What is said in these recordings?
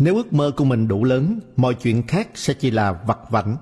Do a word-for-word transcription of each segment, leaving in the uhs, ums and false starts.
Nếu ước mơ của mình đủ lớn, mọi chuyện khác sẽ chỉ là vặt vãnh.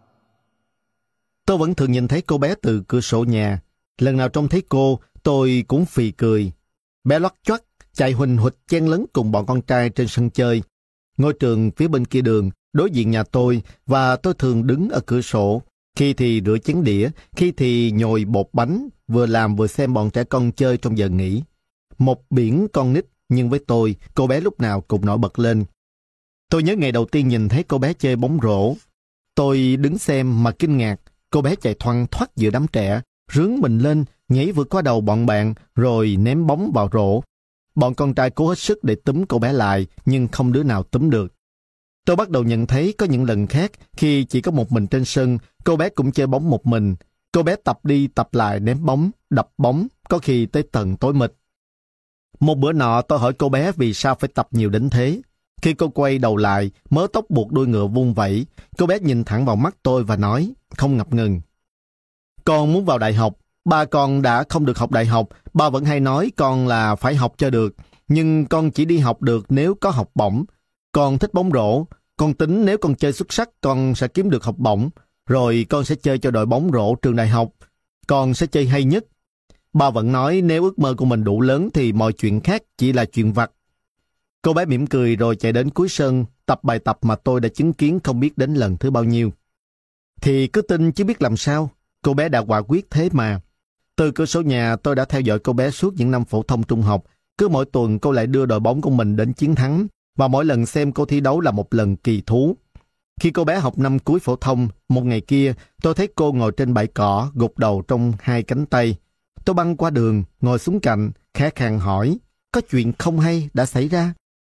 Tôi vẫn thường nhìn thấy cô bé từ cửa sổ nhà. Lần nào trông thấy cô, tôi cũng phì cười. Bé loắt choắt, chạy huỳnh huỵch chen lấn cùng bọn con trai trên sân chơi. Ngôi trường phía bên kia đường, đối diện nhà tôi, và tôi thường đứng ở cửa sổ. Khi thì rửa chén đĩa, khi thì nhồi bột bánh, vừa làm vừa xem bọn trẻ con chơi trong giờ nghỉ. Một biển con nít, nhưng với tôi, cô bé lúc nào cũng nổi bật lên. Tôi nhớ ngày đầu tiên nhìn thấy cô bé chơi bóng rổ. Tôi đứng xem mà kinh ngạc. Cô bé chạy thoăn thoắt giữa đám trẻ, rướn mình lên, nhảy vượt qua đầu bọn bạn, rồi ném bóng vào rổ. Bọn con trai cố hết sức để túm cô bé lại, nhưng không đứa nào túm được. Tôi bắt đầu nhận thấy có những lần khác, khi chỉ có một mình trên sân, cô bé cũng chơi bóng một mình. Cô bé tập đi tập lại ném bóng, đập bóng, có khi tới tận tối mịt. Một bữa nọ tôi hỏi cô bé vì sao phải tập nhiều đến thế. Khi cô quay đầu lại, mớ tóc buộc đuôi ngựa vung vẩy, cô bé nhìn thẳng vào mắt tôi và nói, không ngập ngừng: Con muốn vào đại học. Ba con đã không được học đại học. Ba vẫn hay nói con là phải học cho được. Nhưng con chỉ đi học được nếu có học bổng. Con thích bóng rổ. Con tính nếu con chơi xuất sắc, con sẽ kiếm được học bổng. Rồi con sẽ chơi cho đội bóng rổ trường đại học. Con sẽ chơi hay nhất. Ba vẫn nói nếu ước mơ của mình đủ lớn thì mọi chuyện khác chỉ là chuyện vặt. Cô bé mỉm cười rồi chạy đến cuối sân, tập bài tập mà tôi đã chứng kiến không biết đến lần thứ bao nhiêu. Thì cứ tin chứ biết làm sao. Cô bé đã quả quyết thế mà. Từ cửa sổ nhà tôi đã theo dõi cô bé suốt những năm phổ thông trung học. Cứ mỗi tuần cô lại đưa đội bóng của mình đến chiến thắng. Và mỗi lần xem cô thi đấu là một lần kỳ thú. Khi cô bé học năm cuối phổ thông, một ngày kia, tôi thấy cô ngồi trên bãi cỏ, gục đầu trong hai cánh tay. Tôi băng qua đường, ngồi xuống cạnh, khẽ khàng hỏi, có chuyện không hay đã xảy ra?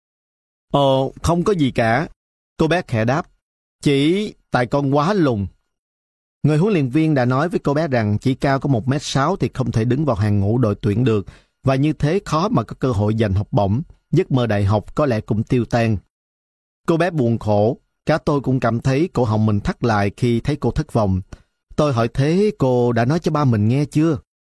Ồ, không có gì cả. Cô bé khẽ đáp, chỉ tại con quá lùn. Người huấn luyện viên đã nói với cô bé rằng chỉ cao có một mét sáu thì không thể đứng vào hàng ngũ đội tuyển được, và như thế khó mà có cơ hội giành học bổng, giấc mơ đại học có lẽ cũng tiêu tan. Cô bé buồn khổ, cả tôi cũng cảm thấy cổ họng mình thắt lại khi thấy cô thất vọng. Tôi hỏi thế cô đã nói cho ba mình nghe chưa?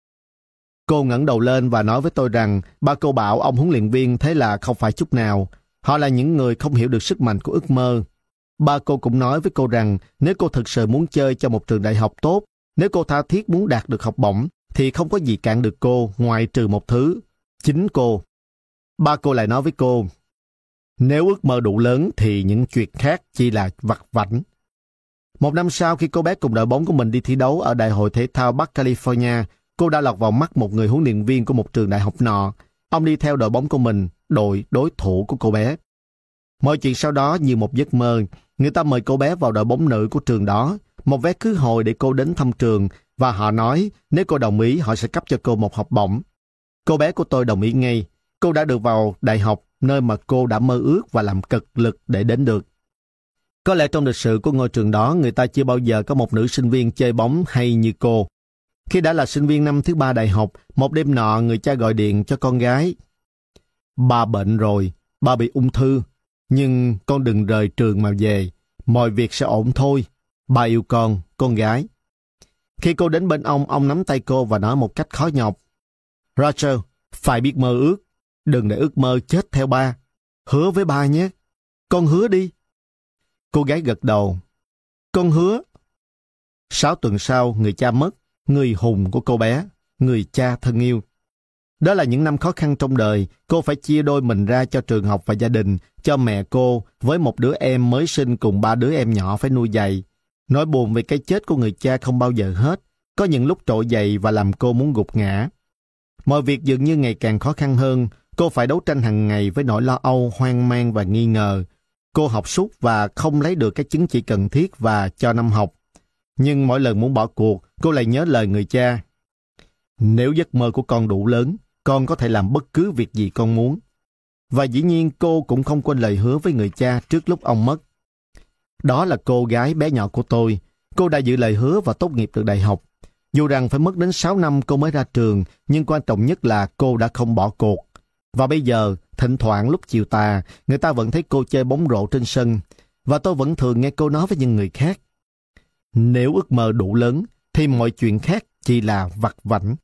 Cô ngẩng đầu lên và nói với tôi rằng ba cô bảo ông huấn luyện viên thế là không phải chút nào. Họ là những người không hiểu được sức mạnh của ước mơ. Ba cô cũng nói với cô rằng nếu cô thực sự muốn chơi cho một trường đại học tốt, nếu cô tha thiết muốn đạt được học bổng, thì không có gì cản được cô ngoại trừ một thứ, chính cô. Ba cô lại nói với cô, nếu ước mơ đủ lớn thì những chuyện khác chỉ là vặt vãnh. Một năm sau khi cô bé cùng đội bóng của mình đi thi đấu ở Đại hội Thể thao Bắc California, cô đã lọt vào mắt một người huấn luyện viên của một trường đại học nọ. Ông đi theo đội bóng của mình, đội đối thủ của cô bé. Mọi chuyện sau đó như một giấc mơ. Người ta mời cô bé vào đội bóng nữ của trường đó, một vé khứ hồi để cô đến thăm trường, và họ nói nếu cô đồng ý họ sẽ cấp cho cô một học bổng. Cô bé của tôi đồng ý ngay. Cô đã được vào đại học, nơi mà cô đã mơ ước và làm cực lực để đến được. Có lẽ trong lịch sử của ngôi trường đó, người ta chưa bao giờ có một nữ sinh viên chơi bóng hay như cô. Khi đã là sinh viên năm thứ ba đại học, một đêm nọ người cha gọi điện cho con gái. Ba bệnh rồi, ba bị ung thư, nhưng con đừng rời trường mà về, mọi việc sẽ ổn thôi. Ba yêu con, con gái. Khi cô đến bên ông, ông nắm tay cô và nói một cách khó nhọc. Rachel, phải biết mơ ước, đừng để ước mơ chết theo ba. Hứa với ba nhé, con hứa đi. Cô gái gật đầu. Con hứa. Sáu tuần sau, người cha mất, người hùng của cô bé, người cha thân yêu. Đó là những năm khó khăn trong đời, cô phải chia đôi mình ra cho trường học và gia đình, cho mẹ cô với một đứa em mới sinh cùng ba đứa em nhỏ phải nuôi dạy. Nỗi buồn về cái chết của người cha không bao giờ hết, có những lúc trỗi dậy và làm cô muốn gục ngã. Mọi việc dường như ngày càng khó khăn hơn, cô phải đấu tranh hàng ngày với nỗi lo âu, hoang mang và nghi ngờ. Cô học suốt và không lấy được cái chứng chỉ cần thiết và cho năm học. Nhưng mỗi lần muốn bỏ cuộc, cô lại nhớ lời người cha. Nếu giấc mơ của con đủ lớn, con có thể làm bất cứ việc gì con muốn. Và dĩ nhiên cô cũng không quên lời hứa với người cha trước lúc ông mất. Đó là cô gái bé nhỏ của tôi. Cô đã giữ lời hứa và tốt nghiệp được đại học. Dù rằng phải mất đến sáu năm cô mới ra trường, nhưng quan trọng nhất là cô đã không bỏ cuộc. Và bây giờ, thỉnh thoảng lúc chiều tà, người ta vẫn thấy cô chơi bóng rổ trên sân. Và tôi vẫn thường nghe cô nói với những người khác. Nếu ước mơ đủ lớn, thì mọi chuyện khác chỉ là vặt vãnh.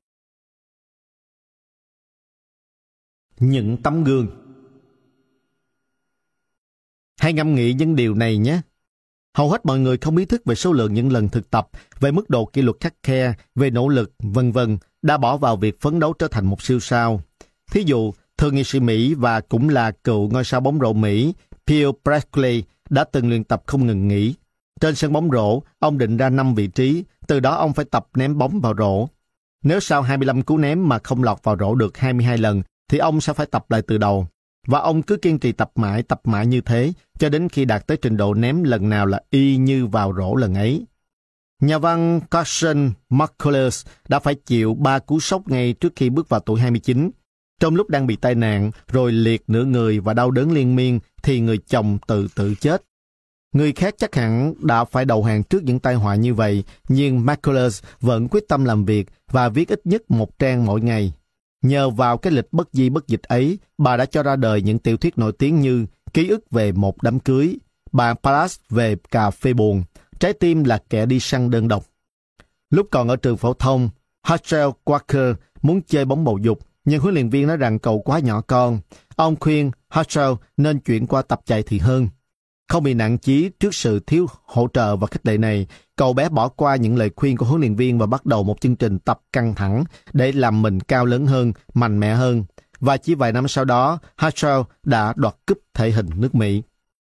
Những tấm gương. Hãy ngẫm nghĩ những điều này nhé. Hầu hết mọi người không ý thức về số lượng những lần thực tập, về mức độ kỷ luật khắt khe, về nỗ lực, vân vân đã bỏ vào việc phấn đấu trở thành một siêu sao. Thí dụ, thượng nghị sĩ Mỹ và cũng là cựu ngôi sao bóng rổ Mỹ, Bill Presley đã từng luyện tập không ngừng nghỉ. Trên sân bóng rổ, ông định ra năm vị trí, từ đó ông phải tập ném bóng vào rổ. Nếu sau hai mươi lăm cú ném mà không lọt vào rổ được hai mươi hai lần, thì ông sẽ phải tập lại từ đầu. Và ông cứ kiên trì tập mãi, tập mãi như thế, cho đến khi đạt tới trình độ ném lần nào là y như vào rổ lần ấy. Nhà văn Carson McCullers đã phải chịu ba cú sốc ngay trước khi bước vào tuổi hai mươi chín. Trong lúc đang bị tai nạn, rồi liệt nửa người và đau đớn liên miên, thì người chồng tự tử chết. Người khác chắc hẳn đã phải đầu hàng trước những tai họa như vậy, nhưng McCullers vẫn quyết tâm làm việc và viết ít nhất một trang mỗi ngày. Nhờ vào cái lịch bất di bất dịch ấy, bà đã cho ra đời những tiểu thuyết nổi tiếng như Ký ức về một đám cưới, Bạn Palace về cà phê buồn, Trái tim là kẻ đi săn đơn độc. Lúc còn ở trường phổ thông, Herschel Walker muốn chơi bóng bầu dục, nhưng huấn luyện viên nói rằng cậu quá nhỏ con. Ông khuyên Herschel nên chuyển qua tập chạy thì hơn. Không bị nản chí trước sự thiếu hỗ trợ và khích lệ này, cậu bé bỏ qua những lời khuyên của huấn luyện viên và bắt đầu một chương trình tập căng thẳng để làm mình cao lớn hơn, mạnh mẽ hơn. Và chỉ vài năm sau đó, Herschel đã đoạt cúp thể hình nước Mỹ.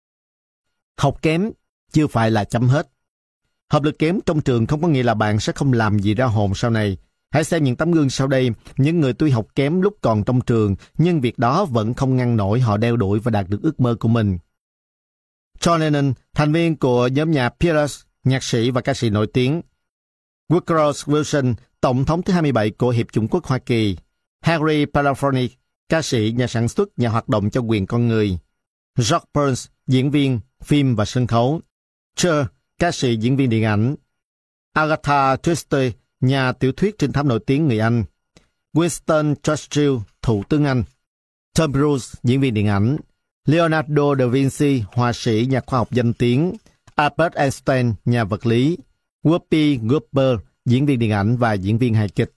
Học kém chưa phải là chấm hết. Học lực kém trong trường không có nghĩa là bạn sẽ không làm gì ra hồn sau này. Hãy xem những tấm gương sau đây, những người tuy học kém lúc còn trong trường, nhưng việc đó vẫn không ngăn nổi họ đeo đuổi và đạt được ước mơ của mình. John Lennon, thành viên của nhóm nhạc Beatles, nhạc sĩ và ca sĩ nổi tiếng. Woodrow Wilson, tổng thống thứ hai mươi bảy của Hiệp chủng quốc Hoa Kỳ. Harry Belafonte, ca sĩ, nhà sản xuất, nhà hoạt động cho quyền con người. George Burns, diễn viên, phim và sân khấu. Cher, ca sĩ, diễn viên điện ảnh. Agatha Christie, nhà tiểu thuyết trinh thám nổi tiếng người Anh. Winston Churchill, thủ tướng Anh. Tom Cruise, diễn viên điện ảnh. Leonardo da Vinci, họa sĩ, nhà khoa học danh tiếng. Albert Einstein, nhà vật lý. Whoopi Goldberg, diễn viên điện ảnh và diễn viên hài kịch.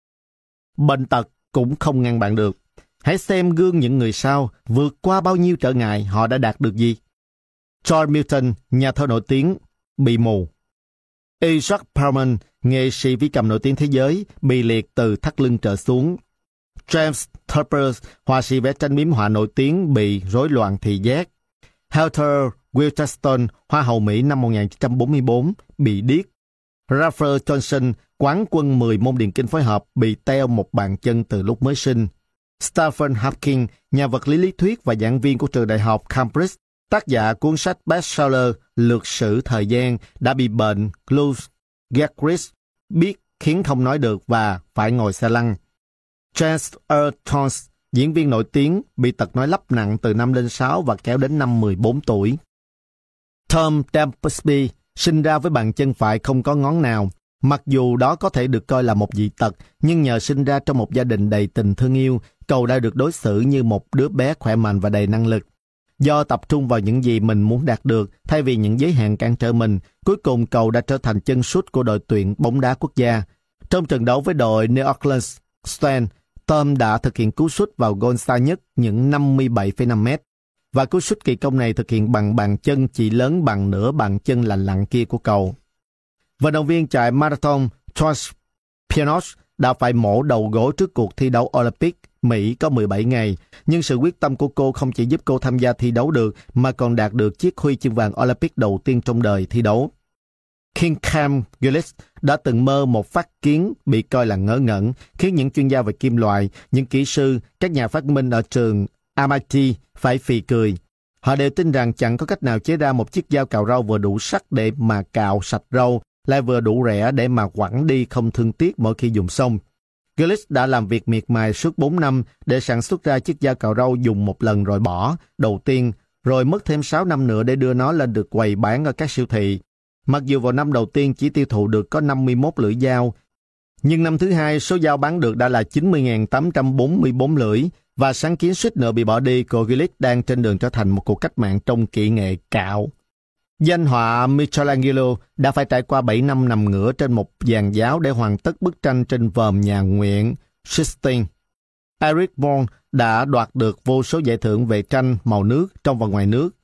Bệnh tật cũng không ngăn bạn được. Hãy xem gương những người sau, vượt qua bao nhiêu trở ngại họ đã đạt được gì. John Milton, nhà thơ nổi tiếng, bị mù. Isaac Perlman, nghệ sĩ vĩ cầm nổi tiếng thế giới, bị liệt từ thắt lưng trở xuống. James Tupper, họa sĩ vẽ tranh biếm họa nổi tiếng, bị rối loạn thị giác. Heather Wilterstone, hoa hậu Mỹ năm một nghìn chín trăm bốn mươi bốn, bị điếc. Ralph Johnson, quán quân mười môn điền kinh phối hợp, bị teo một bàn chân từ lúc mới sinh. Stephen Hawking, nhà vật lý lý thuyết và giảng viên của trường đại học Cambridge, tác giả cuốn sách bestseller Lược sử thời gian, đã bị bệnh Lou Gehrig, biết khiến không nói được và phải ngồi xe lăn. James Earl Jones, diễn viên nổi tiếng, bị tật nói lắp nặng từ năm lên sáu và kéo đến năm mười bốn tuổi. Tom Dempsey, sinh ra với bàn chân phải không có ngón nào. Mặc dù đó có thể được coi là một dị tật, nhưng nhờ sinh ra trong một gia đình đầy tình thương yêu, cậu đã được đối xử như một đứa bé khỏe mạnh và đầy năng lực. Do tập trung vào những gì mình muốn đạt được, thay vì những giới hạn cản trở mình, cuối cùng cậu đã trở thành chân sút của đội tuyển bóng đá quốc gia. Trong trận đấu với đội New Orleans Saints, Tom đã thực hiện cú sút vào gôn xa nhất những năm mươi bảy phẩy năm mét. Và cú sút kỳ công này thực hiện bằng bàn chân chỉ lớn bằng nửa bàn chân lành lặn kia của cậu. Vận động viên chạy marathon George Pianos đã phải mổ đầu gối trước cuộc thi đấu Olympic Mỹ có mười bảy ngày, nhưng sự quyết tâm của cô không chỉ giúp cô tham gia thi đấu được, mà còn đạt được chiếc huy chương vàng Olympic đầu tiên trong đời thi đấu. King Cam Gillis đã từng mơ một phát kiến bị coi là ngớ ngẩn, khiến những chuyên gia về kim loại, những kỹ sư, các nhà phát minh ở trường em i tê phải phì cười. Họ đều tin rằng chẳng có cách nào chế ra một chiếc dao cạo râu vừa đủ sắc để mà cạo sạch râu, lại vừa đủ rẻ để mà quẳng đi không thương tiếc mỗi khi dùng xong. Gillis đã làm việc miệt mài suốt bốn năm để sản xuất ra chiếc dao cạo râu dùng một lần rồi bỏ, đầu tiên, rồi mất thêm sáu năm nữa để đưa nó lên được quầy bán ở các siêu thị. Mặc dù vào năm đầu tiên chỉ tiêu thụ được có năm mươi mốt lưỡi dao, nhưng năm thứ hai số dao bán được đã là chín mươi nghìn tám trăm bốn mươi bốn lưỡi, và sáng kiến suýt nữa bị bỏ đi của Gillis đang trên đường trở thành một cuộc cách mạng trong kỹ nghệ cạo. Danh họa Michelangelo đã phải trải qua bảy năm nằm ngửa trên một giàn giáo để hoàn tất bức tranh trên vòm nhà nguyện Sistine. Eric Berne đã đoạt được vô số giải thưởng về tranh màu nước trong và ngoài nước.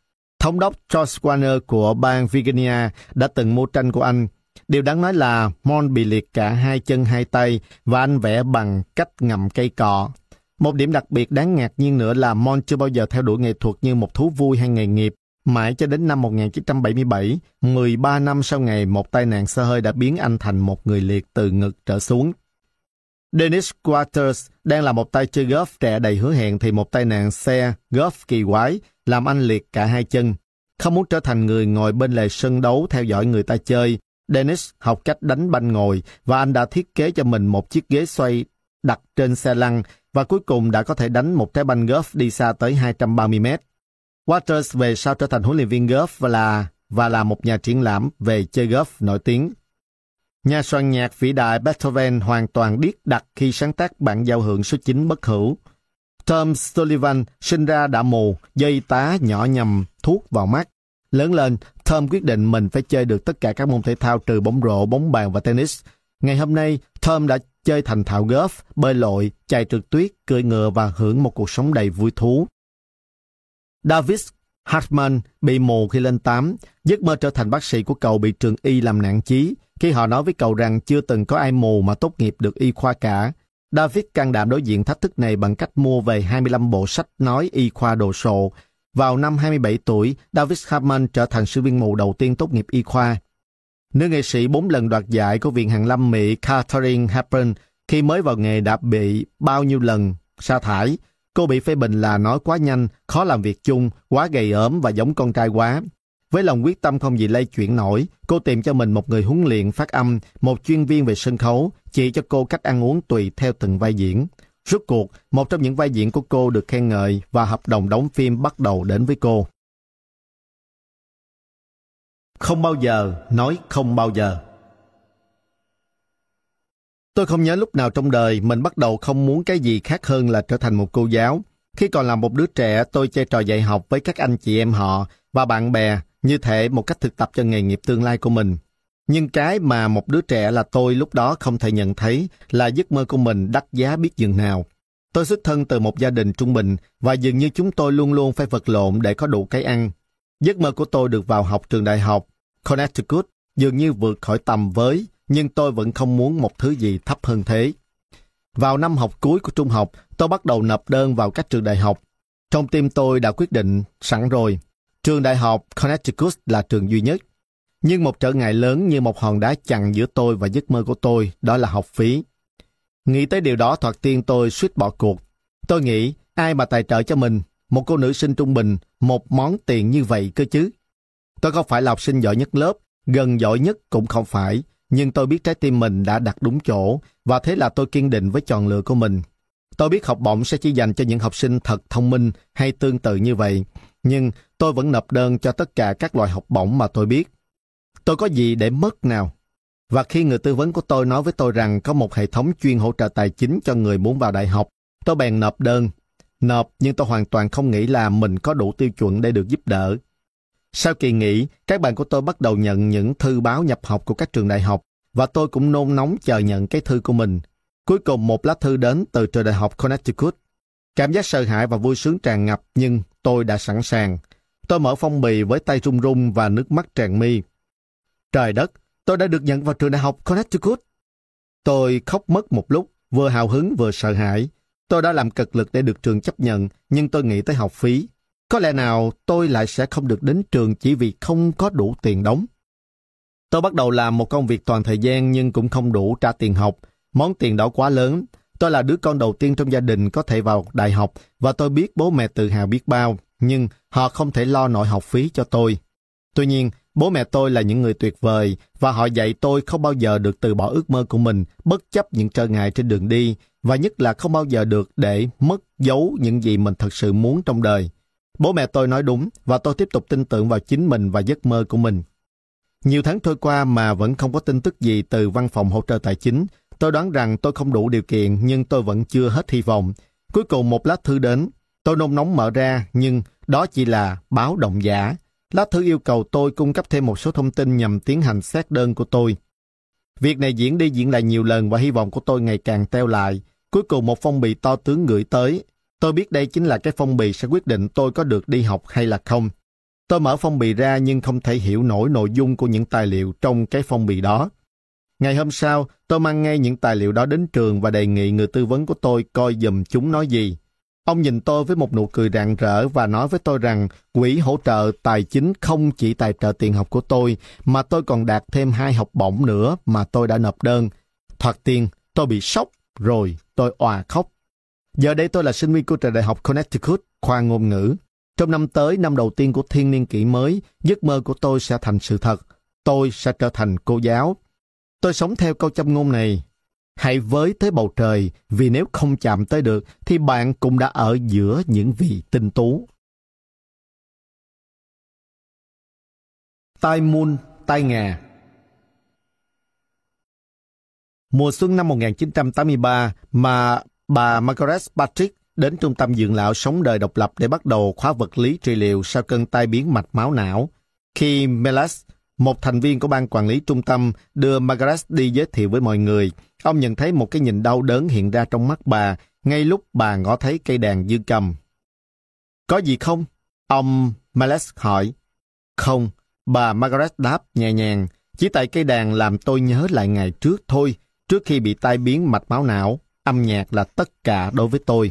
Thống đốc George Warner của bang Virginia đã từng mua tranh của anh. Điều đáng nói là Mon bị liệt cả hai chân hai tay và anh vẽ bằng cách ngậm cây cọ. Một điểm đặc biệt đáng ngạc nhiên nữa là Mon chưa bao giờ theo đuổi nghệ thuật như một thú vui hay nghề nghiệp. Mãi cho đến năm một nghìn chín trăm bảy mươi bảy, mười ba năm sau ngày một tai nạn xe hơi đã biến anh thành một người liệt từ ngực trở xuống. Dennis Waters đang là một tay chơi golf trẻ đầy hứa hẹn thì một tai nạn xe golf kỳ quái làm anh liệt cả hai chân. Không muốn trở thành người ngồi bên lề sân đấu theo dõi người ta chơi, Dennis học cách đánh banh ngồi và anh đã thiết kế cho mình một chiếc ghế xoay đặt trên xe lăn và cuối cùng đã có thể đánh một trái banh golf đi xa tới hai trăm ba mươi mét. Waters về sau trở thành huấn luyện viên golf và là, và là một nhà triển lãm về chơi golf nổi tiếng. Nhà soạn nhạc vĩ đại Beethoven hoàn toàn điếc đặc khi sáng tác bản giao hưởng số chín bất hữu. Tom Sullivan sinh ra đã mù, do y tá nhỏ nhầm thuốc vào mắt. Lớn lên, Tom quyết định mình phải chơi được tất cả các môn thể thao trừ bóng rổ, bóng bàn và tennis. Ngày hôm nay, Tom đã chơi thành thạo golf, bơi lội, chạy trượt tuyết, cưỡi ngựa và hưởng một cuộc sống đầy vui thú. David Hartman bị mù khi lên tám, giấc mơ trở thành bác sĩ của cậu bị trường y làm nản chí khi họ nói với cậu rằng chưa từng có ai mù mà tốt nghiệp được y khoa cả. David can đảm đối diện thách thức này bằng cách mua về hai mươi lăm bộ sách nói y khoa đồ sộ. Vào năm hai mươi bảy tuổi, David Hartman trở thành sinh viên mù đầu tiên tốt nghiệp y khoa. Nữ nghệ sĩ bốn lần đoạt giải của Viện Hàn lâm Mỹ Katharine Hepburn khi mới vào nghề đã bị bao nhiêu lần sa thải. Cô bị phê bình là nói quá nhanh, khó làm việc chung, quá gầy ốm và giống con trai quá. Với lòng quyết tâm không gì lay chuyển nổi, cô tìm cho mình một người huấn luyện phát âm, một chuyên viên về sân khấu, chỉ cho cô cách ăn uống tùy theo từng vai diễn. Rốt cuộc, một trong những vai diễn của cô được khen ngợi và hợp đồng đóng phim bắt đầu đến với cô. Không bao giờ nói không bao giờ. Tôi không nhớ lúc nào trong đời mình bắt đầu không muốn cái gì khác hơn là trở thành một cô giáo. Khi còn là một đứa trẻ, tôi chơi trò dạy học với các anh chị em họ và bạn bè, như thể một cách thực tập cho nghề nghiệp tương lai của mình. Nhưng cái mà một đứa trẻ là tôi lúc đó không thể nhận thấy là giấc mơ của mình đắt giá biết dường nào. Tôi xuất thân từ một gia đình trung bình và dường như chúng tôi luôn luôn phải vật lộn để có đủ cái ăn. Giấc mơ của tôi được vào học trường đại học Connecticut dường như vượt khỏi tầm với, nhưng tôi vẫn không muốn một thứ gì thấp hơn thế. Vào năm học cuối của trung học, tôi bắt đầu nộp đơn vào các trường đại học. Trong tim tôi đã quyết định sẵn rồi, trường đại học Connecticut là trường duy nhất. Nhưng một trở ngại lớn như một hòn đá chặn giữa tôi và giấc mơ của tôi, đó là học phí. Nghĩ tới điều đó thoạt tiên tôi suýt bỏ cuộc. Tôi nghĩ, ai mà tài trợ cho mình, một cô nữ sinh trung bình, một món tiền như vậy cơ chứ? Tôi không phải là học sinh giỏi nhất lớp, gần giỏi nhất cũng không phải, nhưng tôi biết trái tim mình đã đặt đúng chỗ, và thế là tôi kiên định với chọn lựa của mình. Tôi biết học bổng sẽ chỉ dành cho những học sinh thật thông minh hay tương tự như vậy, nhưng tôi vẫn nộp đơn cho tất cả các loại học bổng mà tôi biết. Tôi có gì để mất nào? Và khi người tư vấn của tôi nói với tôi rằng có một hệ thống chuyên hỗ trợ tài chính cho người muốn vào đại học, tôi bèn nộp đơn. Nộp, nhưng tôi hoàn toàn không nghĩ là mình có đủ tiêu chuẩn để được giúp đỡ. Sau kỳ nghỉ, các bạn của tôi bắt đầu nhận những thư báo nhập học của các trường đại học, và tôi cũng nôn nóng chờ nhận cái thư của mình. Cuối cùng một lá thư đến từ trường đại học Connecticut. Cảm giác sợ hãi và vui sướng tràn ngập, nhưng tôi đã sẵn sàng. Tôi mở phong bì với tay run run và nước mắt tràn mi. Trời đất, tôi đã được nhận vào trường đại học Connecticut. Tôi khóc mất một lúc, vừa hào hứng vừa sợ hãi. Tôi đã làm cật lực để được trường chấp nhận, nhưng tôi nghĩ tới học phí. Có lẽ nào tôi lại sẽ không được đến trường chỉ vì không có đủ tiền đóng. Tôi bắt đầu làm một công việc toàn thời gian nhưng cũng không đủ trả tiền học. Món tiền đó quá lớn. Tôi là đứa con đầu tiên trong gia đình có thể vào đại học và tôi biết bố mẹ tự hào biết bao, nhưng họ không thể lo nổi học phí cho tôi. Tuy nhiên, bố mẹ tôi là những người tuyệt vời và họ dạy tôi không bao giờ được từ bỏ ước mơ của mình bất chấp những trở ngại trên đường đi, và nhất là không bao giờ được để mất dấu những gì mình thật sự muốn trong đời. Bố mẹ tôi nói đúng và tôi tiếp tục tin tưởng vào chính mình và giấc mơ của mình. Nhiều tháng trôi qua mà vẫn không có tin tức gì từ văn phòng hỗ trợ tài chính. Tôi đoán rằng tôi không đủ điều kiện nhưng tôi vẫn chưa hết hy vọng. Cuối cùng một lá thư đến. Tôi nôn nóng mở ra nhưng đó chỉ là báo động giả. Lá thư yêu cầu tôi cung cấp thêm một số thông tin nhằm tiến hành xét đơn của tôi. Việc này diễn đi diễn lại nhiều lần và hy vọng của tôi ngày càng teo lại. Cuối cùng một phong bì to tướng gửi tới. Tôi biết đây chính là cái phong bì sẽ quyết định tôi có được đi học hay là không. Tôi mở phong bì ra nhưng không thể hiểu nổi nội dung của những tài liệu trong cái phong bì đó. Ngày hôm sau, tôi mang ngay những tài liệu đó đến trường và đề nghị người tư vấn của tôi coi giùm chúng nói gì. Ông nhìn tôi với một nụ cười rạng rỡ và nói với tôi rằng quỹ hỗ trợ tài chính không chỉ tài trợ tiền học của tôi, mà tôi còn đạt thêm hai học bổng nữa mà tôi đã nộp đơn. Thoạt tiên, tôi bị sốc, rồi tôi òa khóc. Giờ đây tôi là sinh viên của trường đại học Connecticut, khoa ngôn ngữ. Trong năm tới, năm đầu tiên của thiên niên kỷ mới, giấc mơ của tôi sẽ thành sự thật. Tôi sẽ trở thành cô giáo. Tôi sống theo câu châm ngôn này. Hãy với tới bầu trời, vì nếu không chạm tới được, thì bạn cũng đã ở giữa những vị tinh tú. Tai mun, tai ngà. Mùa xuân năm một nghìn chín trăm tám mươi ba mà bà Margaret Patrick đến trung tâm dưỡng lão sống đời độc lập để bắt đầu khóa vật lý trị liệu sau cơn tai biến mạch máu não. Khi Melas, một thành viên của ban quản lý trung tâm, đưa Margaret đi giới thiệu với mọi người, ông nhận thấy một cái nhìn đau đớn hiện ra trong mắt bà ngay lúc bà ngó thấy cây đàn dương cầm. Có gì không? Ông Melas hỏi. Không, bà Margaret đáp nhẹ nhàng. Chỉ tại cây đàn làm tôi nhớ lại ngày trước thôi. Trước khi bị tai biến mạch máu não, âm nhạc là tất cả đối với tôi.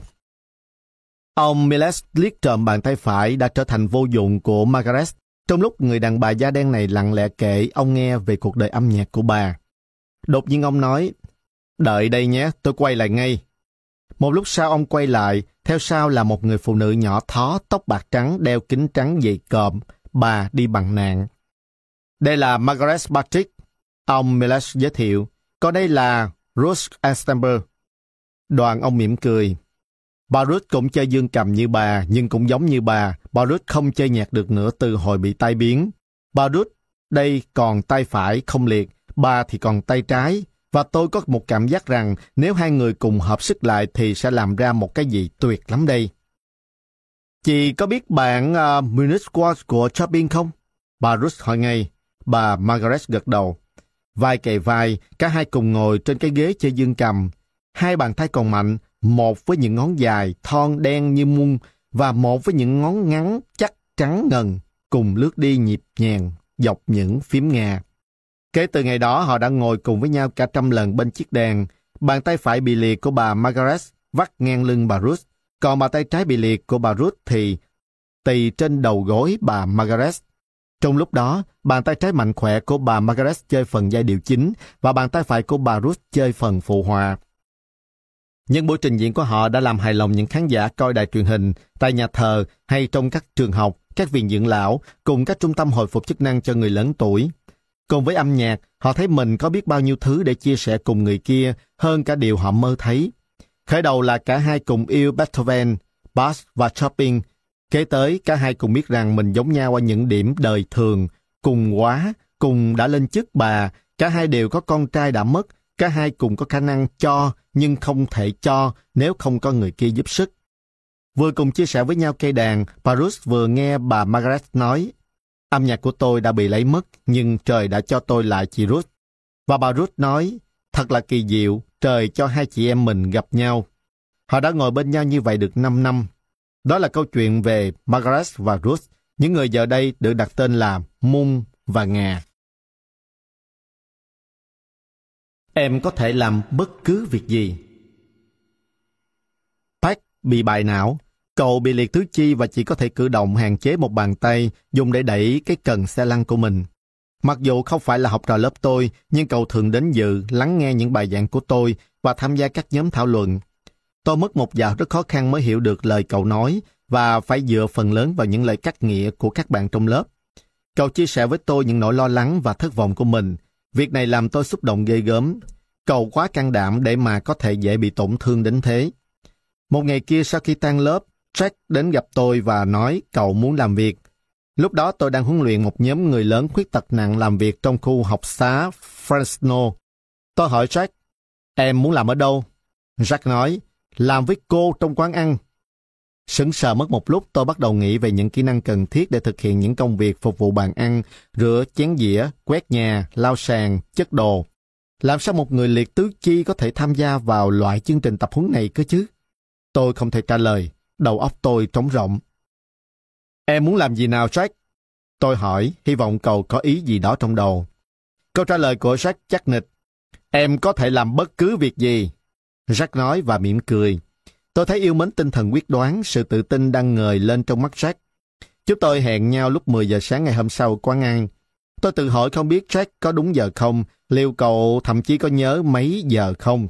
Ông Miles liếc trộm bàn tay phải đã trở thành vô dụng của Margaret, trong lúc người đàn bà da đen này lặng lẽ kể ông nghe về cuộc đời âm nhạc của bà. Đột nhiên ông nói, đợi đây nhé, tôi quay lại ngay. Một lúc sau ông quay lại, theo sau là một người phụ nữ nhỏ thó, tóc bạc trắng, đeo kính trắng dày cộm, bà đi bằng nạn. Đây là Margaret Patrick, ông Miles giới thiệu. Còn đây là Ruth Astamber. Đoàn ông mỉm cười. Bà Ruth cũng chơi dương cầm như bà, nhưng cũng giống như bà, bà Ruth không chơi nhạc được nữa từ hồi bị tai biến. Bà Ruth đây còn tay phải không liệt, bà thì còn tay trái. Và tôi có một cảm giác rằng nếu hai người cùng hợp sức lại thì sẽ làm ra một cái gì tuyệt lắm đây. Chị có biết bản uh, Munich Waltz của Chopin không? Bà Ruth hỏi ngay. Bà Margaret gật đầu. Vai kề vai, cả hai cùng ngồi trên cái ghế chơi dương cầm. Hai bàn tay còn mạnh, một với những ngón dài, thon đen như muôn, và một với những ngón ngắn, chắc trắng ngần, cùng lướt đi nhịp nhàng, dọc những phím ngà. Kể từ ngày đó, họ đã ngồi cùng với nhau cả trăm lần bên chiếc đàn. Bàn tay phải bị liệt của bà Margaret vắt ngang lưng bà Ruth, còn bàn tay trái bị liệt của bà Ruth thì tì trên đầu gối bà Margaret. Trong lúc đó, bàn tay trái mạnh khỏe của bà Margaret chơi phần giai điệu chính và bàn tay phải của bà Ruth chơi phần phụ họa. Những buổi trình diễn của họ đã làm hài lòng những khán giả coi đài truyền hình, tại nhà thờ hay trong các trường học, các viện dưỡng lão, cùng các trung tâm hồi phục chức năng cho người lớn tuổi. Cùng với âm nhạc, họ thấy mình có biết bao nhiêu thứ để chia sẻ cùng người kia hơn cả điều họ mơ thấy. Khởi đầu là cả hai cùng yêu Beethoven, Bach và Chopin. Kế tới, cả hai cùng biết rằng mình giống nhau ở những điểm đời thường, cùng quá, cùng đã lên chức bà, cả hai đều có con trai đã mất, cả hai cùng có khả năng cho nhưng không thể cho nếu không có người kia giúp sức. Vừa cùng chia sẻ với nhau cây đàn, bà Ruth vừa nghe bà Margaret nói, âm nhạc của tôi đã bị lấy mất, nhưng trời đã cho tôi lại chị Ruth. Và bà Ruth nói, thật là kỳ diệu, trời cho hai chị em mình gặp nhau. Họ đã ngồi bên nhau như vậy được năm năm. Đó là câu chuyện về Margaret và Ruth, những người giờ đây được đặt tên là Mun và Ngà. Em có thể làm bất cứ việc gì. Pat bị bại não. Cậu bị liệt tứ chi và chỉ có thể cử động hạn chế một bàn tay dùng để đẩy cái cần xe lăn của mình. Mặc dù không phải là học trò lớp tôi, nhưng cậu thường đến dự, lắng nghe những bài giảng của tôi và tham gia các nhóm thảo luận. Tôi mất một dạo rất khó khăn mới hiểu được lời cậu nói và phải dựa phần lớn vào những lời cắt nghĩa của các bạn trong lớp. Cậu chia sẻ với tôi những nỗi lo lắng và thất vọng của mình. Việc này làm tôi xúc động ghê gớm. Cậu quá can đảm để mà có thể dễ bị tổn thương đến thế. Một ngày kia sau khi tan lớp, Jack đến gặp tôi và nói cậu muốn làm việc. Lúc đó tôi đang huấn luyện một nhóm người lớn khuyết tật nặng làm việc trong khu học xá Fresno. Tôi hỏi Jack, em muốn làm ở đâu? Jack nói, làm với cô trong quán ăn. Sững sờ mất một lúc, tôi bắt đầu nghĩ về những kỹ năng cần thiết để thực hiện những công việc phục vụ bàn ăn, rửa chén dĩa, quét nhà, lau sàn, chất đồ. Làm sao một người liệt tứ chi có thể tham gia vào loại chương trình tập huấn này cơ chứ? Tôi không thể trả lời, đầu óc tôi trống rỗng. Em muốn làm gì nào, Jack? Tôi hỏi, hy vọng cậu có ý gì đó trong đầu. Câu trả lời của Jack chắc nịch. Em có thể làm bất cứ việc gì. Jack nói và mỉm cười. Tôi thấy yêu mến tinh thần quyết đoán, sự tự tin đang ngời lên trong mắt Jack. Chúng tôi hẹn nhau lúc mười giờ sáng ngày hôm sau ở quán ăn. Tôi tự hỏi không biết Jack có đúng giờ không, liệu cậu thậm chí có nhớ mấy giờ không.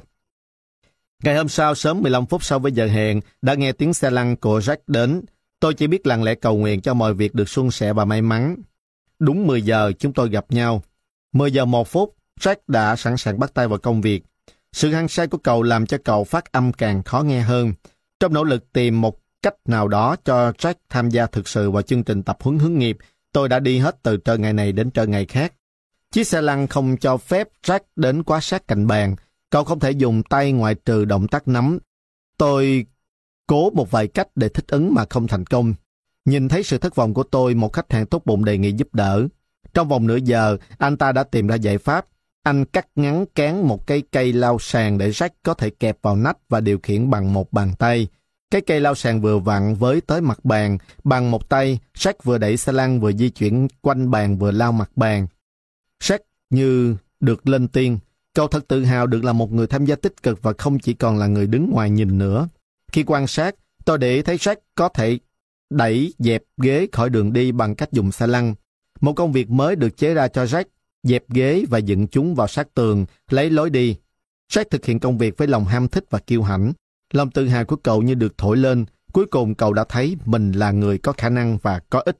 Ngày hôm sau, sớm mười lăm phút sau với giờ hẹn, đã nghe tiếng xe lăn của Jack đến. Tôi chỉ biết lặng lẽ cầu nguyện cho mọi việc được suôn sẻ và may mắn. Đúng mười giờ chúng tôi gặp nhau. mười giờ một phút, Jack đã sẵn sàng bắt tay vào công việc. Sự hăng say của cậu làm cho cậu phát âm càng khó nghe hơn. Trong nỗ lực tìm một cách nào đó cho Jack tham gia thực sự vào chương trình tập huấn hướng nghiệp, tôi đã đi hết từ trưa ngày này đến trưa ngày khác. Chiếc xe lăn không cho phép Jack đến quá sát cạnh bàn. Cậu không thể dùng tay ngoại trừ động tác nắm. Tôi cố một vài cách để thích ứng mà không thành công. Nhìn thấy sự thất vọng của tôi, một khách hàng tốt bụng đề nghị giúp đỡ. Trong vòng nửa giờ, anh ta đã tìm ra giải pháp. Anh cắt ngắn cán một cây cây lau sàn để Jack có thể kẹp vào nách và điều khiển bằng một bàn tay. Cái cây lau sàn vừa vặn với tới mặt bàn. Bằng một tay, Jack vừa đẩy xe lăn vừa di chuyển quanh bàn vừa lau mặt bàn. Jack như được lên tiên. Cậu thật tự hào được là một người tham gia tích cực và không chỉ còn là người đứng ngoài nhìn nữa. Khi quan sát, tôi để thấy Jack có thể đẩy dẹp ghế khỏi đường đi bằng cách dùng xe lăn. Một công việc mới được chế ra cho Jack, dẹp ghế và dựng chúng vào sát tường, lấy lối đi. Jack thực hiện công việc với lòng ham thích và kiêu hãnh. Lòng tự hào của cậu như được thổi lên. Cuối cùng cậu đã thấy mình là người có khả năng và có ích.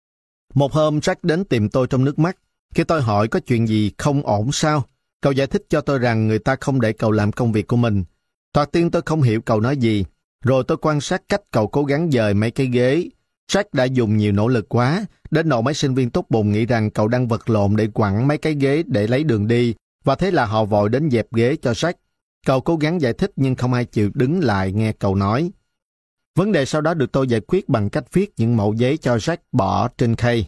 Một hôm Jack đến tìm tôi trong nước mắt. Khi tôi hỏi có chuyện gì không ổn sao, cậu giải thích cho tôi rằng người ta không để cậu làm công việc của mình. Thoạt tiên tôi không hiểu cậu nói gì. Rồi tôi quan sát cách cậu cố gắng dời mấy cái ghế. Jack đã dùng nhiều nỗ lực quá, đến nỗi mấy sinh viên tốt bụng nghĩ rằng cậu đang vật lộn để quẳng mấy cái ghế để lấy đường đi, và thế là họ vội đến dẹp ghế cho Jack. Cậu cố gắng giải thích nhưng không ai chịu đứng lại nghe cậu nói. Vấn đề sau đó được tôi giải quyết bằng cách viết những mẩu giấy cho Jack bỏ trên khay.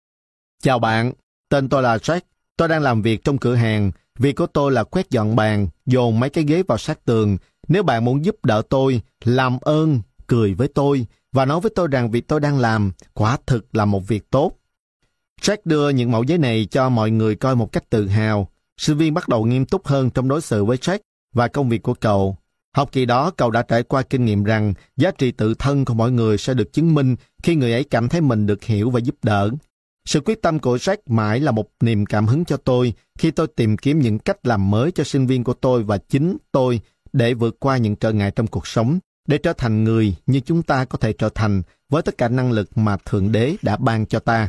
Chào bạn, tên tôi là Jack. Tôi đang làm việc trong cửa hàng. Việc của tôi là quét dọn bàn, dồn mấy cái ghế vào sát tường. Nếu bạn muốn giúp đỡ tôi, làm ơn, cười với tôi và nói với tôi rằng việc tôi đang làm quả thực là một việc tốt. Jack đưa những mẫu giấy này cho mọi người coi một cách tự hào. Sinh viên bắt đầu nghiêm túc hơn trong đối xử với Jack và công việc của cậu. Học kỳ đó, cậu đã trải qua kinh nghiệm rằng giá trị tự thân của mỗi người sẽ được chứng minh khi người ấy cảm thấy mình được hiểu và giúp đỡ. Sự quyết tâm của Jack mãi là một niềm cảm hứng cho tôi khi tôi tìm kiếm những cách làm mới cho sinh viên của tôi và chính tôi để vượt qua những trở ngại trong cuộc sống, để trở thành người như chúng ta có thể trở thành với tất cả năng lực mà Thượng Đế đã ban cho ta.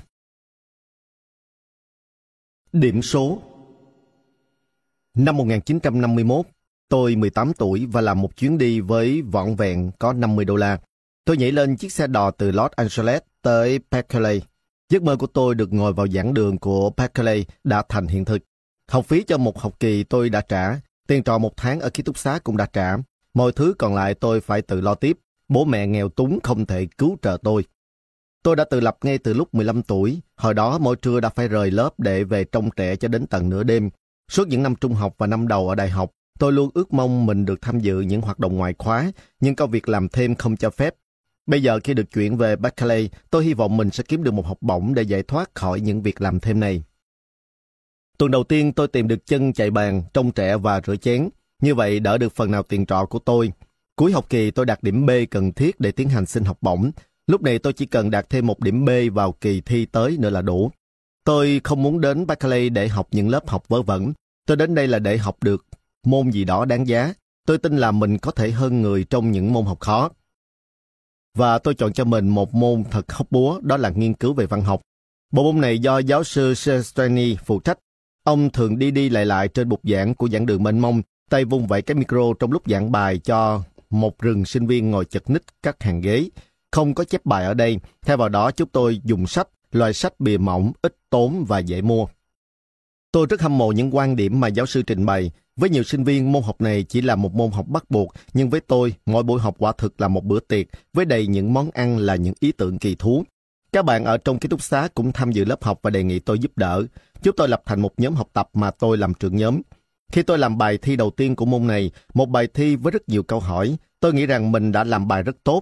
Điểm số. Năm một nghìn chín trăm năm mươi mốt, tôi mười tám tuổi và làm một chuyến đi với vỏn vẹn có năm mươi đô la. Tôi nhảy lên chiếc xe đò từ Los Angeles tới Berkeley. Giấc mơ của tôi được ngồi vào giảng đường của Berkeley đã thành hiện thực. Học phí cho một học kỳ tôi đã trả, tiền trọ một tháng ở ký túc xá cũng đã trả. Mọi thứ còn lại tôi phải tự lo tiếp. Bố mẹ nghèo túng không thể cứu trợ tôi. Tôi đã tự lập ngay từ lúc mười lăm tuổi. Hồi đó mỗi trưa đã phải rời lớp để về trông trẻ cho đến tận nửa đêm. Suốt những năm trung học và năm đầu ở đại học, tôi luôn ước mong mình được tham dự những hoạt động ngoại khóa, nhưng công việc làm thêm không cho phép. Bây giờ khi được chuyển về Berkeley, tôi hy vọng mình sẽ kiếm được một học bổng để giải thoát khỏi những việc làm thêm này. Tuần đầu tiên tôi tìm được chân chạy bàn, trông trẻ và rửa chén. Như vậy đỡ được phần nào tiền trọ của tôi. Cuối học kỳ tôi đạt điểm B cần thiết để tiến hành xin học bổng. Lúc này tôi chỉ cần đạt thêm một điểm B vào kỳ thi tới nữa là đủ. Tôi không muốn đến Berkeley để học những lớp học vớ vẩn. Tôi đến đây là để học được môn gì đó đáng giá. Tôi tin là mình có thể hơn người trong những môn học khó. Và tôi chọn cho mình một môn thật hóc búa, đó là nghiên cứu về văn học. Bộ môn này do giáo sư Sestrani phụ trách. Ông thường đi đi lại lại trên bục giảng của giảng đường mênh mông, tay vung vẩy cái micro trong lúc giảng bài cho một rừng sinh viên ngồi chật ních các hàng ghế. Không có chép bài ở đây, thay vào đó chúng tôi dùng sách, loại sách bìa mỏng, ít tốn và dễ mua. Tôi rất hâm mộ những quan điểm mà giáo sư trình bày. Với nhiều sinh viên, môn học này chỉ là một môn học bắt buộc, nhưng với tôi, mỗi buổi học quả thực là một bữa tiệc, với đầy những món ăn là những ý tưởng kỳ thú. Các bạn ở trong ký túc xá cũng tham dự lớp học và đề nghị tôi giúp đỡ. Chúng tôi lập thành một nhóm học tập mà tôi làm trưởng nhóm. Khi tôi làm bài thi đầu tiên của môn này, một bài thi với rất nhiều câu hỏi, tôi nghĩ rằng mình đã làm bài rất tốt.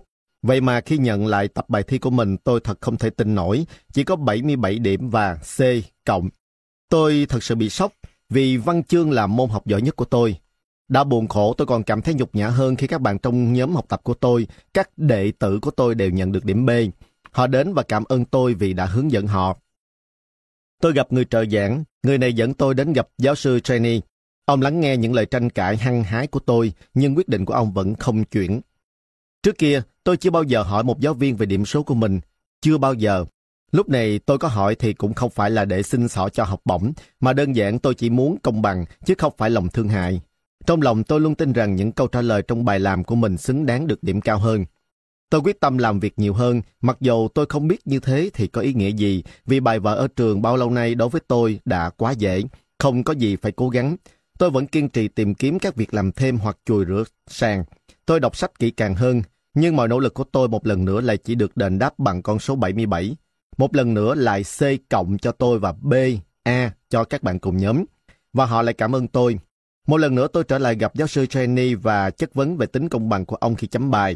Vậy mà khi nhận lại tập bài thi của mình, tôi thật không thể tin nổi, chỉ có bảy mươi bảy điểm và C cộng. Tôi thật sự bị sốc, vì văn chương là môn học giỏi nhất của tôi. Đã buồn khổ, tôi còn cảm thấy nhục nhã hơn khi các bạn trong nhóm học tập của tôi, các đệ tử của tôi đều nhận được điểm B. Họ đến và cảm ơn tôi vì đã hướng dẫn họ. Tôi gặp người trợ giảng, người này dẫn tôi đến gặp giáo sư Trainee. Ông lắng nghe những lời tranh cãi hăng hái của tôi, nhưng quyết định của ông vẫn không chuyển. Trước kia, tôi chưa bao giờ hỏi một giáo viên về điểm số của mình. Chưa bao giờ. Lúc này tôi có hỏi thì cũng không phải là để xin xỏ cho học bổng, mà đơn giản tôi chỉ muốn công bằng, chứ không phải lòng thương hại. Trong lòng tôi luôn tin rằng những câu trả lời trong bài làm của mình xứng đáng được điểm cao hơn. Tôi quyết tâm làm việc nhiều hơn, mặc dù tôi không biết như thế thì có ý nghĩa gì, vì bài vở ở trường bao lâu nay đối với tôi đã quá dễ, không có gì phải cố gắng. Tôi vẫn kiên trì tìm kiếm các việc làm thêm hoặc chùi rửa sàn. Tôi đọc sách kỹ càng hơn, nhưng mọi nỗ lực của tôi một lần nữa lại chỉ được đền đáp bằng con số bảy mươi bảy. Một lần nữa lại C cộng cho tôi và B, A cho các bạn cùng nhóm. Và họ lại cảm ơn tôi. Một lần nữa tôi trở lại gặp giáo sư Trainee và chất vấn về tính công bằng của ông khi chấm bài.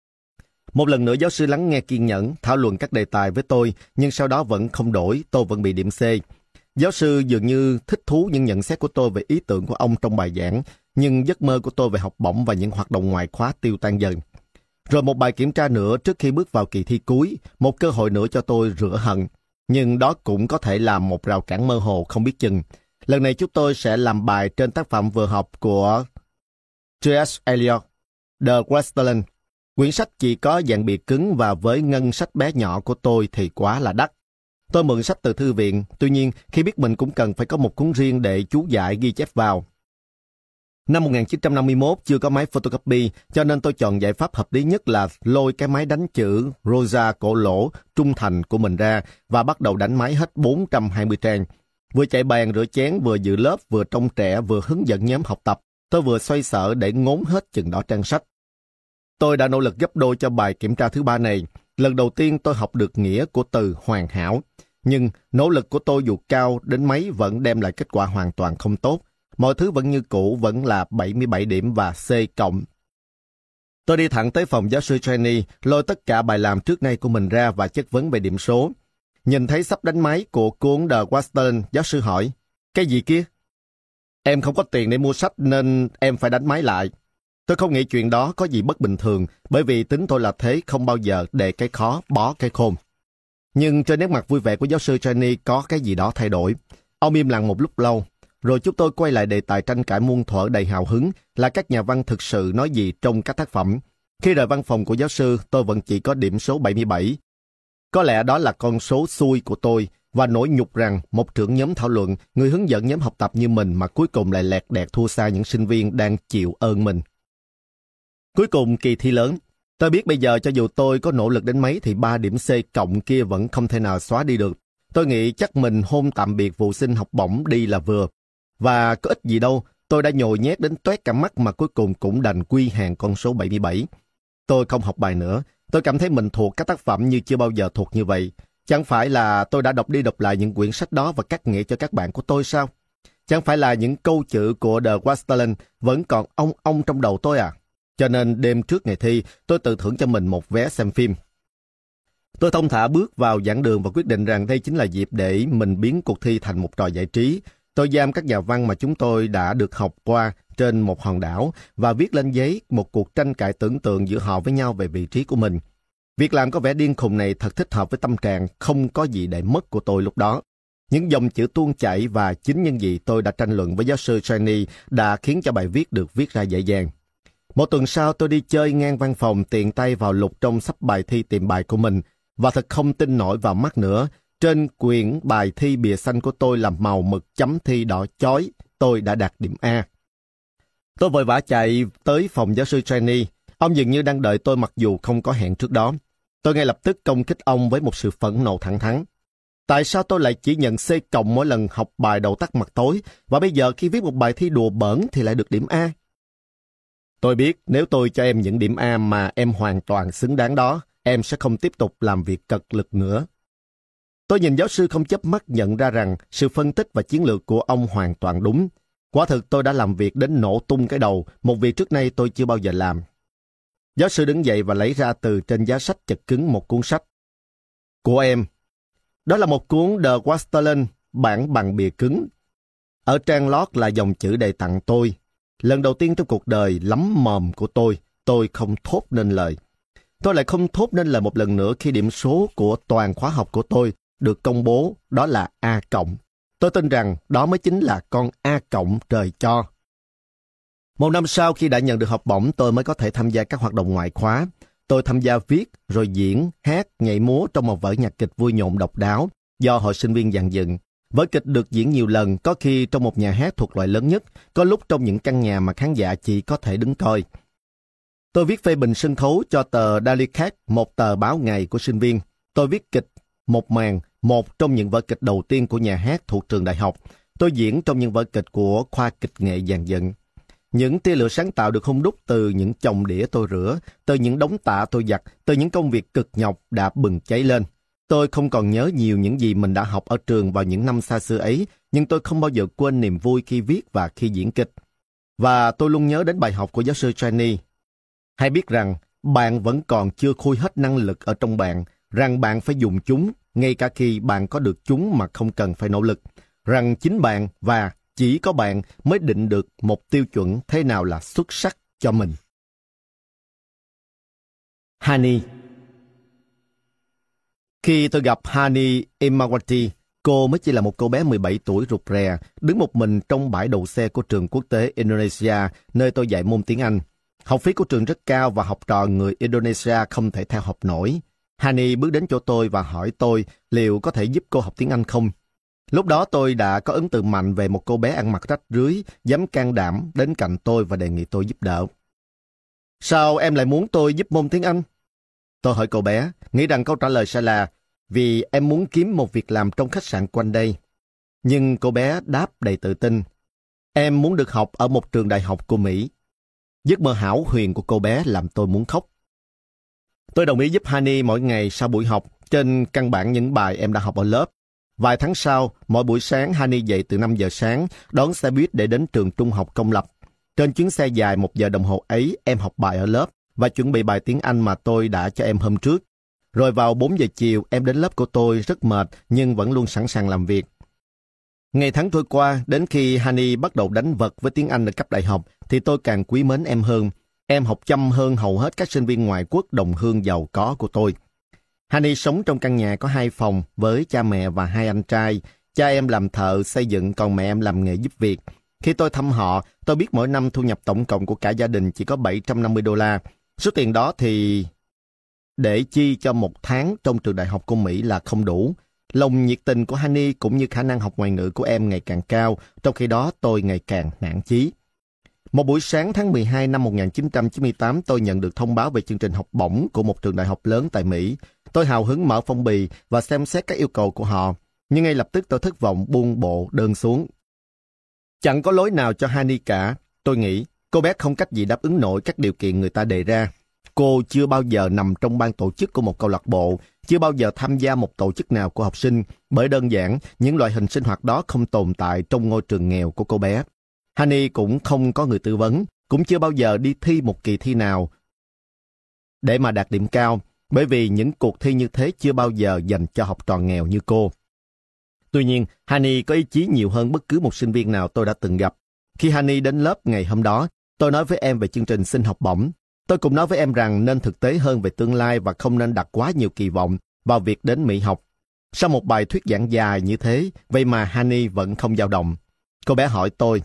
Một lần nữa giáo sư lắng nghe kiên nhẫn, thảo luận các đề tài với tôi, nhưng sau đó vẫn không đổi, tôi vẫn bị điểm C. Giáo sư dường như thích thú những nhận xét của tôi về ý tưởng của ông trong bài giảng, nhưng giấc mơ của tôi về học bổng và những hoạt động ngoại khóa tiêu tan dần. Rồi một bài kiểm tra nữa trước khi bước vào kỳ thi cuối, một cơ hội nữa cho tôi rửa hận. Nhưng đó cũng có thể là một rào cản mơ hồ không biết chừng. Lần này chúng tôi sẽ làm bài trên tác phẩm vừa học của T S Eliot, The Wasteland. Quyển sách chỉ có dạng bìa cứng và với ngân sách bé nhỏ của tôi thì quá là đắt. Tôi mượn sách từ thư viện, tuy nhiên khi biết mình cũng cần phải có một cuốn riêng để chú giải ghi chép vào. Năm một nghìn chín trăm năm mươi mốt chưa có máy photocopy, cho nên tôi chọn giải pháp hợp lý nhất là lôi cái máy đánh chữ Rosa cổ lỗ trung thành của mình ra và bắt đầu đánh máy hết bốn trăm hai mươi trang. Vừa chạy bàn rửa chén, vừa dự lớp, vừa trông trẻ, vừa hướng dẫn nhóm học tập. Tôi vừa xoay sở để ngốn hết chừng đó trang sách. Tôi đã nỗ lực gấp đôi cho bài kiểm tra thứ ba này. Lần đầu tiên tôi học được nghĩa của từ hoàn hảo. Nhưng nỗ lực của tôi dù cao đến mấy vẫn đem lại kết quả hoàn toàn không tốt. Mọi thứ vẫn như cũ, vẫn là bảy mươi bảy điểm và C cộng. Tôi đi thẳng tới phòng giáo sư Trainee, lôi tất cả bài làm trước nay của mình ra và chất vấn về điểm số. Nhìn thấy sắp đánh máy của cuốn The Wasteland, giáo sư hỏi, cái gì kia? Em không có tiền để mua sách nên em phải đánh máy lại. Tôi không nghĩ chuyện đó có gì bất bình thường, bởi vì tính tôi là thế, không bao giờ để cái khó bó cái khôn. Nhưng trên nét mặt vui vẻ của giáo sư Trainee có cái gì đó thay đổi. Ông im lặng một lúc lâu, rồi chúng tôi quay lại đề tài tranh cãi muôn thuở đầy hào hứng là các nhà văn thực sự nói gì trong các tác phẩm. Khi rời văn phòng của giáo sư, tôi vẫn chỉ có điểm số bảy mươi bảy. Có lẽ đó là con số xui của tôi, và nỗi nhục rằng một trưởng nhóm thảo luận, người hướng dẫn nhóm học tập như mình mà cuối cùng lại lẹt đẹt thua xa những sinh viên đang chịu ơn mình. Cuối cùng kỳ thi lớn. Tôi biết bây giờ cho dù tôi có nỗ lực đến mấy thì ba điểm C cộng kia vẫn không thể nào xóa đi được. Tôi nghĩ chắc mình hôn tạm biệt vụ xin học bổng đi là vừa. Và có ích gì đâu, tôi đã nhồi nhét đến toét cả mắt mà cuối cùng cũng đành quy hàng con số bảy mươi bảy. Tôi không học bài nữa. Tôi cảm thấy mình thuộc các tác phẩm như chưa bao giờ thuộc như vậy. Chẳng phải là tôi đã đọc đi đọc lại những quyển sách đó và cắt nghĩa cho các bạn của tôi sao? Chẳng phải là những câu chữ của The Wasteland vẫn còn ong ong trong đầu tôi à? Cho nên đêm trước ngày thi, tôi tự thưởng cho mình một vé xem phim. Tôi thong thả bước vào giảng đường và quyết định rằng đây chính là dịp để mình biến cuộc thi thành một trò giải trí. Tôi giam các nhà văn mà chúng tôi đã được học qua trên một hòn đảo và viết lên giấy một cuộc tranh cãi tưởng tượng giữa họ với nhau về vị trí của mình. Việc làm có vẻ điên khùng này thật thích hợp với tâm trạng không có gì để mất của tôi lúc đó. Những dòng chữ tuôn chảy và chính những gì tôi đã tranh luận với giáo sư Trainee đã khiến cho bài viết được viết ra dễ dàng. Một tuần sau tôi đi chơi ngang văn phòng, tiện tay vào lục trong sắp bài thi tìm bài của mình và thật không tin nổi vào mắt nữa. Trên quyển bài thi bìa xanh của tôi làm màu mực chấm thi đỏ chói, tôi đã đạt điểm A. Tôi vội vã chạy tới phòng giáo sư Trainee. Ông dường như đang đợi tôi mặc dù không có hẹn trước đó. Tôi ngay lập tức công kích ông với một sự phẫn nộ thẳng thắn. Tại sao tôi lại chỉ nhận C cộng mỗi lần học bài đầu tắt mặt tối, và bây giờ khi viết một bài thi đùa bỡn thì lại được điểm A? Tôi biết nếu tôi cho em những điểm A mà em hoàn toàn xứng đáng đó, em sẽ không tiếp tục làm việc cật lực nữa. Tôi nhìn giáo sư không chớp mắt nhận ra rằng sự phân tích và chiến lược của ông hoàn toàn đúng. Quả thực tôi đã làm việc đến nổ tung cái đầu, một việc trước nay tôi chưa bao giờ làm. Giáo sư đứng dậy và lấy ra từ trên giá sách chật cứng một cuốn sách. Của em. Đó là một cuốn The Wasteland, bản bằng bìa cứng. Ở trang lót là dòng chữ đầy tặng tôi. Lần đầu tiên trong cuộc đời lắm mồm của tôi, tôi không thốt nên lời. Tôi lại không thốt nên lời một lần nữa khi điểm số của toàn khóa học của tôi được công bố, đó là A cộng. Tôi tin rằng đó mới chính là con A cộng trời cho. Một năm sau khi đã nhận được học bổng, tôi mới có thể tham gia các hoạt động ngoại khóa. Tôi tham gia viết, rồi diễn, hát, nhảy múa trong một vở nhạc kịch vui nhộn độc đáo do hội sinh viên dàn dựng. Vở kịch được diễn nhiều lần, có khi trong một nhà hát thuộc loại lớn nhất, có lúc trong những căn nhà mà khán giả chỉ có thể đứng coi. Tôi viết phê bình sân khấu cho tờ Daily Cat, một tờ báo ngày của sinh viên. Tôi viết kịch Một Màn, một trong những vở kịch đầu tiên của nhà hát thuộc trường đại học. Tôi diễn trong những vở kịch của khoa kịch nghệ dàn dựng. Những tia lửa sáng tạo được hun đúc từ những chồng đĩa tôi rửa, từ những đống tạ tôi giặt, từ những công việc cực nhọc đã bừng cháy lên. Tôi không còn nhớ nhiều những gì mình đã học ở trường vào những năm xa xưa ấy, nhưng tôi không bao giờ quên niềm vui khi viết và khi diễn kịch. Và tôi luôn nhớ đến bài học của giáo sư Cheney. Hãy biết rằng bạn vẫn còn chưa khui hết năng lực ở trong bạn, rằng bạn phải dùng chúng, ngay cả khi bạn có được chúng mà không cần phải nỗ lực, rằng chính bạn và chỉ có bạn mới định được một tiêu chuẩn thế nào là xuất sắc cho mình. Hani. Khi tôi gặp Hani Emawati, cô mới chỉ là một cô bé mười bảy tuổi rụt rè, đứng một mình trong bãi đậu xe của trường quốc tế Indonesia, nơi tôi dạy môn tiếng Anh. Học phí của trường rất cao và học trò người Indonesia không thể theo học nổi. Hani bước đến chỗ tôi và hỏi tôi liệu có thể giúp cô học tiếng Anh không. Lúc đó tôi đã có ấn tượng mạnh về một cô bé ăn mặc rách rưới, dám can đảm đến cạnh tôi và đề nghị tôi giúp đỡ. Sao em lại muốn tôi giúp môn tiếng Anh? Tôi hỏi cô bé, nghĩ rằng câu trả lời sẽ là vì em muốn kiếm một việc làm trong khách sạn quanh đây. Nhưng cô bé đáp đầy tự tin, em muốn được học ở một trường đại học của Mỹ. Giấc mơ hão huyền của cô bé làm tôi muốn khóc. Tôi đồng ý giúp Hani mỗi ngày sau buổi học, trên căn bản những bài em đã học ở lớp. Vài tháng sau, mỗi buổi sáng Hani dậy từ năm giờ sáng, đón xe buýt để đến trường trung học công lập. Trên chuyến xe dài một giờ đồng hồ ấy, em học bài ở lớp và chuẩn bị bài tiếng Anh mà tôi đã cho em hôm trước. Rồi vào bốn giờ chiều, em đến lớp của tôi rất mệt nhưng vẫn luôn sẵn sàng làm việc. Ngày tháng trôi qua, đến khi Hani bắt đầu đánh vật với tiếng Anh ở cấp đại học, thì tôi càng quý mến em hơn. Em học chăm hơn hầu hết các sinh viên ngoại quốc đồng hương giàu có của tôi. Hani sống trong căn nhà có hai phòng với cha mẹ và hai anh trai. Cha em làm thợ xây dựng, còn mẹ em làm nghề giúp việc. Khi tôi thăm họ, tôi biết mỗi năm thu nhập tổng cộng của cả gia đình chỉ có bảy trăm năm mươi đô la. Số tiền đó thì để chi cho một tháng trong trường đại học của Mỹ là không đủ. Lòng nhiệt tình của Hani cũng như khả năng học ngoại ngữ của em ngày càng cao, trong khi đó tôi ngày càng nản chí. Một buổi sáng tháng mười hai năm một nghìn chín trăm chín mươi tám, tôi nhận được thông báo về chương trình học bổng của một trường đại học lớn tại Mỹ. Tôi hào hứng mở phong bì và xem xét các yêu cầu của họ, nhưng ngay lập tức tôi thất vọng buông bộ đơn xuống. Chẳng có lối nào cho Hani cả. Tôi nghĩ cô bé không cách gì đáp ứng nổi các điều kiện người ta đề ra. Cô chưa bao giờ nằm trong ban tổ chức của một câu lạc bộ, chưa bao giờ tham gia một tổ chức nào của học sinh, bởi đơn giản những loại hình sinh hoạt đó không tồn tại trong ngôi trường nghèo của cô bé. Hani cũng không có người tư vấn, cũng chưa bao giờ đi thi một kỳ thi nào để mà đạt điểm cao, bởi vì những cuộc thi như thế chưa bao giờ dành cho học trò nghèo như cô. Tuy nhiên, Hani có ý chí nhiều hơn bất cứ một sinh viên nào tôi đã từng gặp. Khi Hani đến lớp ngày hôm đó, tôi nói với em về chương trình xin học bổng. Tôi cũng nói với em rằng nên thực tế hơn về tương lai và không nên đặt quá nhiều kỳ vọng vào việc đến Mỹ học. Sau một bài thuyết giảng dài như thế, vậy mà Hani vẫn không dao động. Cô bé hỏi tôi,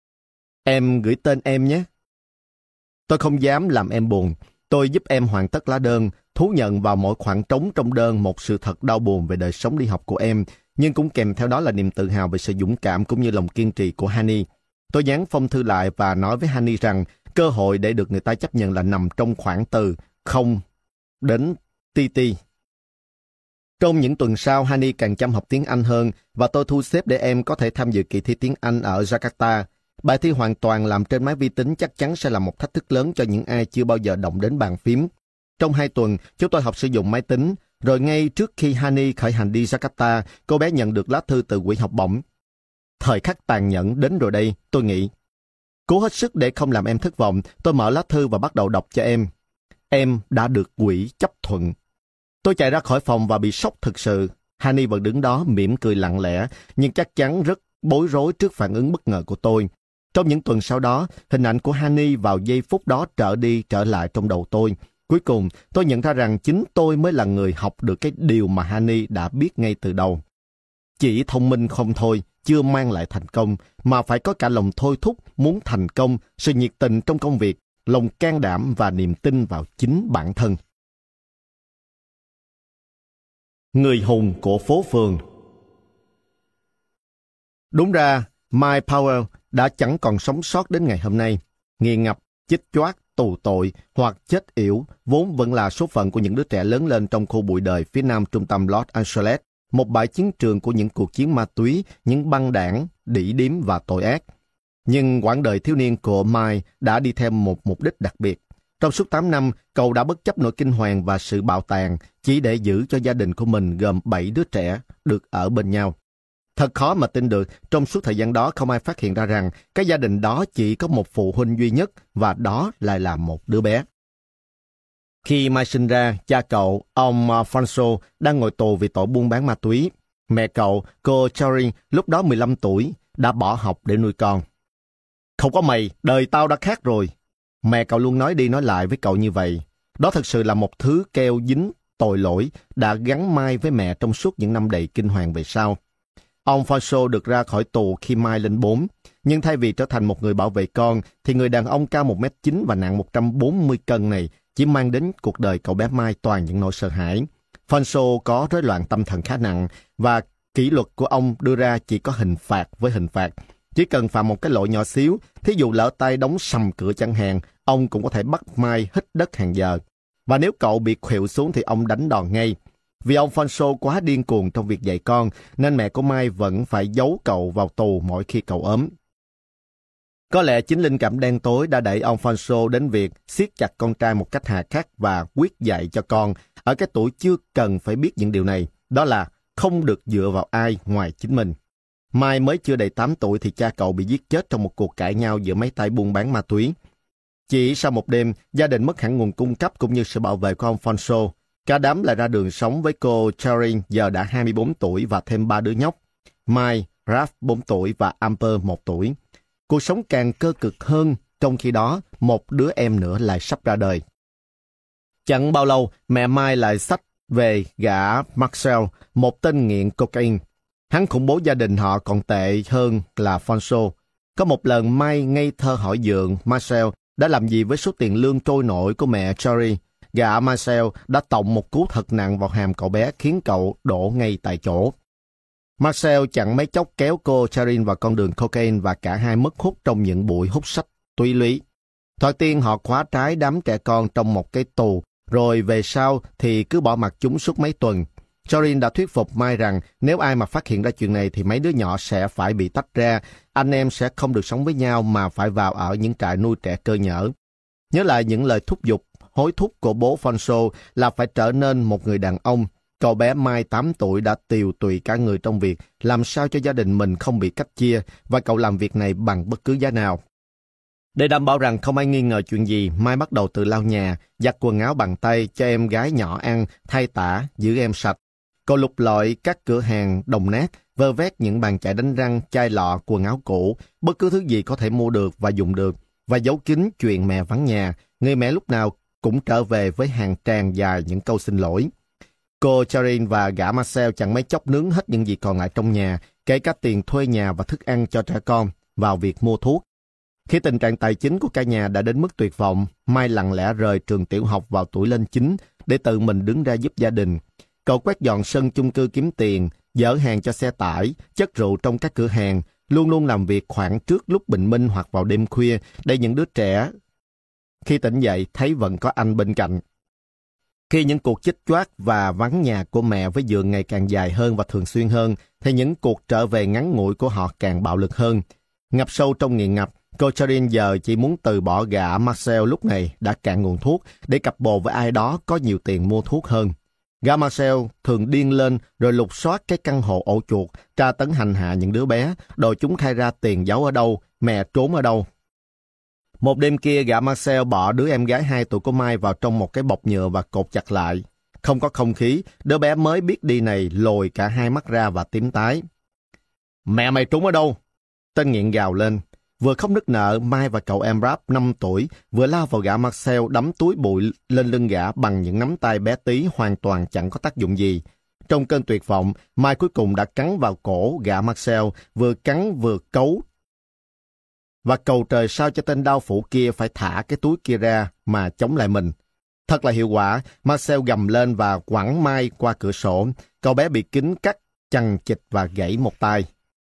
em gửi tên em nhé. Tôi không dám làm em buồn. Tôi giúp em hoàn tất lá đơn, thú nhận vào mỗi khoảng trống trong đơn một sự thật đau buồn về đời sống đi học của em, nhưng cũng kèm theo đó là niềm tự hào về sự dũng cảm cũng như lòng kiên trì của Hani. Tôi dán phong thư lại và nói với Hani rằng cơ hội để được người ta chấp nhận là nằm trong khoảng từ không đến tê tê. Trong những tuần sau, Hani càng chăm học tiếng Anh hơn và tôi thu xếp để em có thể tham dự kỳ thi tiếng Anh ở Jakarta. Bài thi hoàn toàn làm trên máy vi tính chắc chắn sẽ là một thách thức lớn cho những ai chưa bao giờ động đến bàn phím. Trong hai tuần, chúng tôi học sử dụng máy tính, rồi ngay trước khi Hani khởi hành đi Jakarta, cô bé nhận được lá thư từ quỹ học bổng. Thời khắc tàn nhẫn đến rồi đây, tôi nghĩ. Cố hết sức để không làm em thất vọng, tôi mở lá thư và bắt đầu đọc cho em. em đã được quỷ chấp thuận. Tôi chạy ra khỏi phòng và bị sốc thực sự. Honey vẫn đứng đó mỉm cười lặng lẽ, nhưng chắc chắn rất bối rối trước phản ứng bất ngờ của tôi. Trong những tuần sau đó, hình ảnh của Honey vào giây phút đó trở đi trở lại trong đầu tôi. Cuối cùng, tôi nhận ra rằng chính tôi mới là người học được cái điều mà Honey đã biết ngay từ đầu. Chỉ thông minh không thôi, chưa mang lại thành công, mà phải có cả lòng thôi thúc muốn thành công, sự nhiệt tình trong công việc, lòng can đảm và niềm tin vào chính bản thân. Người hùng của phố phường. Đúng ra, Mike Powell đã chẳng còn sống sót đến ngày hôm nay. Nghiện ngập, chích choác, tù tội hoặc chết yểu vốn vẫn là số phận của những đứa trẻ lớn lên trong khu bụi đời phía nam trung tâm Los Angeles, một bãi chiến trường của những cuộc chiến ma túy, những băng đảng, đỉ điếm và tội ác. Nhưng quãng đời thiếu niên của Mike đã đi theo một mục đích đặc biệt. Trong suốt tám năm, cậu đã bất chấp nỗi kinh hoàng và sự bạo tàn chỉ để giữ cho gia đình của mình gồm bảy đứa trẻ được ở bên nhau. Thật khó mà tin được, trong suốt thời gian đó không ai phát hiện ra rằng cái gia đình đó chỉ có một phụ huynh duy nhất và đó lại là một đứa bé. Khi Mike sinh ra, cha cậu, ông Alfonso, đang ngồi tù vì tội buôn bán ma túy. Mẹ cậu, cô Charin, lúc đó mười lăm tuổi, đã bỏ học để nuôi con. Không có mày, đời tao đã khác rồi. Mẹ cậu luôn nói đi nói lại với cậu như vậy. Đó thực sự là một thứ keo dính tội lỗi đã gắn Mike với mẹ trong suốt những năm đầy kinh hoàng về sau. Ông Alfonso được ra khỏi tù khi Mike lên bốn, nhưng thay vì trở thành một người bảo vệ con, thì người đàn ông cao một mét chín và nặng một trăm bốn mươi cân này chỉ mang đến cuộc đời cậu bé Mike toàn những nỗi sợ hãi. Alfonso có rối loạn tâm thần khá nặng và kỷ luật của ông đưa ra chỉ có hình phạt với hình phạt. Chỉ cần phạm một cái lỗi nhỏ xíu, thí dụ lỡ tay đóng sầm cửa chẳng hạn, ông cũng có thể bắt Mike hít đất hàng giờ. Và nếu cậu bị khuỵu xuống thì ông đánh đòn ngay. Vì ông Alfonso quá điên cuồng trong việc dạy con, nên mẹ của Mike vẫn phải giấu cậu vào tù mỗi khi cậu ốm. Có lẽ chính linh cảm đen tối đã đẩy ông Alfonso đến việc siết chặt con trai một cách hà khắc và quyết dạy cho con, ở cái tuổi chưa cần phải biết những điều này, đó là không được dựa vào ai ngoài chính mình. Mike mới chưa đầy tám tuổi thì cha cậu bị giết chết trong một cuộc cãi nhau giữa mấy tay buôn bán ma túy. Chỉ sau một đêm, gia đình mất hẳn nguồn cung cấp cũng như sự bảo vệ của ông Alfonso. Cả đám lại ra đường sống với cô Charin, giờ đã hai mươi bốn tuổi và thêm ba đứa nhóc. Mike, Ralph bốn tuổi và Amber một tuổi. Cuộc sống càng cơ cực hơn, trong khi đó một đứa em nữa lại sắp ra đời. Chẳng bao lâu, mẹ Mike lại xách về gã Marcel, một tên nghiện cocaine. Hắn khủng bố gia đình họ còn tệ hơn là Alfonso. Có một lần Mike ngây thơ hỏi dượng Marcel đã làm gì với số tiền lương trôi nổi của mẹ Cherry. Gã Marcel đã tộng một cú thật nặng vào hàm cậu bé khiến cậu đổ ngay tại chỗ. Marcel chẳng mấy chốc kéo cô Charin vào con đường cocaine và cả hai mất hút trong những buổi hút sách túy lý. Thoạt tiên họ khóa trái đám trẻ con trong một cái tù, rồi về sau thì cứ bỏ mặc chúng suốt mấy tuần. Charin đã thuyết phục Mike rằng nếu ai mà phát hiện ra chuyện này thì mấy đứa nhỏ sẽ phải bị tách ra, anh em sẽ không được sống với nhau mà phải vào ở những trại nuôi trẻ cơ nhỡ. Nhớ lại những lời thúc giục, hối thúc của bố Alfonso là phải trở nên một người đàn ông, cậu bé Mike tám tuổi đã tiều tụy cả người trong việc làm sao cho gia đình mình không bị cách chia, và cậu làm việc này bằng bất cứ giá nào. Để đảm bảo rằng không ai nghi ngờ chuyện gì, Mike bắt đầu tự lau nhà, giặt quần áo bằng tay cho em gái nhỏ ăn, thay tã, giữ em sạch. Cậu lục lọi các cửa hàng đồng nát, vơ vét những bàn chải đánh răng, chai lọ, quần áo cũ, bất cứ thứ gì có thể mua được và dùng được, và giấu kín chuyện mẹ vắng nhà. Người mẹ lúc nào cũng trở về với hàng tràn dài những câu xin lỗi. Cô Charin và gã Marcel chẳng mấy chốc nướng hết những gì còn lại trong nhà, kể cả tiền thuê nhà và thức ăn cho trẻ con, vào việc mua thuốc. Khi tình trạng tài chính của cả nhà đã đến mức tuyệt vọng, Mike lặng lẽ rời trường tiểu học vào tuổi lên chín để tự mình đứng ra giúp gia đình. Cậu quét dọn sân chung cư kiếm tiền, dỡ hàng cho xe tải, chất rượu trong các cửa hàng, luôn luôn làm việc khoảng trước lúc bình minh hoặc vào đêm khuya để những đứa trẻ khi tỉnh dậy thấy vẫn có anh bên cạnh. Khi những cuộc chích choác và vắng nhà của mẹ với dượng ngày càng dài hơn và thường xuyên hơn, thì những cuộc trở về ngắn ngủi của họ càng bạo lực hơn. Ngập sâu trong nghiện ngập, cô Charin giờ chỉ muốn từ bỏ gã Marcel lúc này đã cạn nguồn thuốc để cặp bồ với ai đó có nhiều tiền mua thuốc hơn. Gã Marcel thường điên lên rồi lục soát cái căn hộ ổ chuột, tra tấn hành hạ những đứa bé, đòi chúng khai ra tiền giấu ở đâu, mẹ trốn ở đâu. Một đêm kia, gã Marcel bỏ đứa em gái hai tuổi của Mai vào trong một cái bọc nhựa và cột chặt lại. Không có không khí, đứa bé mới biết đi này lồi cả hai mắt ra và tím tái. Mẹ mày trúng ở đâu? Tên nghiện gào lên. Vừa khóc nức nở, Mai và cậu em Rap năm tuổi vừa lao vào gã Marcel đấm túi bụi lên lưng gã bằng những nắm tay bé tí hoàn toàn chẳng có tác dụng gì. Trong cơn tuyệt vọng, Mai cuối cùng đã cắn vào cổ gã Marcel, vừa cắn vừa cấu. Và cầu trời sao cho tên đao phủ kia phải thả cái túi kia ra mà chống lại mình. Thật là hiệu quả, Marcel gầm lên và quẳng Mai qua cửa sổ. Cậu bé bị kính cắt, chằng chịt và gãy một tay.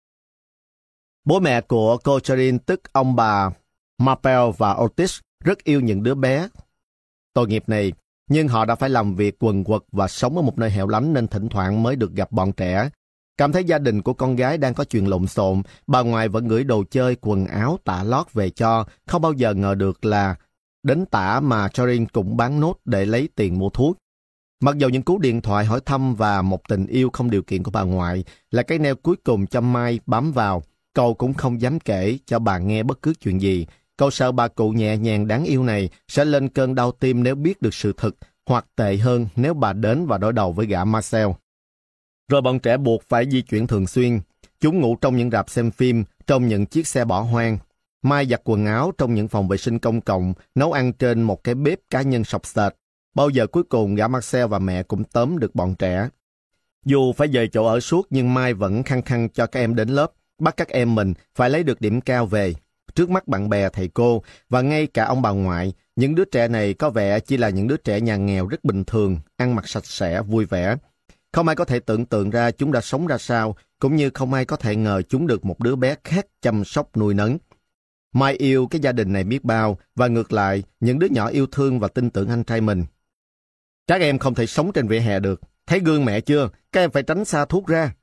Bố mẹ của cô Charin, tức ông bà Marpel và Otis, rất yêu những đứa bé tội nghiệp này, nhưng họ đã phải làm việc quần quật và sống ở một nơi hẻo lánh nên thỉnh thoảng mới được gặp bọn trẻ. Cảm thấy gia đình của con gái đang có chuyện lộn xộn, bà ngoại vẫn gửi đồ chơi, quần áo, tả lót về cho, không bao giờ ngờ được là đến tả mà Charin cũng bán nốt để lấy tiền mua thuốc. Mặc dù những cú điện thoại hỏi thăm và một tình yêu không điều kiện của bà ngoại là cái neo cuối cùng cho Mai bám vào, cậu cũng không dám kể cho bà nghe bất cứ chuyện gì. Cậu sợ bà cụ nhẹ nhàng đáng yêu này sẽ lên cơn đau tim nếu biết được sự thật, hoặc tệ hơn nếu bà đến và đối đầu với gã Marcel. Rồi bọn trẻ buộc phải di chuyển thường xuyên. Chúng ngủ trong những rạp xem phim, trong những chiếc xe bỏ hoang. Mai giặt quần áo trong những phòng vệ sinh công cộng, nấu ăn trên một cái bếp cá nhân sọc sệt. Bao giờ cuối cùng gã Marcel và mẹ cũng tóm được bọn trẻ. Dù phải dời chỗ ở suốt nhưng Mai vẫn khăng khăng cho các em đến lớp, bắt các em mình phải lấy được điểm cao về. Trước mắt bạn bè, thầy cô và ngay cả ông bà ngoại, những đứa trẻ này có vẻ chỉ là những đứa trẻ nhà nghèo rất bình thường, ăn mặc sạch sẽ, vui vẻ. Không ai có thể tưởng tượng ra chúng đã sống ra sao, cũng như không ai có thể ngờ chúng được một đứa bé khác chăm sóc nuôi nấng. Mai yêu cái gia đình này biết bao, và ngược lại, những đứa nhỏ yêu thương và tin tưởng anh trai mình. Các em không thể sống trên vỉa hè được. Thấy gương mẹ chưa? Các em phải tránh xa thuốc ra.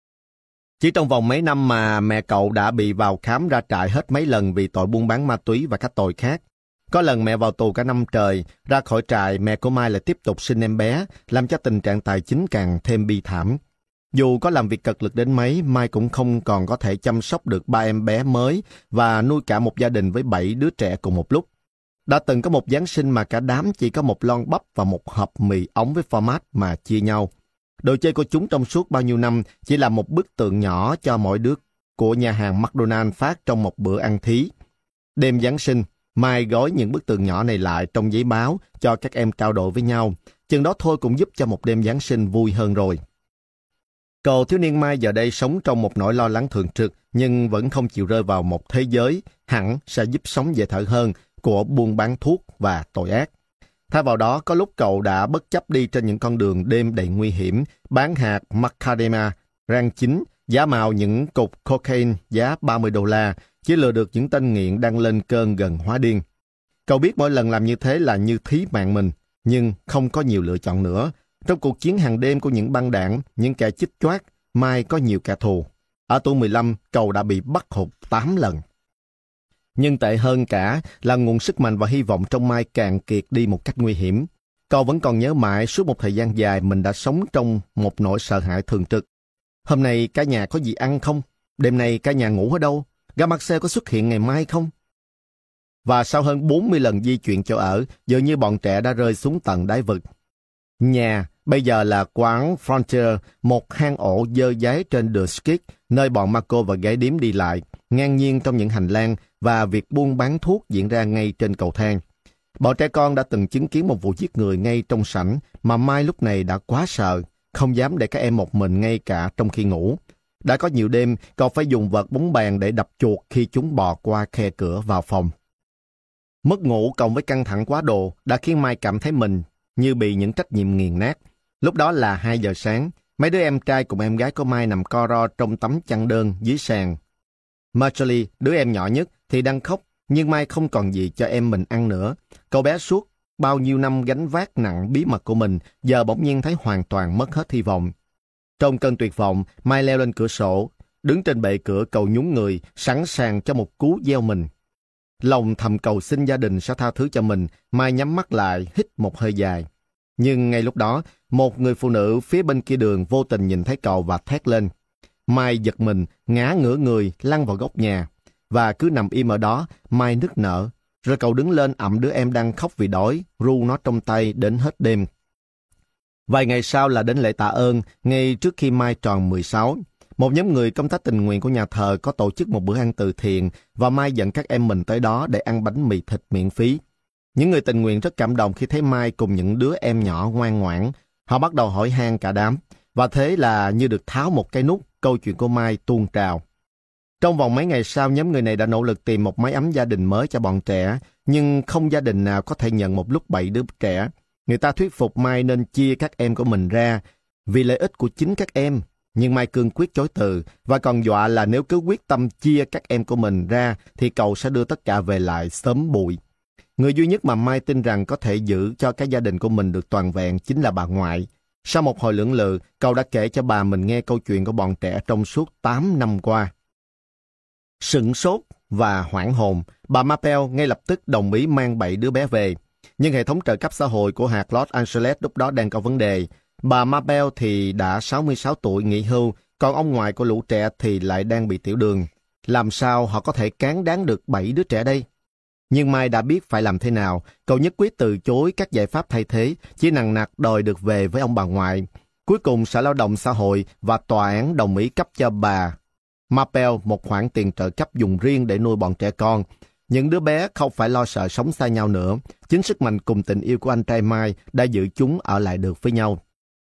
Chỉ trong vòng mấy năm mà mẹ cậu đã bị vào khám ra trại hết mấy lần vì tội buôn bán ma túy và các tội khác. Có lần mẹ vào tù cả năm trời, ra khỏi trại mẹ của Mai lại tiếp tục sinh em bé, làm cho tình trạng tài chính càng thêm bi thảm. Dù có làm việc cật lực đến mấy, Mai cũng không còn có thể chăm sóc được ba em bé mới và nuôi cả một gia đình với bảy đứa trẻ cùng một lúc. Đã từng có một Giáng sinh mà cả đám chỉ có một lon bắp và một hộp mì ống với format mà chia nhau. Đồ chơi của chúng trong suốt bao nhiêu năm chỉ là một bức tượng nhỏ cho mỗi đứa của nhà hàng McDonald's phát trong một bữa ăn thí. Đêm Giáng sinh, Mai gói những bức tượng nhỏ này lại trong giấy báo cho các em trao đổi với nhau. Chừng đó thôi cũng giúp cho một đêm Giáng sinh vui hơn rồi. Cậu thiếu niên Mai giờ đây sống trong một nỗi lo lắng thường trực nhưng vẫn không chịu rơi vào một thế giới hẳn sẽ giúp sống dễ thở hơn của buôn bán thuốc và tội ác. Thay vào đó, có lúc cậu đã bất chấp đi trên những con đường đêm đầy nguy hiểm, bán hạt macadamia, rang chín, giả mạo những cục cocaine giá ba mươi đô la, chỉ lừa được những tên nghiện đang lên cơn gần hóa điên. Cậu biết mỗi lần làm như thế là như thí mạng mình, nhưng không có nhiều lựa chọn nữa. Trong cuộc chiến hàng đêm của những băng đảng, những kẻ chích choát, Mai có nhiều kẻ thù. Ở tuổi mười lăm, cậu đã bị bắt hụt tám lần. Nhưng tệ hơn cả là nguồn sức mạnh và hy vọng trong Mai càng kiệt đi một cách nguy hiểm. Cậu vẫn còn nhớ mãi suốt một thời gian dài mình đã sống trong một nỗi sợ hãi thường trực. Hôm nay cả nhà có gì ăn không? Đêm nay cả nhà ngủ ở đâu? Gã Marcel có xuất hiện ngày mai không? Và sau hơn bốn mươi lần di chuyển chỗ ở, dường như bọn trẻ đã rơi xuống tận đáy vực. Nhà bây giờ là quán Frontier, một hang ổ dơ dáy trên The Skid, nơi bọn Marco và gái điếm đi lại, ngang nhiên trong những hành lang, và việc buôn bán thuốc diễn ra ngay trên cầu thang. Bọn trẻ con đã từng chứng kiến một vụ giết người ngay trong sảnh, mà Mai lúc này đã quá sợ, không dám để các em một mình ngay cả trong khi ngủ. Đã có nhiều đêm, cậu phải dùng vợt bóng bàn để đập chuột khi chúng bò qua khe cửa vào phòng. Mất ngủ cộng với căng thẳng quá độ đã khiến Mai cảm thấy mình như bị những trách nhiệm nghiền nát. Lúc đó là hai giờ sáng, mấy đứa em trai cùng em gái của Mai nằm co ro trong tấm chăn đơn dưới sàn. Marjorie, đứa em nhỏ nhất, thì đang khóc, nhưng Mai không còn gì cho em mình ăn nữa. Cậu bé suốt bao nhiêu năm gánh vác nặng bí mật của mình, giờ bỗng nhiên thấy hoàn toàn mất hết hy vọng. Trong cơn tuyệt vọng, Mai leo lên cửa sổ, đứng trên bệ cửa cậu nhún người, sẵn sàng cho một cú gieo mình. Lòng thầm cầu xin gia đình sẽ tha thứ cho mình, Mai nhắm mắt lại, hít một hơi dài. Nhưng ngay lúc đó, một người phụ nữ phía bên kia đường vô tình nhìn thấy cậu và thét lên. Mai giật mình, ngã ngửa người, lăn vào góc nhà. Và cứ nằm im ở đó, Mai nức nở. Rồi cậu đứng lên ẵm đứa em đang khóc vì đói, ru nó trong tay đến hết đêm. Vài ngày sau là đến lễ tạ ơn, ngay trước khi Mai tròn mười sáu. Một nhóm người công tác tình nguyện của nhà thờ có tổ chức một bữa ăn từ thiện và Mai dẫn các em mình tới đó để ăn bánh mì thịt miễn phí. Những người tình nguyện rất cảm động khi thấy Mai cùng những đứa em nhỏ ngoan ngoãn. Họ bắt đầu hỏi han cả đám. Và thế là như được tháo một cái nút, câu chuyện của Mai tuôn trào. Trong vòng mấy ngày sau, nhóm người này đã nỗ lực tìm một mái ấm gia đình mới cho bọn trẻ, nhưng không gia đình nào có thể nhận một lúc bảy đứa trẻ. Người ta thuyết phục Mai nên chia các em của mình ra, vì lợi ích của chính các em. Nhưng Mai cương quyết chối từ, và còn dọa là nếu cứ quyết tâm chia các em của mình ra, thì cậu sẽ đưa tất cả về lại xóm bụi. Người duy nhất mà Mai tin rằng có thể giữ cho cái gia đình của mình được toàn vẹn chính là bà ngoại. Sau một hồi lưỡng lự, cậu đã kể cho bà mình nghe câu chuyện của bọn trẻ trong suốt tám năm qua. Sửng sốt và hoảng hồn, bà Mapel ngay lập tức đồng ý mang bảy đứa bé về. Nhưng hệ thống trợ cấp xã hội của hạt Los Angeles lúc đó đang có vấn đề. Bà Mapel thì đã sáu mươi sáu tuổi nghỉ hưu, còn ông ngoại của lũ trẻ thì lại đang bị tiểu đường. Làm sao họ có thể cán đáng được bảy đứa trẻ đây? Nhưng Mai đã biết phải làm thế nào. Cậu nhất quyết từ chối các giải pháp thay thế, chỉ nằng nặc đòi được về với ông bà ngoại. Cuối cùng Sở Lao động Xã hội và tòa án đồng ý cấp cho bà Mapel một khoản tiền trợ cấp dùng riêng để nuôi bọn trẻ con. Những đứa bé không phải lo sợ sống xa nhau nữa. Chính sức mạnh cùng tình yêu của anh trai Mai đã giữ chúng ở lại được với nhau.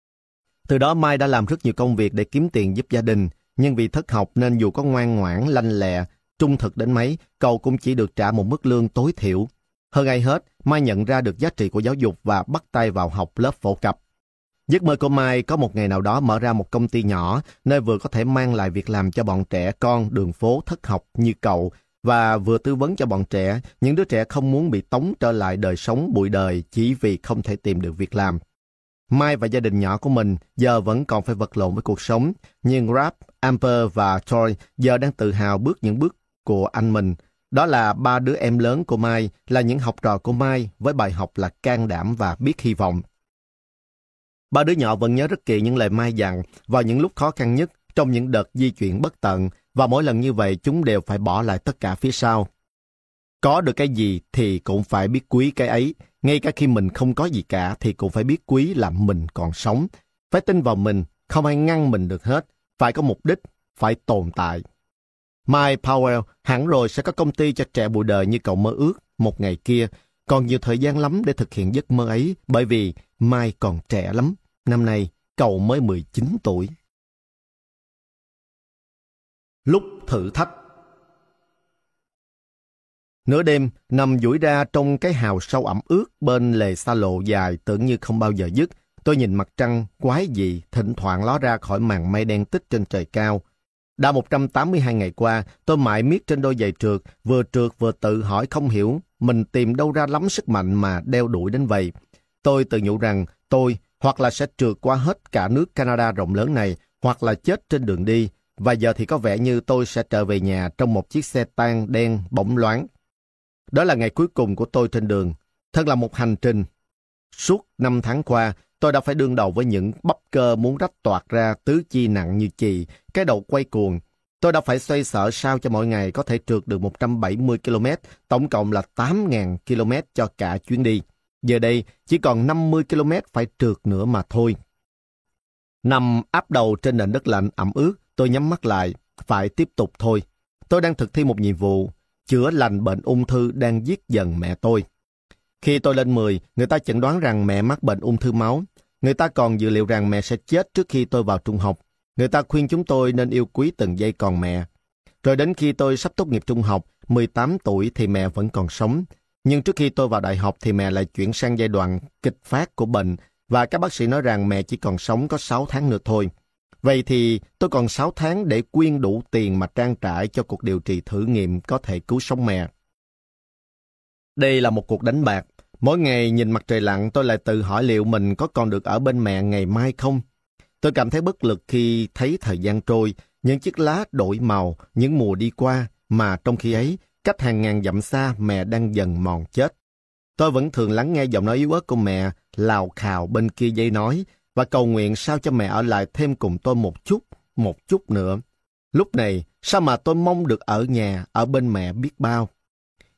Từ đó Mai đã làm rất nhiều công việc để kiếm tiền giúp gia đình. Nhưng vì thất học nên dù có ngoan ngoãn, lanh lẹ, trung thực đến mấy, cậu cũng chỉ được trả một mức lương tối thiểu. Hơn ai hết, Mai nhận ra được giá trị của giáo dục và bắt tay vào học lớp phổ cập. Giấc mơ của Mai có một ngày nào đó mở ra một công ty nhỏ, nơi vừa có thể mang lại việc làm cho bọn trẻ con đường phố thất học như cậu, và vừa tư vấn cho bọn trẻ, những đứa trẻ không muốn bị tống trở lại đời sống bụi đời chỉ vì không thể tìm được việc làm. Mai và gia đình nhỏ của mình giờ vẫn còn phải vật lộn với cuộc sống, nhưng Rap, Amber và Troy giờ đang tự hào bước những bước của anh mình. Đó là ba đứa em lớn của Mai, là những học trò của Mai với bài học là can đảm và biết hy vọng. Ba đứa nhỏ vẫn nhớ rất kỹ những lời Mai dặn vào những lúc khó khăn nhất, trong những đợt di chuyển bất tận, và mỗi lần như vậy chúng đều phải bỏ lại tất cả phía sau. Có được cái gì thì cũng phải biết quý cái ấy, ngay cả khi mình không có gì cả thì cũng phải biết quý là mình còn sống. Phải tin vào mình, không ai ngăn mình được hết, phải có mục đích, phải tồn tại. Mai Powell hẳn rồi sẽ có công ty cho trẻ bụi đời như cậu mơ ước một ngày kia, còn nhiều thời gian lắm để thực hiện giấc mơ ấy, bởi vì Mai còn trẻ lắm, năm nay cậu mới mười chín tuổi. Lúc thử thách. Nửa đêm, nằm duỗi ra trong cái hào sâu ẩm ướt bên lề xa lộ dài tưởng như không bao giờ dứt, tôi nhìn mặt trăng quái dị thỉnh thoảng ló ra khỏi màn mây đen tích trên trời cao. Đã một trăm tám mươi hai ngày qua, tôi mải miết trên đôi giày trượt, vừa trượt vừa tự hỏi không hiểu mình tìm đâu ra lắm sức mạnh mà đeo đuổi đến vậy. Tôi tự nhủ rằng tôi hoặc là sẽ trượt qua hết cả nước Canada rộng lớn này, hoặc là chết trên đường đi, và giờ thì có vẻ như tôi sẽ trở về nhà trong một chiếc xe tang đen bóng loáng. Đó là ngày cuối cùng của tôi trên đường. Thật là một hành trình. Suốt năm tháng qua, tôi đã phải đương đầu với những bắp cơ muốn rách toạc ra, tứ chi nặng như chì, cái đầu quay cuồng. Tôi đã phải xoay sở sao cho mỗi ngày có thể trượt được một trăm bảy mươi ki lô mét, tổng cộng là tám nghìn ki lô mét cho cả chuyến đi. Giờ đây, chỉ còn năm mươi ki lô mét phải trượt nữa mà thôi. Nằm áp đầu trên nền đất lạnh ẩm ướt, tôi nhắm mắt lại, phải tiếp tục thôi. Tôi đang thực thi một nhiệm vụ, chữa lành bệnh ung thư đang giết dần mẹ tôi. Khi tôi lên mười, người ta chẩn đoán rằng mẹ mắc bệnh ung thư máu. Người ta còn dự liệu rằng mẹ sẽ chết trước khi tôi vào trung học. Người ta khuyên chúng tôi nên yêu quý từng giây còn mẹ. Rồi đến khi tôi sắp tốt nghiệp trung học, mười tám tuổi thì mẹ vẫn còn sống. Nhưng trước khi tôi vào đại học thì mẹ lại chuyển sang giai đoạn kịch phát của bệnh, và các bác sĩ nói rằng mẹ chỉ còn sống có sáu tháng nữa thôi. Vậy thì tôi còn sáu tháng để quyên đủ tiền mà trang trải cho cuộc điều trị thử nghiệm có thể cứu sống mẹ. Đây là một cuộc đánh bạc. Mỗi ngày nhìn mặt trời lặn, tôi lại tự hỏi liệu mình có còn được ở bên mẹ ngày mai không. Tôi cảm thấy bất lực khi thấy thời gian trôi, những chiếc lá đổi màu, những mùa đi qua, mà trong khi ấy, cách hàng ngàn dặm xa mẹ đang dần mòn chết. Tôi vẫn thường lắng nghe giọng nói yếu ớt của mẹ lào khào bên kia dây nói, và cầu nguyện sao cho mẹ ở lại thêm cùng tôi một chút, một chút nữa. Lúc này, sao mà tôi mong được ở nhà, ở bên mẹ biết bao.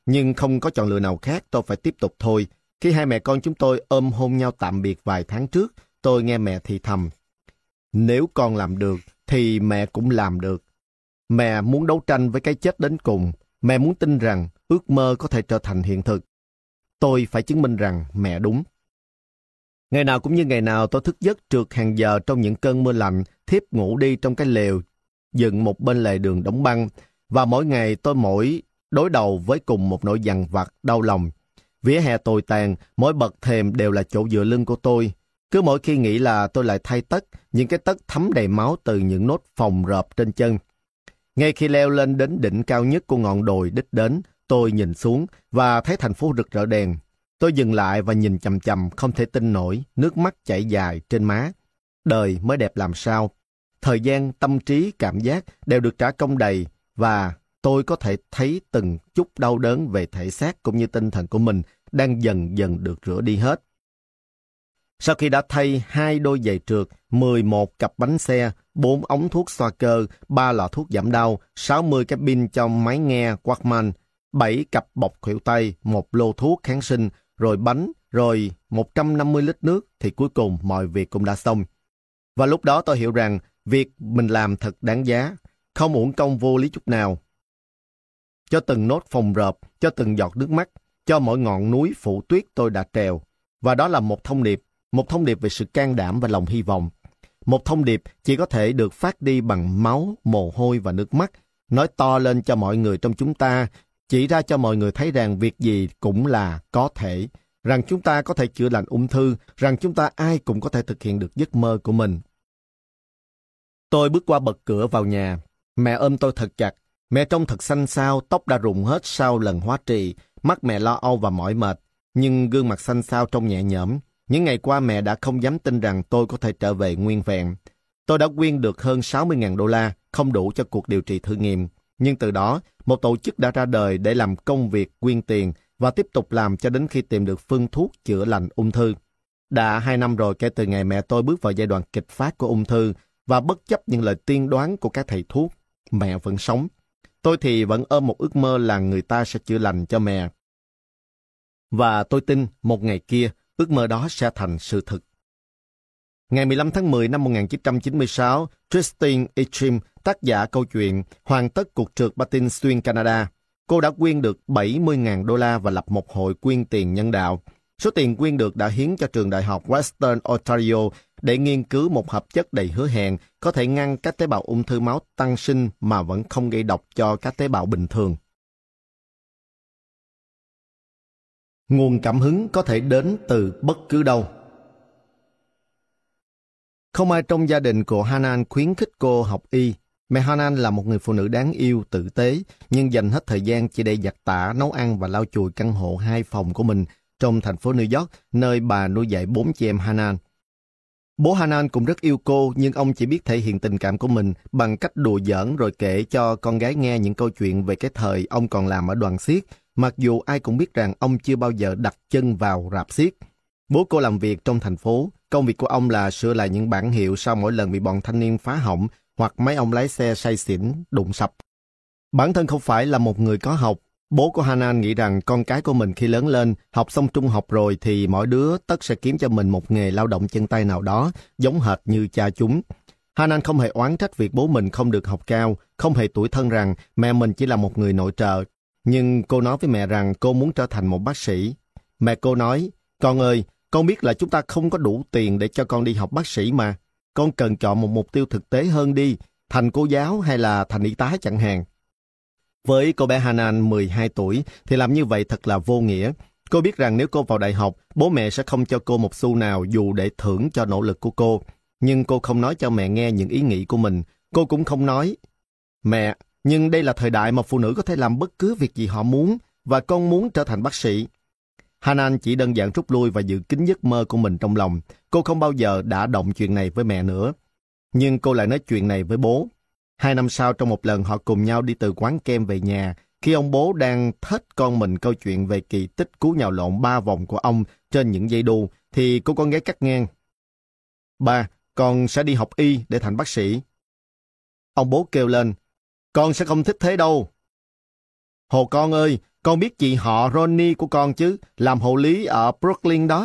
nhưng không có chọn lựa nào khác, tôi phải tiếp tục thôi. Khi hai mẹ con chúng tôi ôm hôn nhau tạm biệt vài tháng trước, tôi nghe mẹ thì thầm. Nếu con làm được, thì mẹ cũng làm được. Mẹ muốn đấu tranh với cái chết đến cùng. Mẹ muốn tin rằng ước mơ có thể trở thành hiện thực. Tôi phải chứng minh rằng mẹ đúng. Ngày nào cũng như ngày nào, tôi thức giấc trượt hàng giờ trong những cơn mưa lạnh, thiếp ngủ đi trong cái lều dựng một bên lề đường đóng băng. Và mỗi ngày tôi mỗi đối đầu với cùng một nỗi dằn vặt đau lòng. Vỉa hè tồi tàn, mỗi bậc thềm đều là chỗ dựa lưng của tôi. Cứ mỗi khi nghĩ là tôi lại thay tất, những cái tất thấm đầy máu từ những nốt phồng rộp trên chân. Ngay khi leo lên đến đỉnh cao nhất của ngọn đồi đích đến, tôi nhìn xuống và thấy thành phố rực rỡ đèn. Tôi dừng lại và nhìn chằm chằm, không thể tin nổi, nước mắt chảy dài trên má. Đời mới đẹp làm sao? Thời gian, tâm trí, cảm giác đều được trả công đầy và tôi có thể thấy từng chút đau đớn về thể xác cũng như tinh thần của mình đang dần dần được rửa đi hết. Sau khi đã thay hai đôi giày trượt, mười một cặp bánh xe, bốn ống thuốc xoa cơ, ba lọ thuốc giảm đau, sáu mươi cái pin trong máy nghe Walkman, bảy cặp bọc khuỷu tay, một lô thuốc kháng sinh, rồi bánh, rồi một trăm năm mươi lít nước, thì cuối cùng mọi việc cũng đã xong. Và lúc đó tôi hiểu rằng việc mình làm thật đáng giá, không uổng công vô lý chút nào. Cho từng nốt phồng rộp, cho từng giọt nước mắt, cho mỗi ngọn núi phủ tuyết tôi đã trèo. Và đó là một thông điệp, một thông điệp về sự can đảm và lòng hy vọng. Một thông điệp chỉ có thể được phát đi bằng máu, mồ hôi và nước mắt, nói to lên cho mọi người trong chúng ta, chỉ ra cho mọi người thấy rằng việc gì cũng là có thể, rằng chúng ta có thể chữa lành ung thư, rằng chúng ta ai cũng có thể thực hiện được giấc mơ của mình. Tôi bước qua bậc cửa vào nhà. Mẹ ôm tôi thật chặt. Mẹ trông thật xanh xao, tóc đã rụng hết sau lần hóa trị, mắt mẹ lo âu và mỏi mệt, nhưng gương mặt xanh xao trông nhẹ nhõm. Những ngày qua mẹ đã không dám tin rằng tôi có thể trở về nguyên vẹn. Tôi đã quyên được hơn sáu mươi nghìn đô la, không đủ cho cuộc điều trị thử nghiệm. Nhưng từ đó, một tổ chức đã ra đời để làm công việc quyên tiền và tiếp tục làm cho đến khi tìm được phương thuốc chữa lành ung thư. Đã hai năm rồi kể từ ngày mẹ tôi bước vào giai đoạn kịch phát của ung thư và bất chấp những lời tiên đoán của các thầy thuốc, mẹ vẫn sống. Tôi thì vẫn ôm một ước mơ là người ta sẽ chữa lành cho mẹ. Và tôi tin một ngày kia, ước mơ đó sẽ thành sự thực. Ngày mười lăm tháng mười năm một nghìn chín trăm chín mươi sáu, Christine Etrim, tác giả câu chuyện Hoàn tất cuộc trượt patin xuyên Canada. Cô đã quyên được bảy mươi nghìn đô la và lập một hội quyên tiền nhân đạo. Số tiền quyên được đã hiến cho trường đại học Western Ontario để nghiên cứu một hợp chất đầy hứa hẹn có thể ngăn các tế bào ung thư máu tăng sinh mà vẫn không gây độc cho các tế bào bình thường. Nguồn cảm hứng có thể đến từ bất cứ đâu. Không ai trong gia đình của Hanan khuyến khích cô học y. Mẹ Hanan là một người phụ nữ đáng yêu, tử tế, nhưng dành hết thời gian chỉ để giặt tã, nấu ăn và lau chùi căn hộ hai phòng của mình trong thành phố New York, nơi bà nuôi dạy bốn chị em Hanan. Bố Hanan cũng rất yêu cô, nhưng ông chỉ biết thể hiện tình cảm của mình bằng cách đùa giỡn rồi kể cho con gái nghe những câu chuyện về cái thời ông còn làm ở đoàn xiếc, mặc dù ai cũng biết rằng ông chưa bao giờ đặt chân vào rạp xiếc. Bố cô làm việc trong thành phố, công việc của ông là sửa lại những bảng hiệu sau mỗi lần bị bọn thanh niên phá hỏng hoặc mấy ông lái xe say xỉn đụng sập. Bản thân không phải là một người có học, bố của Hanan nghĩ rằng con cái của mình khi lớn lên, học xong trung học rồi thì mỗi đứa tất sẽ kiếm cho mình một nghề lao động chân tay nào đó, giống hệt như cha chúng. Hanan không hề oán trách việc bố mình không được học cao, không hề tủi thân rằng mẹ mình chỉ là một người nội trợ. Nhưng cô nói với mẹ rằng cô muốn trở thành một bác sĩ. Mẹ cô nói, con ơi, con biết là chúng ta không có đủ tiền để cho con đi học bác sĩ mà. Con cần chọn một mục tiêu thực tế hơn đi, thành cô giáo hay là thành y tá chẳng hạn. Với cô bé Hanan mười hai tuổi thì làm như vậy thật là vô nghĩa. Cô biết rằng nếu cô vào đại học, bố mẹ sẽ không cho cô một xu nào dù để thưởng cho nỗ lực của cô. Nhưng cô không nói cho mẹ nghe những ý nghĩ của mình. Cô cũng không nói, mẹ, nhưng đây là thời đại mà phụ nữ có thể làm bất cứ việc gì họ muốn và con muốn trở thành bác sĩ. Hanan chỉ đơn giản rút lui và giữ kín giấc mơ của mình trong lòng. Cô không bao giờ đã động chuyện này với mẹ nữa. Nhưng cô lại nói chuyện này với bố. Hai năm sau, trong một lần họ cùng nhau đi từ quán kem về nhà, khi ông bố đang thết con mình câu chuyện về kỳ tích cú nhào lộn ba vòng của ông trên những dây đu, thì cô con gái cắt ngang. Ba, con sẽ đi học y để thành bác sĩ. Ông bố kêu lên, con sẽ không thích thế đâu. Hồ con ơi, Con biết chị họ Ronnie của con chứ, làm hộ lý ở Brooklyn đó.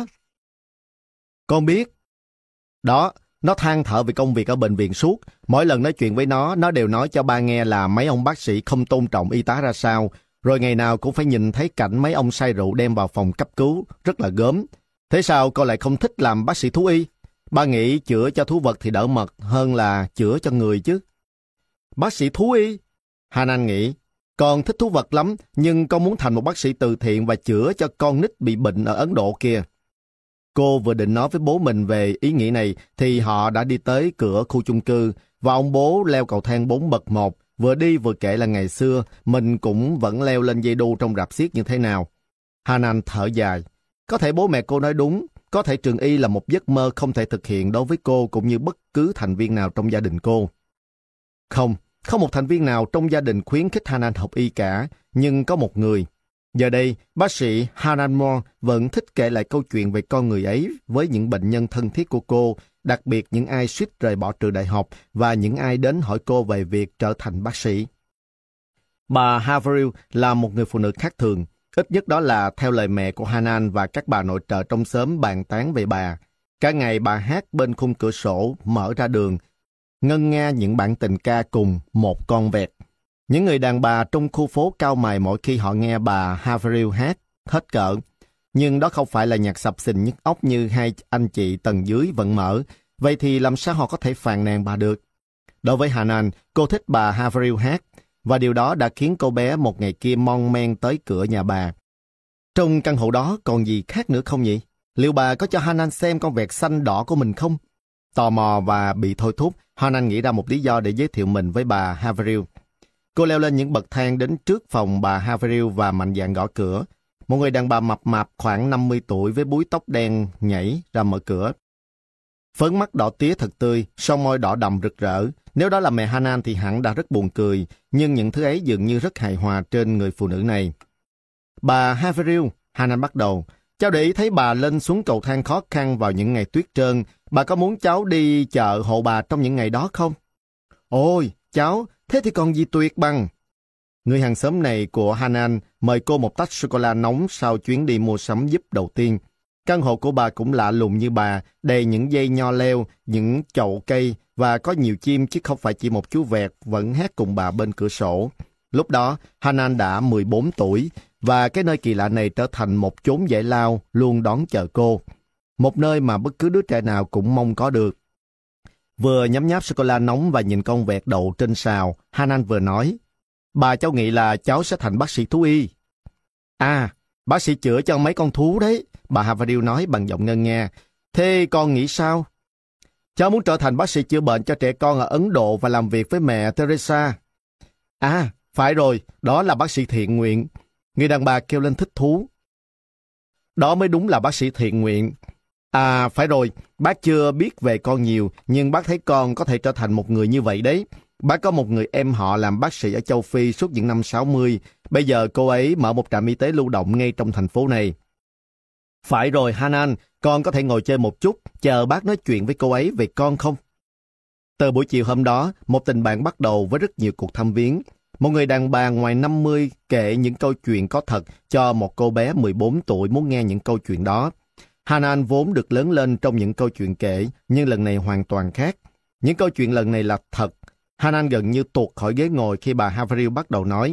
Con biết. Đó, nó than thở về công việc ở bệnh viện suốt. Mỗi lần nói chuyện với nó, nó đều nói cho ba nghe là mấy ông bác sĩ không tôn trọng y tá ra sao. Rồi ngày nào cũng phải nhìn thấy cảnh mấy ông say rượu đem vào phòng cấp cứu, rất là gớm. Thế sao con lại không thích làm bác sĩ thú y? Ba nghĩ chữa cho thú vật thì đỡ mệt hơn là chữa cho người chứ. Bác sĩ thú y? Hanan nghĩ, con thích thú vật lắm, nhưng con muốn thành một bác sĩ từ thiện và chữa cho con nít bị bệnh ở Ấn Độ kia. Cô vừa định nói với bố mình về ý nghĩ này thì họ đã đi tới cửa khu chung cư và ông bố leo cầu thang bốn bậc một, vừa đi vừa kể là ngày xưa mình cũng vẫn leo lên dây đu trong rạp xiếc như thế nào. Hanan thở dài. Có thể bố mẹ cô nói đúng, có thể trường y là một giấc mơ không thể thực hiện đối với cô cũng như bất cứ thành viên nào trong gia đình cô. Không, không một thành viên nào trong gia đình khuyến khích Hanan học y cả, nhưng có một người. Giờ đây, bác sĩ Hanan Moore vẫn thích kể lại câu chuyện về con người ấy với những bệnh nhân thân thiết của cô, đặc biệt những ai suýt rời bỏ trường đại học và những ai đến hỏi cô về việc trở thành bác sĩ. Bà Haverhill là một người phụ nữ khác thường, ít nhất đó là theo lời mẹ của Hanan và các bà nội trợ trong xóm bàn tán về bà. Cả ngày bà hát bên khung cửa sổ mở ra đường, ngân nga những bản tình ca cùng một con vẹt. Những người đàn bà trong khu phố cau mày mỗi khi họ nghe bà Haverhill hát, hết cỡ. Nhưng đó không phải là nhạc sập sình nhức óc như hai anh chị tầng dưới vẫn mở. Vậy thì làm sao họ có thể phàn nàn bà được? Đối với Hanan, cô thích bà Haverhill hát, và điều đó đã khiến cô bé một ngày kia mon men tới cửa nhà bà. Trong căn hộ đó còn gì khác nữa không nhỉ? Liệu bà có cho Hanan xem con vẹt xanh đỏ của mình không? Tò mò và bị thôi thúc, Hanan nghĩ ra một lý do để giới thiệu mình với bà Haverhill. Cô leo lên những bậc thang đến trước phòng bà Haverhill và mạnh dạn gõ cửa. Một người đàn bà mập mạp khoảng năm mươi tuổi với búi tóc đen nhảy ra mở cửa. Phấn mắt đỏ tía thật tươi, son môi đỏ đậm rực rỡ. Nếu đó là mẹ Hanan thì hẳn đã rất buồn cười, nhưng những thứ ấy dường như rất hài hòa trên người phụ nữ này. Bà Haverhill, Hanan bắt đầu, cháu để ý thấy bà lên xuống cầu thang khó khăn vào những ngày tuyết trơn. Bà có muốn cháu đi chợ hộ bà trong những ngày đó không? Ôi, cháu, thế thì còn gì tuyệt bằng. Người hàng xóm này của Hanan mời cô một tách sô-cô-la nóng sau chuyến đi mua sắm giúp đầu tiên. Căn hộ của bà cũng lạ lùng như bà, đầy những dây nho leo, những chậu cây và có nhiều chim chứ không phải chỉ một chú vẹt vẫn hát cùng bà bên cửa sổ. Lúc đó, Hanan đã mười bốn tuổi và cái nơi kỳ lạ này trở thành một chốn giải lao luôn đón chờ cô. Một nơi mà bất cứ đứa trẻ nào cũng mong có được. Vừa nhấm nháp sô-cô-la nóng và nhìn con vẹt đậu trên sào, Hanan vừa nói, bà cháu nghĩ là cháu sẽ thành bác sĩ thú y. À, bác sĩ chữa cho mấy con thú đấy, bà Haverhill nói bằng giọng ngân nga. Thế con nghĩ sao? Cháu muốn trở thành bác sĩ chữa bệnh cho trẻ con ở Ấn Độ và làm việc với mẹ Teresa. À, phải rồi, đó là bác sĩ thiện nguyện. Người đàn bà kêu lên thích thú. Đó mới đúng là bác sĩ thiện nguyện. À, phải rồi, bác chưa biết về con nhiều, nhưng bác thấy con có thể trở thành một người như vậy đấy. Bác có một người em họ làm bác sĩ ở châu Phi suốt những năm sáu mươi. Bây giờ cô ấy mở một trạm y tế lưu động ngay trong thành phố này. Phải rồi, Hanan, con có thể ngồi chơi một chút, chờ bác nói chuyện với cô ấy về con không? Từ buổi chiều hôm đó, một tình bạn bắt đầu với rất nhiều cuộc thăm viếng. Một người đàn bà ngoài năm mươi kể những câu chuyện có thật cho một cô bé mười bốn tuổi muốn nghe những câu chuyện đó. Hanan vốn được lớn lên trong những câu chuyện kể, nhưng lần này hoàn toàn khác. Những câu chuyện lần này là thật. Hanan gần như tuột khỏi ghế ngồi khi bà Haverhill bắt đầu nói.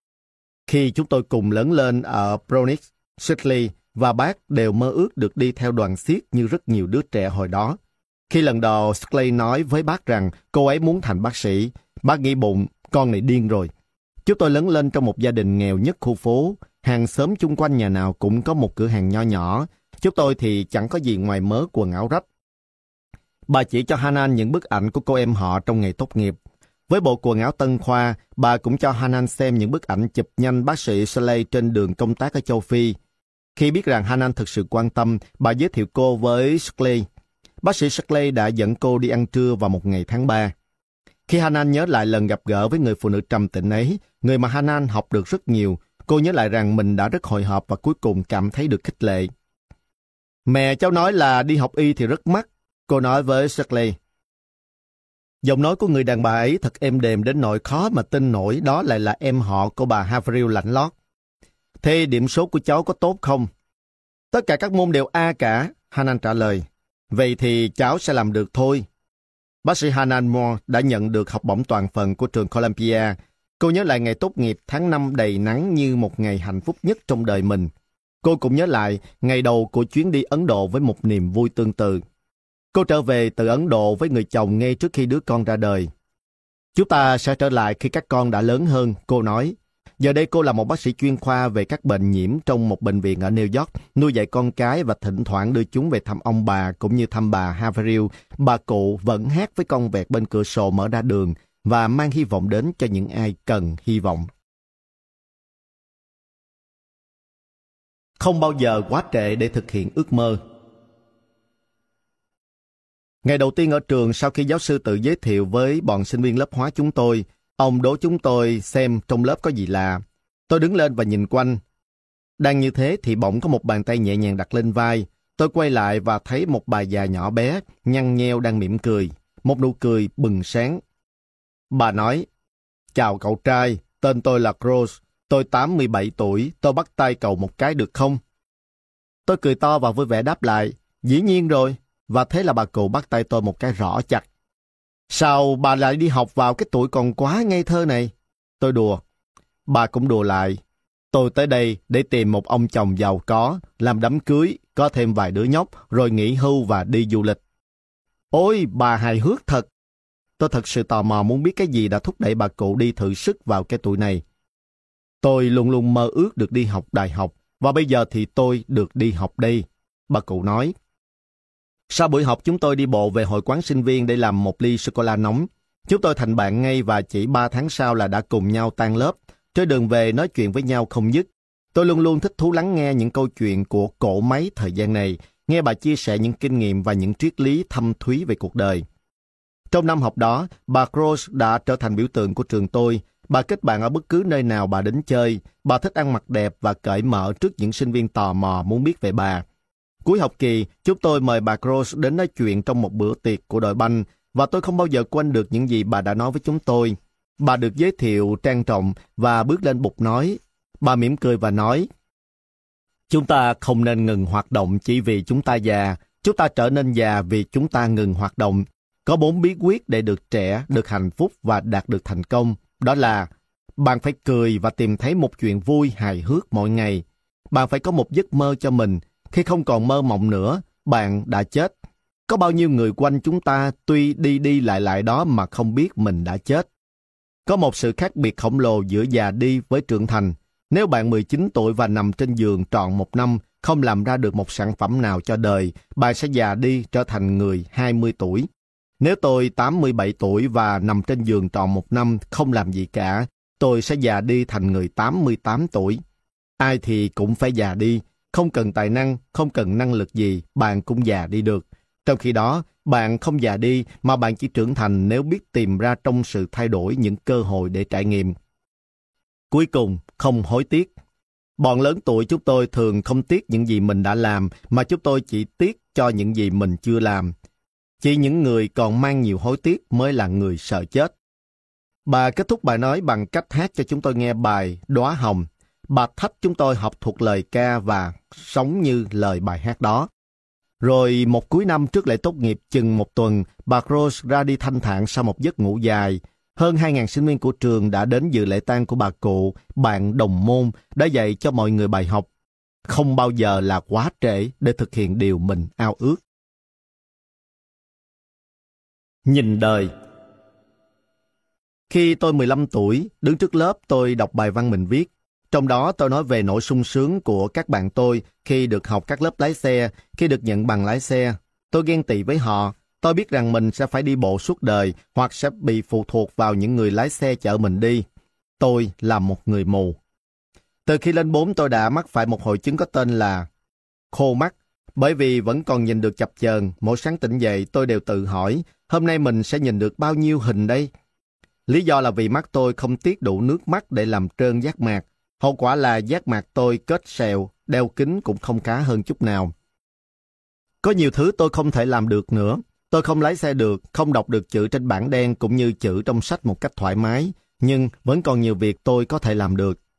Khi chúng tôi cùng lớn lên ở Bronx, Shirley và bác đều mơ ước được đi theo đoàn xiếc như rất nhiều đứa trẻ hồi đó. Khi lần đầu Shirley nói với bác rằng cô ấy muốn thành bác sĩ, bác nghĩ bụng, con này điên rồi. Chúng tôi lớn lên trong một gia đình nghèo nhất khu phố, hàng xóm chung quanh nhà nào cũng có một cửa hàng nho nhỏ. Chúng tôi thì chẳng có gì ngoài mớ quần áo rách. Bà chỉ cho Hanan những bức ảnh của cô em họ trong ngày tốt nghiệp. Với bộ quần áo tân khoa, bà cũng cho Hanan xem những bức ảnh chụp nhanh bác sĩ Shirley trên đường công tác ở châu Phi. Khi biết rằng Hanan thực sự quan tâm, bà giới thiệu cô với Shirley. Bác sĩ Shirley đã dẫn cô đi ăn trưa vào một ngày tháng ba. Khi Hanan nhớ lại lần gặp gỡ với người phụ nữ trầm tĩnh ấy, người mà Hanan học được rất nhiều, cô nhớ lại rằng mình đã rất hồi hộp và cuối cùng cảm thấy được khích lệ. Mẹ cháu nói là đi học y thì rất mắc, cô nói với Shirley. Giọng nói của người đàn bà ấy thật êm đềm đến nỗi khó mà tin nổi đó lại là em họ của bà Haverhill lạnh lót. Thế điểm số của cháu có tốt không? Tất cả các môn đều A cả, Hanan trả lời. Vậy thì cháu sẽ làm được thôi. Bác sĩ Hanan Moore đã nhận được học bổng toàn phần của trường Columbia. Cô nhớ lại ngày tốt nghiệp tháng năm đầy nắng như một ngày hạnh phúc nhất trong đời mình. Cô cũng nhớ lại ngày đầu của chuyến đi Ấn Độ với một niềm vui tương tự. Cô trở về từ Ấn Độ với người chồng ngay trước khi đứa con ra đời. Chúng ta sẽ trở lại khi các con đã lớn hơn, cô nói. Giờ đây cô là một bác sĩ chuyên khoa về các bệnh nhiễm trong một bệnh viện ở New York, nuôi dạy con cái và thỉnh thoảng đưa chúng về thăm ông bà cũng như thăm bà Haverhill. Bà cụ vẫn hát với con vẹt bên cửa sổ mở ra đường và mang hy vọng đến cho những ai cần hy vọng. Không bao giờ quá trễ để thực hiện ước mơ. Ngày đầu tiên ở trường, sau khi giáo sư tự giới thiệu với bọn sinh viên lớp hóa chúng tôi, ông đố chúng tôi xem trong lớp có gì lạ. Tôi đứng lên và nhìn quanh. Đang như thế thì bỗng có một bàn tay nhẹ nhàng đặt lên vai. Tôi quay lại và thấy một bà già nhỏ bé, nhăn nheo đang mỉm cười. Một nụ cười bừng sáng. Bà nói, chào cậu trai, tên tôi là Cross. Tôi tám mươi bảy tuổi, tôi bắt tay cậu một cái được không? Tôi cười to và vui vẻ đáp lại, dĩ nhiên rồi. Và thế là bà cụ bắt tay tôi một cái rõ chặt. Sao bà lại đi học vào cái tuổi còn quá ngây thơ này? Tôi đùa. Bà cũng đùa lại. Tôi tới đây để tìm một ông chồng giàu có, làm đám cưới, có thêm vài đứa nhóc, rồi nghỉ hưu và đi du lịch. Ôi, bà hài hước thật. Tôi thật sự tò mò muốn biết cái gì đã thúc đẩy bà cụ đi thử sức vào cái tuổi này. Tôi luôn luôn mơ ước được đi học đại học, và bây giờ thì tôi được đi học đây, bà cụ nói. Sau buổi học chúng tôi đi bộ về hội quán sinh viên để làm một ly sô-cô-la nóng. Chúng tôi thành bạn ngay và chỉ ba tháng sau là đã cùng nhau tan lớp. Trên đường về nói chuyện với nhau không dứt. Tôi luôn luôn thích thú lắng nghe những câu chuyện của cỗ máy thời gian này, nghe bà chia sẻ những kinh nghiệm và những triết lý thâm thúy về cuộc đời. Trong năm học đó, bà Cross đã trở thành biểu tượng của trường tôi. Bà kết bạn ở bất cứ nơi nào bà đến chơi. Bà thích ăn mặc đẹp và cởi mở trước những sinh viên tò mò muốn biết về bà. Cuối học kỳ, chúng tôi mời bà Cross đến nói chuyện trong một bữa tiệc của đội banh, và tôi không bao giờ quên được những gì bà đã nói với chúng tôi. Bà được giới thiệu trang trọng và bước lên bục nói. Bà mỉm cười và nói, chúng ta không nên ngừng hoạt động chỉ vì chúng ta già. Chúng ta trở nên già vì chúng ta ngừng hoạt động. Có bốn bí quyết để được trẻ, được hạnh phúc và đạt được thành công. Đó là, bạn phải cười và tìm thấy một chuyện vui hài hước mỗi ngày. Bạn phải có một giấc mơ cho mình. Khi không còn mơ mộng nữa, bạn đã chết. Có bao nhiêu người quanh chúng ta tuy đi đi lại lại đó mà không biết mình đã chết. Có một sự khác biệt khổng lồ giữa già đi với trưởng thành. Nếu bạn mười chín tuổi và nằm trên giường trọn một năm, không làm ra được một sản phẩm nào cho đời, bạn sẽ già đi trở thành người hai mươi tuổi. Nếu tôi tám mươi bảy tuổi và nằm trên giường trọn một năm, không làm gì cả, tôi sẽ già đi thành người tám mươi tám tuổi. Ai thì cũng phải già đi. Không cần tài năng, không cần năng lực gì, bạn cũng già đi được. Trong khi đó, bạn không già đi mà bạn chỉ trưởng thành nếu biết tìm ra trong sự thay đổi những cơ hội để trải nghiệm. Cuối cùng, không hối tiếc. Bọn lớn tuổi chúng tôi thường không tiếc những gì mình đã làm, mà chúng tôi chỉ tiếc cho những gì mình chưa làm. Chỉ những người còn mang nhiều hối tiếc mới là người sợ chết. Bà kết thúc bài nói bằng cách hát cho chúng tôi nghe bài Đóa Hồng. Bà thách chúng tôi học thuộc lời ca và sống như lời bài hát đó. Rồi một cuối năm trước lễ tốt nghiệp chừng một tuần, bà Cross ra đi thanh thản sau một giấc ngủ dài. Hơn hai nghìn sinh viên của trường đã đến dự lễ tang của bà cụ, bạn đồng môn, đã dạy cho mọi người bài học. Không bao giờ là quá trễ để thực hiện điều mình ao ước. Nhìn đời. Khi tôi mười lăm tuổi, đứng trước lớp tôi đọc bài văn mình viết. Trong đó tôi nói về nỗi sung sướng của các bạn tôi khi được học các lớp lái xe, khi được nhận bằng lái xe. Tôi ghen tị với họ. Tôi biết rằng mình sẽ phải đi bộ suốt đời hoặc sẽ bị phụ thuộc vào những người lái xe chở mình đi. Tôi là một người mù. Từ khi lên bốn tôi đã mắc phải một hội chứng có tên là khô mắt. Bởi vì vẫn còn nhìn được chập chờn, mỗi sáng tỉnh dậy tôi đều tự hỏi, hôm nay mình sẽ nhìn được bao nhiêu hình đây? Lý do là vì mắt tôi không tiết đủ nước mắt để làm trơn giác mạc. Hậu quả là giác mạc tôi kết sẹo, đeo kính cũng không khá hơn chút nào. Có nhiều thứ tôi không thể làm được nữa. Tôi không lái xe được, không đọc được chữ trên bảng đen cũng như chữ trong sách một cách thoải mái, nhưng vẫn còn nhiều việc tôi có thể làm được.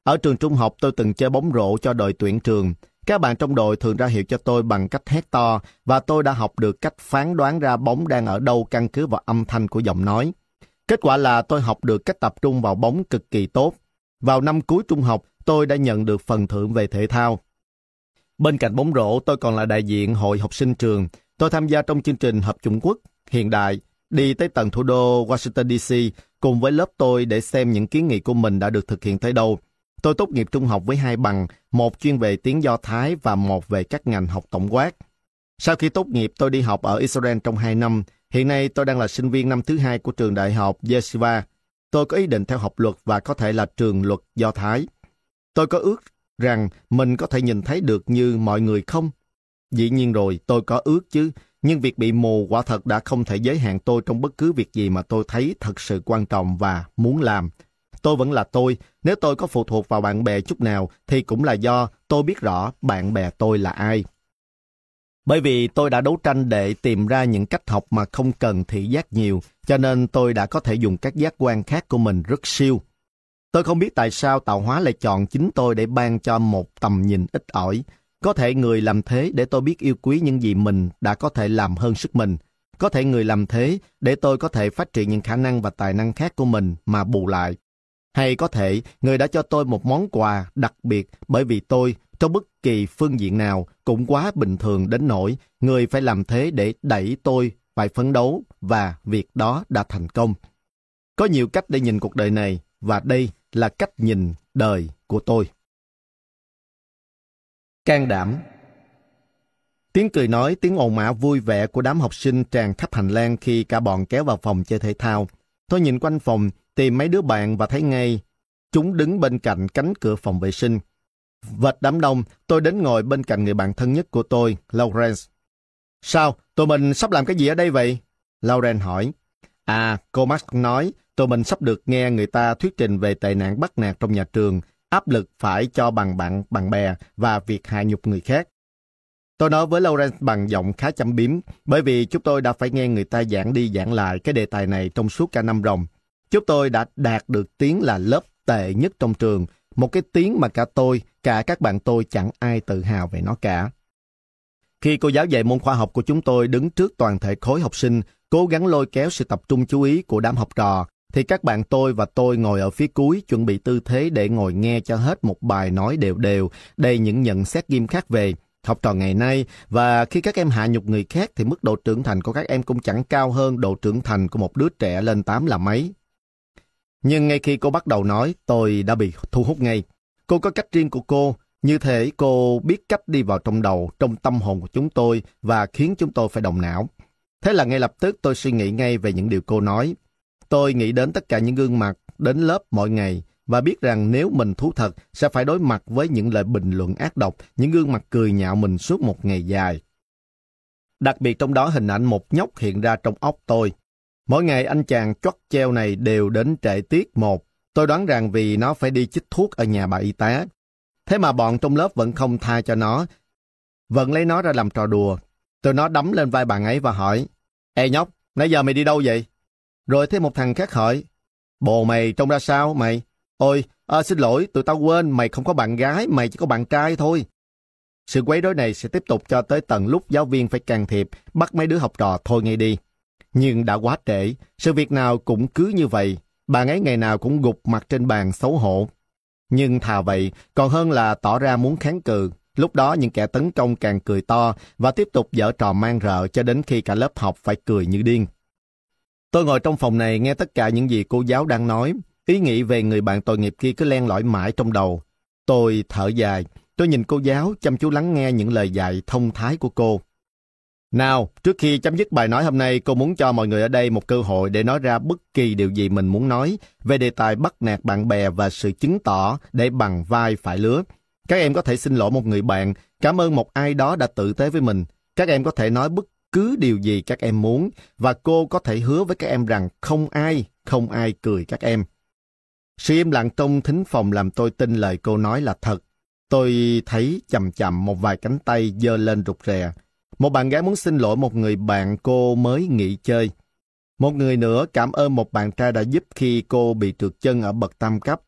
Ở trường trung học tôi từng chơi bóng rổ cho đội tuyển trường. Các bạn trong đội thường ra hiệu cho tôi bằng cách hét to và tôi đã học được cách phán đoán ra bóng đang ở đâu căn cứ vào âm thanh của giọng nói. Kết quả là tôi học được cách tập trung vào bóng cực kỳ tốt. Vào năm cuối trung học, tôi đã nhận được phần thưởng về thể thao. Bên cạnh bóng rổ, tôi còn là đại diện hội học sinh trường. Tôi tham gia trong chương trình Hợp chủng quốc hiện đại, đi tới tận thủ đô Washington đê xê cùng với lớp tôi để xem những kiến nghị của mình đã được thực hiện tới đâu. Tôi tốt nghiệp trung học với hai bằng, một chuyên về tiếng Do Thái và một về các ngành học tổng quát. Sau khi tốt nghiệp, tôi đi học ở Israel trong hai năm. Hiện nay tôi đang là sinh viên năm thứ hai của trường đại học Yeshiva. Tôi có ý định theo học luật và có thể là trường luật Do Thái. Tôi có ước rằng mình có thể nhìn thấy được như mọi người không? Dĩ nhiên rồi, tôi có ước chứ. Nhưng việc bị mù quả thật đã không thể giới hạn tôi trong bất cứ việc gì mà tôi thấy thật sự quan trọng và muốn làm. Tôi vẫn là tôi. Nếu tôi có phụ thuộc vào bạn bè chút nào thì cũng là do tôi biết rõ bạn bè tôi là ai. Bởi vì tôi đã đấu tranh để tìm ra những cách học mà không cần thị giác nhiều, cho nên tôi đã có thể dùng các giác quan khác của mình rất siêu. Tôi không biết tại sao tạo hóa lại chọn chính tôi để ban cho một tầm nhìn ít ỏi. Có thể người làm thế để tôi biết yêu quý những gì mình đã có thể làm hơn sức mình. Có thể người làm thế để tôi có thể phát triển những khả năng và tài năng khác của mình mà bù lại. Hay có thể người đã cho tôi một món quà đặc biệt bởi vì tôi, trong bất kỳ phương diện nào, cũng quá bình thường đến nỗi người phải làm thế để đẩy tôi phải phấn đấu và việc đó đã thành công. Có nhiều cách để nhìn cuộc đời này và đây là cách nhìn đời của tôi. Can đảm. Tiếng cười nói, tiếng ồn ào vui vẻ của đám học sinh tràn khắp hành lang khi cả bọn kéo vào phòng chơi thể thao. Tôi nhìn quanh phòng, tìm mấy đứa bạn và thấy ngay chúng đứng bên cạnh cánh cửa phòng vệ sinh. Vệt đám đông, tôi đến ngồi bên cạnh người bạn thân nhất của tôi, Lawrence. Sao? Tụi mình sắp làm cái gì ở đây vậy? Lawrence hỏi. À, cô Max nói, tụi mình sắp được nghe người ta thuyết trình về tệ nạn bắt nạt trong nhà trường, áp lực phải cho bằng bạn bằng bè và việc hạ nhục người khác. Tôi nói với Lawrence bằng giọng khá chăm biếm, bởi vì chúng tôi đã phải nghe người ta giảng đi giảng lại cái đề tài này trong suốt cả năm ròng. Chúng tôi đã đạt được tiếng là lớp tệ nhất trong trường, một cái tiếng mà cả tôi, cả các bạn tôi chẳng ai tự hào về nó cả. Khi cô giáo dạy môn khoa học của chúng tôi đứng trước toàn thể khối học sinh, cố gắng lôi kéo sự tập trung chú ý của đám học trò, thì các bạn tôi và tôi ngồi ở phía cuối chuẩn bị tư thế để ngồi nghe cho hết một bài nói đều đều, đầy những nhận xét nghiêm khắc về học trò ngày nay, và khi các em hạ nhục người khác thì mức độ trưởng thành của các em cũng chẳng cao hơn độ trưởng thành của một đứa trẻ lên tám là mấy. Nhưng ngay khi cô bắt đầu nói, tôi đã bị thu hút ngay. Cô có cách riêng của cô, như thể cô biết cách đi vào trong đầu, trong tâm hồn của chúng tôi và khiến chúng tôi phải động não. Thế là ngay lập tức tôi suy nghĩ ngay về những điều cô nói. Tôi nghĩ đến tất cả những gương mặt đến lớp mỗi ngày và biết rằng nếu mình thú thật sẽ phải đối mặt với những lời bình luận ác độc, những gương mặt cười nhạo mình suốt một ngày dài. Đặc biệt trong đó hình ảnh một nhóc hiện ra trong óc tôi. Mỗi ngày anh chàng chót treo này đều đến trễ tiết một. Tôi đoán rằng vì nó phải đi chích thuốc ở nhà bà y tá. Thế mà bọn trong lớp vẫn không tha cho nó, vẫn lấy nó ra làm trò đùa. Tôi nó đấm lên vai bạn ấy và hỏi, Ê nhóc, nãy giờ mày đi đâu vậy? Rồi thêm một thằng khác hỏi, Bồ mày trông ra sao mày? Ôi, à, xin lỗi, tụi tao quên, mày không có bạn gái, mày chỉ có bạn trai thôi. Sự quấy rối này sẽ tiếp tục cho tới tận lúc giáo viên phải can thiệp, bắt mấy đứa học trò thôi ngay đi. Nhưng đã quá trễ, sự việc nào cũng cứ như vậy, bạn ấy ngày nào cũng gục mặt trên bàn xấu hổ. Nhưng thà vậy, còn hơn là tỏ ra muốn kháng cự. Lúc đó những kẻ tấn công càng cười to và tiếp tục giở trò man rợ cho đến khi cả lớp học phải cười như điên. Tôi ngồi trong phòng này nghe tất cả những gì cô giáo đang nói. Ý nghĩ về người bạn tội nghiệp kia cứ len lỏi mãi trong đầu. Tôi thở dài, tôi nhìn cô giáo chăm chú lắng nghe những lời dạy thông thái của cô. Nào, trước khi chấm dứt bài nói hôm nay, cô muốn cho mọi người ở đây một cơ hội để nói ra bất kỳ điều gì mình muốn nói về đề tài bắt nạt bạn bè và sự chứng tỏ để bằng vai phải lứa. Các em có thể xin lỗi một người bạn, cảm ơn một ai đó đã tử tế với mình. Các em có thể nói bất cứ điều gì các em muốn, và cô có thể hứa với các em rằng không ai, không ai cười các em. Sự im lặng trong thính phòng làm tôi tin lời cô nói là thật. Tôi thấy chậm chậm một vài cánh tay giơ lên rụt rè. Một bạn gái muốn xin lỗi một người bạn cô mới nghỉ chơi. Một người nữa cảm ơn một bạn trai đã giúp khi cô bị trượt chân ở bậc tam cấp. Thế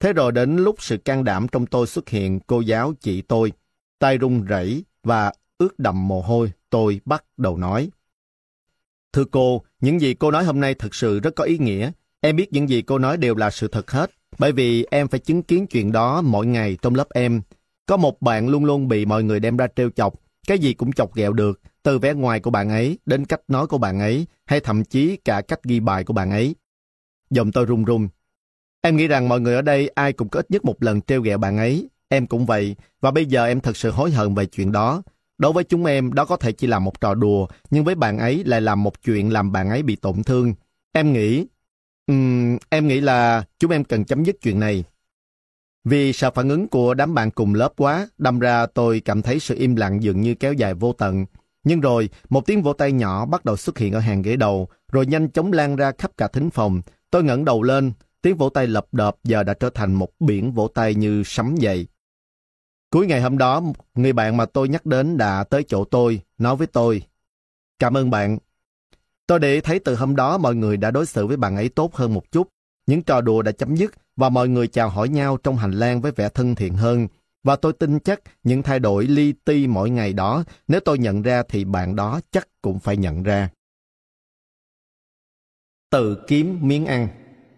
Thế rồi đến lúc sự can đảm trong tôi xuất hiện, cô giáo chỉ tôi. Tay run rẩy và ướt đẫm mồ hôi, tôi bắt đầu nói. Thưa cô, những gì cô nói hôm nay thực sự rất có ý nghĩa. Em biết những gì cô nói đều là sự thật hết, bởi vì em phải chứng kiến chuyện đó mỗi ngày trong lớp em. Có một bạn luôn luôn bị mọi người đem ra trêu chọc, cái gì cũng chọc ghẹo được, từ vẻ ngoài của bạn ấy, đến cách nói của bạn ấy, hay thậm chí cả cách ghi bài của bạn ấy. Giọng tôi run run. Em nghĩ rằng mọi người ở đây ai cũng có ít nhất một lần trêu ghẹo bạn ấy. Em cũng vậy, và bây giờ em thật sự hối hận về chuyện đó. Đối với chúng em, đó có thể chỉ là một trò đùa, nhưng với bạn ấy lại là một chuyện làm bạn ấy bị tổn thương. Em nghĩ... Um, em nghĩ là chúng em cần chấm dứt chuyện này. Vì sợ phản ứng của đám bạn cùng lớp quá, đâm ra tôi cảm thấy sự im lặng dường như kéo dài vô tận. Nhưng rồi, một tiếng vỗ tay nhỏ bắt đầu xuất hiện ở hàng ghế đầu, rồi nhanh chóng lan ra khắp cả thính phòng. Tôi ngẩng đầu lên, tiếng vỗ tay lập đợp giờ đã trở thành một biển vỗ tay như sấm vậy. Cuối ngày hôm đó, người bạn mà tôi nhắc đến đã tới chỗ tôi, nói với tôi, cảm ơn bạn. Tôi để thấy từ hôm đó mọi người đã đối xử với bạn ấy tốt hơn một chút. Những trò đùa đã chấm dứt và mọi người chào hỏi nhau trong hành lang với vẻ thân thiện hơn. Và tôi tin chắc những thay đổi li ti mỗi ngày đó, nếu tôi nhận ra thì bạn đó chắc cũng phải nhận ra. Tự kiếm miếng ăn.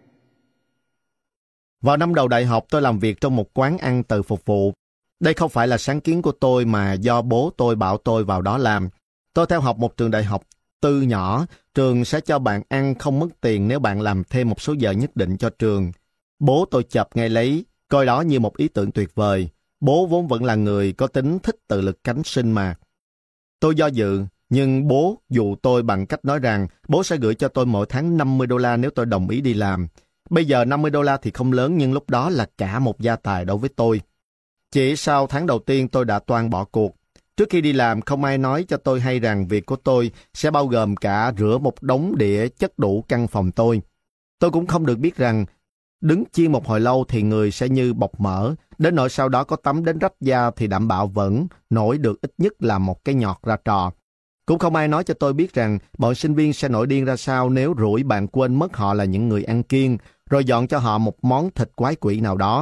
Vào năm đầu đại học tôi làm việc trong một quán ăn tự phục vụ. Đây không phải là sáng kiến của tôi mà do bố tôi bảo tôi vào đó làm. Tôi theo học một trường đại học tư nhỏ, trường sẽ cho bạn ăn không mất tiền nếu bạn làm thêm một số giờ nhất định cho trường. Bố tôi chợp ngay lấy, coi đó như một ý tưởng tuyệt vời. Bố vốn vẫn là người có tính thích tự lực cánh sinh mà. Tôi do dự, nhưng bố dụ tôi bằng cách nói rằng bố sẽ gửi cho tôi mỗi tháng năm mươi đô la nếu tôi đồng ý đi làm. Bây giờ năm mươi đô la thì không lớn, nhưng lúc đó là cả một gia tài đối với tôi. Chỉ sau tháng đầu tiên tôi đã toan bỏ cuộc. Trước khi đi làm, không ai nói cho tôi hay rằng việc của tôi sẽ bao gồm cả rửa một đống đĩa chất đủ căn phòng tôi. Tôi cũng không được biết rằng đứng chiên một hồi lâu thì người sẽ như bọc mỡ, đến nỗi sau đó có tắm đến rách da thì đảm bảo vẫn nổi được ít nhất là một cái nhọt ra trò. Cũng không ai nói cho tôi biết rằng bọn sinh viên sẽ nổi điên ra sao nếu rủi bạn quên mất họ là những người ăn kiêng, rồi dọn cho họ một món thịt quái quỷ nào đó.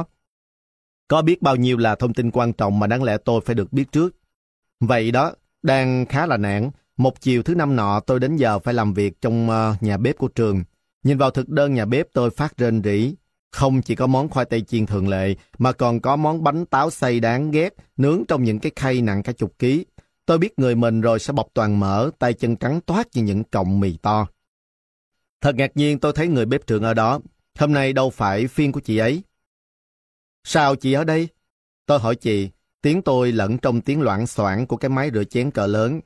Có biết bao nhiêu là thông tin quan trọng mà đáng lẽ tôi phải được biết trước. Vậy đó, đang khá là nản. Một chiều thứ năm nọ tôi đến giờ phải làm việc trong uh, nhà bếp của trường. Nhìn vào thực đơn nhà bếp tôi phát rên rỉ. Không chỉ có món khoai tây chiên thường lệ, mà còn có món bánh táo xay đáng ghét, nướng trong những cái khay nặng cả chục ký. Tôi biết người mình rồi sẽ bọc toàn mỡ, tay chân trắng toát như những cọng mì to. Thật ngạc nhiên tôi thấy người bếp trưởng ở đó. Hôm nay đâu phải phiên của chị ấy. Sao chị ở đây? Tôi hỏi chị, tiếng tôi lẫn trong tiếng loảng xoảng của cái máy rửa chén cỡ lớn.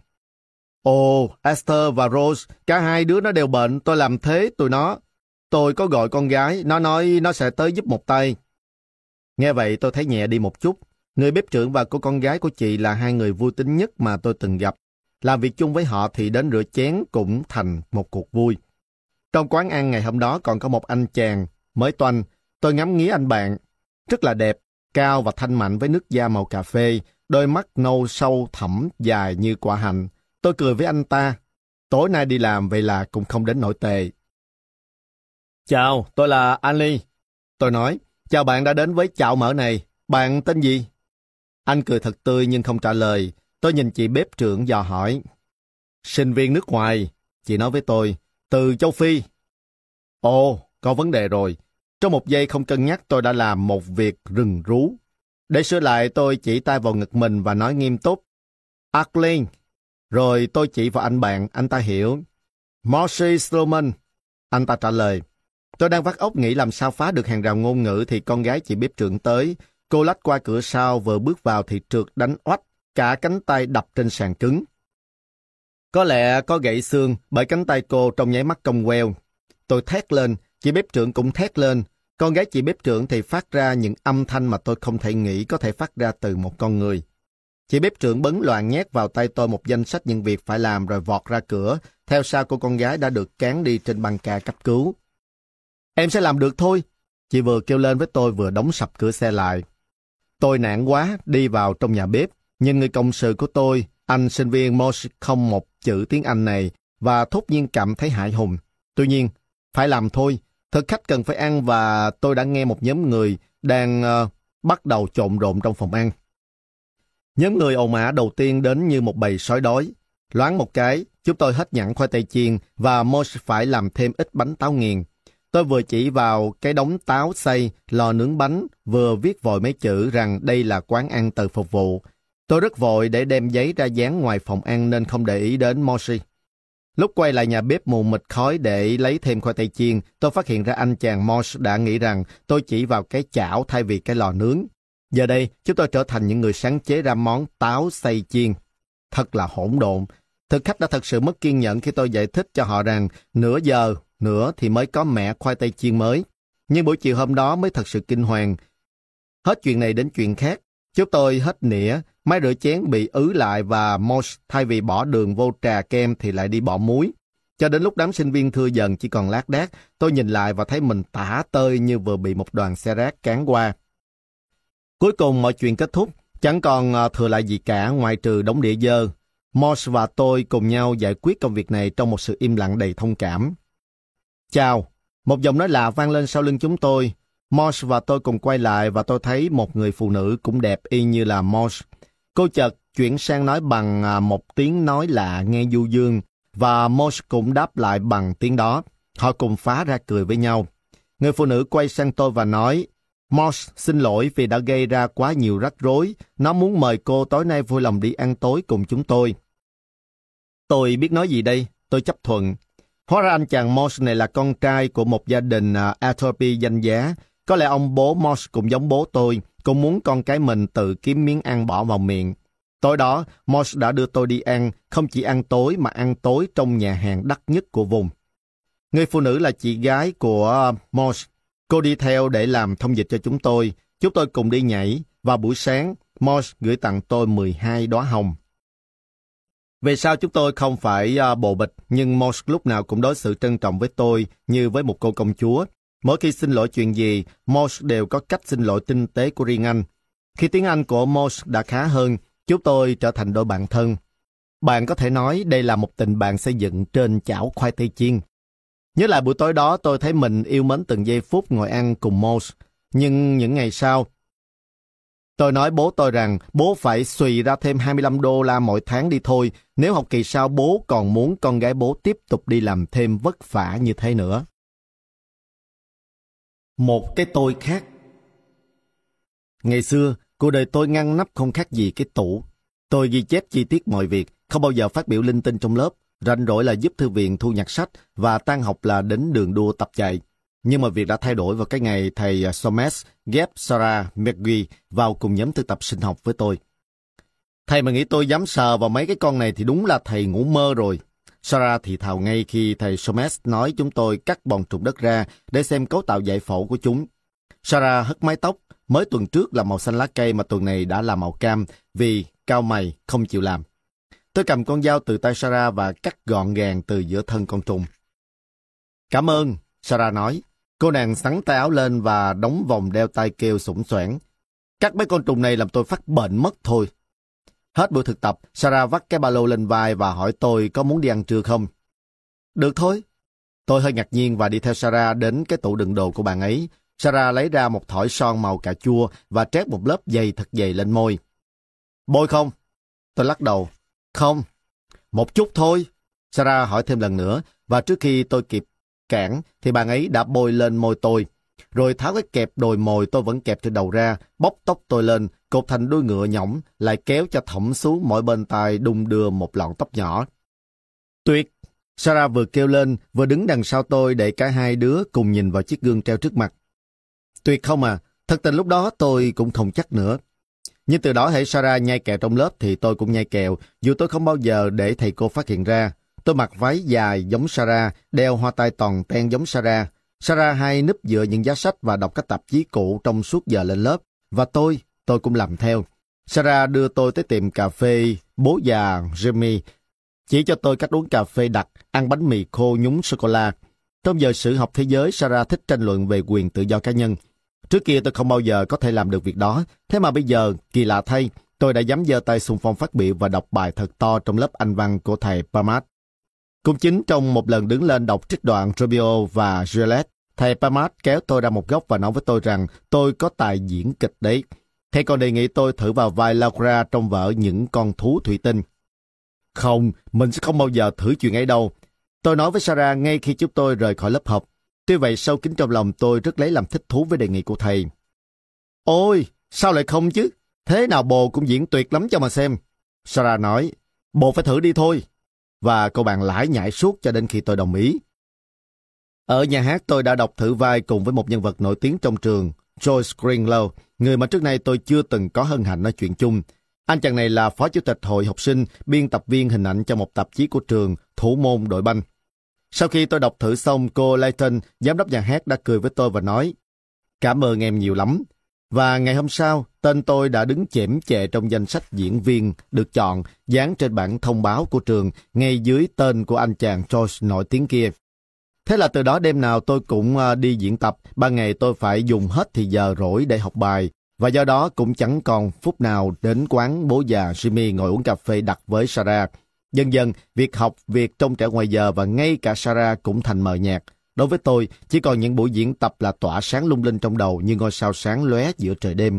Ồ, Esther và Rose, cả hai đứa nó đều bệnh, tôi làm thế tụi nó. Tôi có gọi con gái, nó nói nó sẽ tới giúp một tay. Nghe vậy tôi thấy nhẹ đi một chút. Người bếp trưởng và cô con gái của chị là hai người vui tính nhất mà tôi từng gặp. Làm việc chung với họ thì đến rửa chén cũng thành một cuộc vui. Trong quán ăn ngày hôm đó còn có một anh chàng mới toanh. Tôi ngắm nghía anh bạn. Rất là đẹp, cao và thanh mảnh với nước da màu cà phê, đôi mắt nâu sâu thẳm dài như quả hạnh. Tôi cười với anh ta. Tối nay đi làm vậy là cũng không đến nổi tệ. Chào, tôi là Ali. Tôi nói, chào bạn đã đến với chảo mỡ này. Bạn tên gì? Anh cười thật tươi nhưng không trả lời. Tôi nhìn chị bếp trưởng dò hỏi. Sinh viên nước ngoài, chị nói với tôi, từ châu Phi. Ồ, có vấn đề rồi. Trong một giây không cân nhắc tôi đã làm một việc rừng rú. Để sửa lại tôi chỉ tay vào ngực mình và nói nghiêm túc. Arlene. Rồi tôi chỉ vào anh bạn, anh ta hiểu. Marcy Sloman. Anh ta trả lời. Tôi đang vắt óc nghĩ làm sao phá được hàng rào ngôn ngữ thì con gái chị bếp trưởng tới. Cô lách qua cửa sau vừa bước vào thì trượt đánh oách, cả cánh tay đập trên sàn cứng. Có lẽ có gãy xương bởi cánh tay cô trong nháy mắt cong queo. Tôi thét lên, chị bếp trưởng cũng thét lên. Con gái chị bếp trưởng thì phát ra những âm thanh mà tôi không thể nghĩ có thể phát ra từ một con người. Chị bếp trưởng bấn loạn nhét vào tay tôi một danh sách những việc phải làm rồi vọt ra cửa. Theo sau cô con gái đã được cán đi trên băng ca cấp cứu. Em sẽ làm được thôi. Chị vừa kêu lên với tôi vừa đóng sập cửa xe lại. Tôi nản quá đi vào trong nhà bếp. Nhìn người cộng sự của tôi, anh sinh viên Mosh không một chữ tiếng Anh này và thốt nhiên cảm thấy hãi hùng. Tuy nhiên, phải làm thôi. Thực khách cần phải ăn và tôi đã nghe một nhóm người đang uh, bắt đầu trộn rộn trong phòng ăn. Nhóm người ồn ào đầu tiên đến như một bầy sói đói. Loáng một cái, chúng tôi hết nhẵn khoai tây chiên và Mosh phải làm thêm ít bánh táo nghiền. Tôi vừa chỉ vào cái đống táo xay, lò nướng bánh, vừa viết vội mấy chữ rằng đây là quán ăn tự phục vụ. Tôi rất vội để đem giấy ra dán ngoài phòng ăn nên không để ý đến Moshi. Lúc quay lại nhà bếp mù mịt khói để lấy thêm khoai tây chiên, tôi phát hiện ra anh chàng Mosh đã nghĩ rằng tôi chỉ vào cái chảo thay vì cái lò nướng. Giờ đây, chúng tôi trở thành những người sáng chế ra món táo xay chiên. Thật là hỗn độn. Thực khách đã thật sự mất kiên nhẫn khi tôi giải thích cho họ rằng nửa giờ nữa thì mới có mẻ khoai tây chiên mới. Nhưng buổi chiều hôm đó mới thật sự kinh hoàng. Hết chuyện này đến chuyện khác. Chúng tôi hết nĩa, máy rửa chén bị ứ lại và Mosh thay vì bỏ đường vô trà kem thì lại đi bỏ muối. Cho đến lúc đám sinh viên thưa dần chỉ còn lác đác, tôi nhìn lại và thấy mình tả tơi như vừa bị một đoàn xe rác cán qua. Cuối cùng mọi chuyện kết thúc, chẳng còn thừa lại gì cả ngoài trừ đống đĩa dơ. Mosh và tôi cùng nhau giải quyết công việc này trong một sự im lặng đầy thông cảm. Chào, một giọng nói lạ vang lên sau lưng chúng tôi. Mosh và tôi cùng quay lại và tôi thấy một người phụ nữ cũng đẹp y như là Mosh. Cô chợt chuyển sang nói bằng một tiếng nói lạ nghe du dương và Mosh cũng đáp lại bằng tiếng đó. Họ cùng phá ra cười với nhau. Người phụ nữ quay sang tôi và nói, Mosh xin lỗi vì đã gây ra quá nhiều rắc rối. Nó muốn mời cô tối nay vui lòng đi ăn tối cùng chúng tôi. Tôi biết nói gì đây? Tôi chấp thuận. Hóa ra anh chàng Mosh này là con trai của một gia đình uh, Atrophy danh giá. Có lẽ ông bố Mosh cũng giống bố tôi, cũng muốn con cái mình tự kiếm miếng ăn bỏ vào miệng. Tối đó, Mosh đã đưa tôi đi ăn, không chỉ ăn tối mà ăn tối trong nhà hàng đắt nhất của vùng. Người phụ nữ là chị gái của uh, Mosh. Cô đi theo để làm thông dịch cho chúng tôi. Chúng tôi cùng đi nhảy. Vào buổi sáng, Mosh gửi tặng tôi mười hai đóa hồng. Về sau chúng tôi không phải uh, bồ bịch, nhưng Mosh lúc nào cũng đối xử trân trọng với tôi như với một cô công chúa. Mỗi khi xin lỗi chuyện gì, Mosh đều có cách xin lỗi tinh tế của riêng anh. Khi tiếng Anh của Mosh đã khá hơn, chúng tôi trở thành đôi bạn thân. Bạn có thể nói đây là một tình bạn xây dựng trên chảo khoai tây chiên. Nhớ lại buổi tối đó, tôi thấy mình yêu mến từng giây phút ngồi ăn cùng Mosh. Nhưng những ngày sau, tôi nói bố tôi rằng bố phải xùy ra thêm hai mươi lăm đô la mỗi tháng đi thôi, nếu học kỳ sau bố còn muốn con gái bố tiếp tục đi làm thêm vất vả như thế nữa. Một cái tôi khác. Ngày xưa, cuộc đời tôi ngăn nắp không khác gì cái tủ. Tôi ghi chép chi tiết mọi việc, không bao giờ phát biểu linh tinh trong lớp. Rảnh rỗi là giúp thư viện thu nhặt sách và tan học là đến đường đua tập chạy. Nhưng mà việc đã thay đổi vào cái ngày thầy Somes ghép Sarah McGee vào cùng nhóm thực tập sinh học với tôi. Thầy mà nghĩ tôi dám sờ vào mấy cái con này thì đúng là thầy ngủ mơ rồi. Sarah thì thào ngay khi thầy Somes nói chúng tôi cắt bòn trục đất ra để xem cấu tạo giải phẫu của chúng. Sarah hất mái tóc, mới tuần trước là màu xanh lá cây mà tuần này đã là màu cam vì cao mày không chịu làm. Tôi cầm con dao từ tay Sarah và cắt gọn gàng từ giữa thân con trùng. Cảm ơn, Sarah nói. Cô nàng xắn tay áo lên và đóng vòng đeo tay kêu xủng xoảng. Cắt mấy con trùng này làm tôi phát bệnh mất thôi. Hết buổi thực tập, Sarah vắt cái ba lô lên vai và hỏi tôi có muốn đi ăn trưa không. Được thôi. Tôi hơi ngạc nhiên và đi theo Sarah đến cái tủ đựng đồ của bạn ấy. Sarah lấy ra một thỏi son màu cà chua và trét một lớp dày thật dày lên môi. Bôi không? Tôi lắc đầu. Không. Một chút thôi. Sarah hỏi thêm lần nữa và trước khi tôi kịp cản thì bạn ấy đã bôi lên môi tôi. Rồi tháo cái kẹp đồi mồi tôi vẫn kẹp trên đầu ra, bóc tóc tôi lên, cột thành đuôi ngựa nhõng, lại kéo cho thõng xuống mỗi bên tai đung đưa một lọn tóc nhỏ. Tuyệt! Sarah vừa kêu lên, vừa đứng đằng sau tôi để cả hai đứa cùng nhìn vào chiếc gương treo trước mặt. Tuyệt không à, thật tình lúc đó tôi cũng không chắc nữa. Nhưng từ đó hễ Sarah nhai kẹo trong lớp thì tôi cũng nhai kẹo, dù tôi không bao giờ để thầy cô phát hiện ra. Tôi mặc váy dài giống Sarah, đeo hoa tai toàn ten giống Sarah. Sarah hay núp dựa những giá sách và đọc các tạp chí cũ trong suốt giờ lên lớp. Và tôi, tôi cũng làm theo. Sarah đưa tôi tới tiệm cà phê bố già Jimmy, chỉ cho tôi cách uống cà phê đặc, ăn bánh mì khô nhúng sô-cô-la. Trong giờ sử học thế giới, Sarah thích tranh luận về quyền tự do cá nhân. Trước kia tôi không bao giờ có thể làm được việc đó, thế mà bây giờ, kỳ lạ thay, tôi đã dám giơ tay xung phong phát biểu và đọc bài thật to trong lớp Anh văn của thầy Parmat. Cũng chính trong một lần đứng lên đọc trích đoạn Romeo và Juliet, thầy Pamat kéo tôi ra một góc và nói với tôi rằng tôi có tài diễn kịch đấy. Thầy còn đề nghị tôi thử vào vai Laura trong vở Những con thú thủy tinh. Không, mình sẽ không bao giờ thử chuyện ấy đâu. Tôi nói với Sarah ngay khi chúng tôi rời khỏi lớp học. Tuy vậy sâu kín trong lòng tôi rất lấy làm thích thú với đề nghị của thầy. Ôi, sao lại không chứ? Thế nào bồ cũng diễn tuyệt lắm cho mà xem. Sarah nói, bồ phải thử đi thôi. Và cô bạn lải nhải suốt cho đến khi tôi đồng ý. Ở nhà hát tôi đã đọc thử vai cùng với một nhân vật nổi tiếng trong trường, Joyce Greenlow, người mà trước nay tôi chưa từng có hân hạnh nói chuyện chung. Anh chàng này là phó chủ tịch hội học sinh, biên tập viên hình ảnh cho một tạp chí của trường, thủ môn đội banh. Sau khi tôi đọc thử xong, cô Layton, giám đốc nhà hát đã cười với tôi và nói, cảm ơn em nhiều lắm. Và ngày hôm sau, tên tôi đã đứng chễm chệ trong danh sách diễn viên được chọn, dán trên bảng thông báo của trường, ngay dưới tên của anh chàng George nổi tiếng kia. Thế là từ đó đêm nào tôi cũng đi diễn tập, ban ngày tôi phải dùng hết thì giờ rỗi để học bài, và do đó cũng chẳng còn phút nào đến quán bố già Jimmy ngồi uống cà phê đặt với Sarah. Dần dần, việc học, việc trông trẻ ngoài giờ và ngay cả Sarah cũng thành mờ nhạt. Đối với tôi, chỉ còn những buổi diễn tập là tỏa sáng lung linh trong đầu như ngôi sao sáng lóe giữa trời đêm.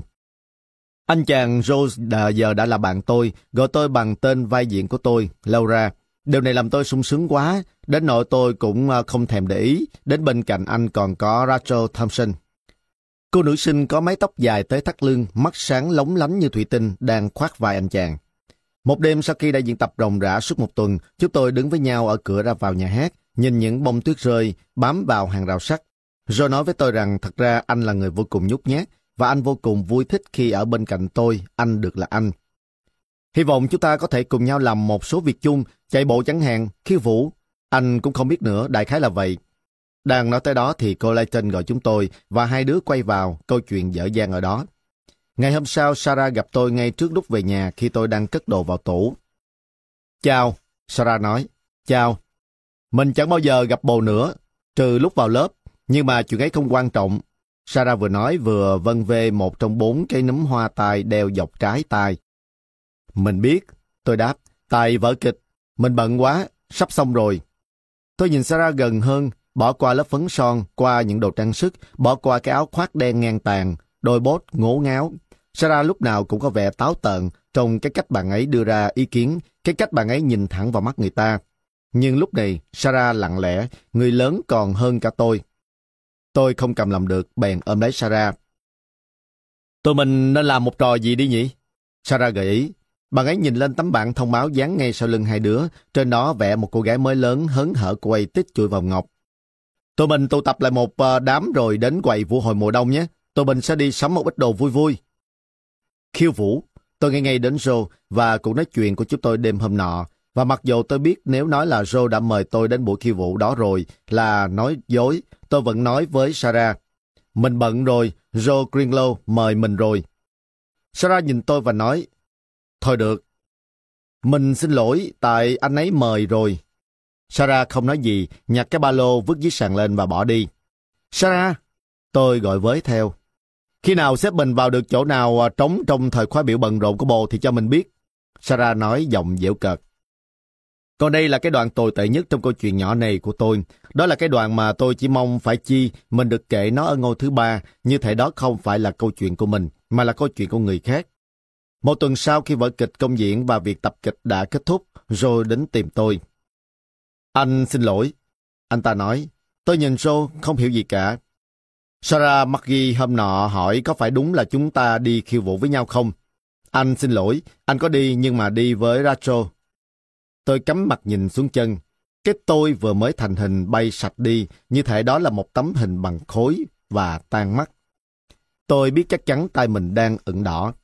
Anh chàng Rose đã giờ đã là bạn tôi, gọi tôi bằng tên vai diễn của tôi, Laura. Điều này làm tôi sung sướng quá, đến nỗi tôi cũng không thèm để ý, đến bên cạnh anh còn có Rachel Thompson. Cô nữ sinh có mái tóc dài tới thắt lưng, mắt sáng lóng lánh như thủy tinh, đang khoác vai anh chàng. Một đêm sau khi đã diễn tập ròng rã suốt một tuần, chúng tôi đứng với nhau ở cửa ra vào nhà hát, nhìn những bông tuyết rơi bám vào hàng rào sắt. Rồi nói với tôi rằng thật ra anh là người vô cùng nhút nhát, và anh vô cùng vui thích khi ở bên cạnh tôi, anh được là anh. Hy vọng chúng ta có thể cùng nhau làm một số việc chung, chạy bộ chẳng hạn, khiêu vũ. Anh cũng không biết nữa, đại khái là vậy. Đang nói tới đó thì cô Layton gọi chúng tôi và hai đứa quay vào, câu chuyện dở dang ở đó. Ngày hôm sau, Sarah gặp tôi ngay trước lúc về nhà khi tôi đang cất đồ vào tủ. Chào, Sarah nói. Chào. Mình chẳng bao giờ gặp bồ nữa, trừ lúc vào lớp, nhưng mà chuyện ấy không quan trọng. Sarah vừa nói vừa vân vê một trong bốn cái núm hoa tai đeo dọc trái tai. Mình biết, tôi đáp, tại vở kịch. Mình bận quá, sắp xong rồi. Tôi nhìn Sarah gần hơn, bỏ qua lớp phấn son, qua những đồ trang sức, bỏ qua cái áo khoác đen ngang tàn, đôi bốt ngố ngáo. Sarah lúc nào cũng có vẻ táo tợn trong cái cách bạn ấy đưa ra ý kiến, cái cách bạn ấy nhìn thẳng vào mắt người ta. Nhưng lúc này, Sarah lặng lẽ, người lớn còn hơn cả tôi. Tôi không cầm lòng được, bèn ôm lấy Sarah. Tụi mình nên làm một trò gì đi nhỉ? Sarah gợi ý. Bạn ấy nhìn lên tấm bảng thông báo dán ngay sau lưng hai đứa, trên đó vẽ một cô gái mới lớn hớn hở quay tích chuỗi vòng ngọc. Tụi mình tụ tập lại một đám rồi đến quầy vũ hội mùa đông nhé. Tụi mình sẽ đi sắm một ít đồ vui vui. Khiêu vũ. Tôi nghe ngay đến Joe và cuộc nói chuyện của chúng tôi đêm hôm nọ. Và mặc dù tôi biết nếu nói là Joe đã mời tôi đến buổi khiêu vũ đó rồi là nói dối, tôi vẫn nói với Sarah. Mình bận rồi, Joe Greenlow mời mình rồi. Sarah nhìn tôi và nói, thôi được. Mình xin lỗi, tại anh ấy mời rồi. Sarah không nói gì, nhặt cái ba lô vứt dưới sàn lên và bỏ đi. Sarah! Tôi gọi với theo. Khi nào xếp mình vào được chỗ nào trống trong thời khóa biểu bận rộn của bồ thì cho mình biết. Sarah nói giọng giễu cợt. Còn đây là cái đoạn tồi tệ nhất trong câu chuyện nhỏ này của tôi. Đó là cái đoạn mà tôi chỉ mong phải chi mình được kể nó ở ngôi thứ ba, như thể đó không phải là câu chuyện của mình, mà là câu chuyện của người khác. Một tuần sau khi vở kịch công diễn và việc tập kịch đã kết thúc, Joe đến tìm tôi. Anh xin lỗi. Anh ta nói. Tôi nhìn Joe không hiểu gì cả. Sarah McGee hôm nọ hỏi có phải đúng là chúng ta đi khiêu vũ với nhau không? Anh xin lỗi, anh có đi nhưng mà đi với Rachel. Tôi cắm mặt nhìn xuống chân. Cái tôi vừa mới thành hình bay sạch đi, như thể đó là một tấm hình bằng khối và tan mất. Tôi biết chắc chắn tay mình đang ửng đỏ.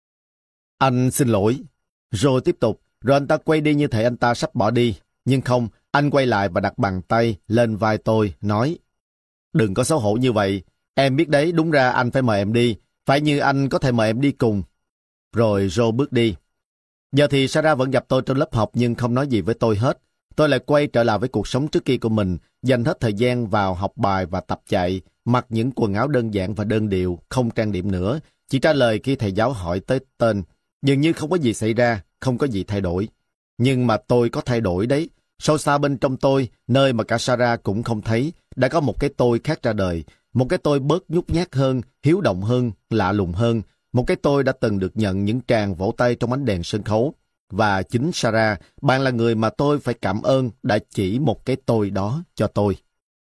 Anh xin lỗi. Rồi tiếp tục, rồi anh ta quay đi như thể anh ta sắp bỏ đi. Nhưng không, anh quay lại và đặt bàn tay lên vai tôi, nói, đừng có xấu hổ như vậy. Em biết đấy, đúng ra anh phải mời em đi. Phải như anh có thể mời em đi cùng. Rồi Joe bước đi. Giờ thì Sarah vẫn gặp tôi trong lớp học nhưng không nói gì với tôi hết. Tôi lại quay trở lại với cuộc sống trước kia của mình, dành hết thời gian vào học bài và tập chạy, mặc những quần áo đơn giản và đơn điệu, không trang điểm nữa, chỉ trả lời khi thầy giáo hỏi tới tên. Dường như không có gì xảy ra, không có gì thay đổi. Nhưng mà tôi có thay đổi đấy. Sâu xa bên trong tôi, nơi mà cả Sarah cũng không thấy, đã có một cái tôi khác ra đời, một cái tôi bớt nhút nhát hơn, hiếu động hơn, lạ lùng hơn, một cái tôi đã từng được nhận những tràng vỗ tay trong ánh đèn sân khấu. Và chính Sarah, bạn là người mà tôi phải cảm ơn đã chỉ một cái tôi đó cho tôi.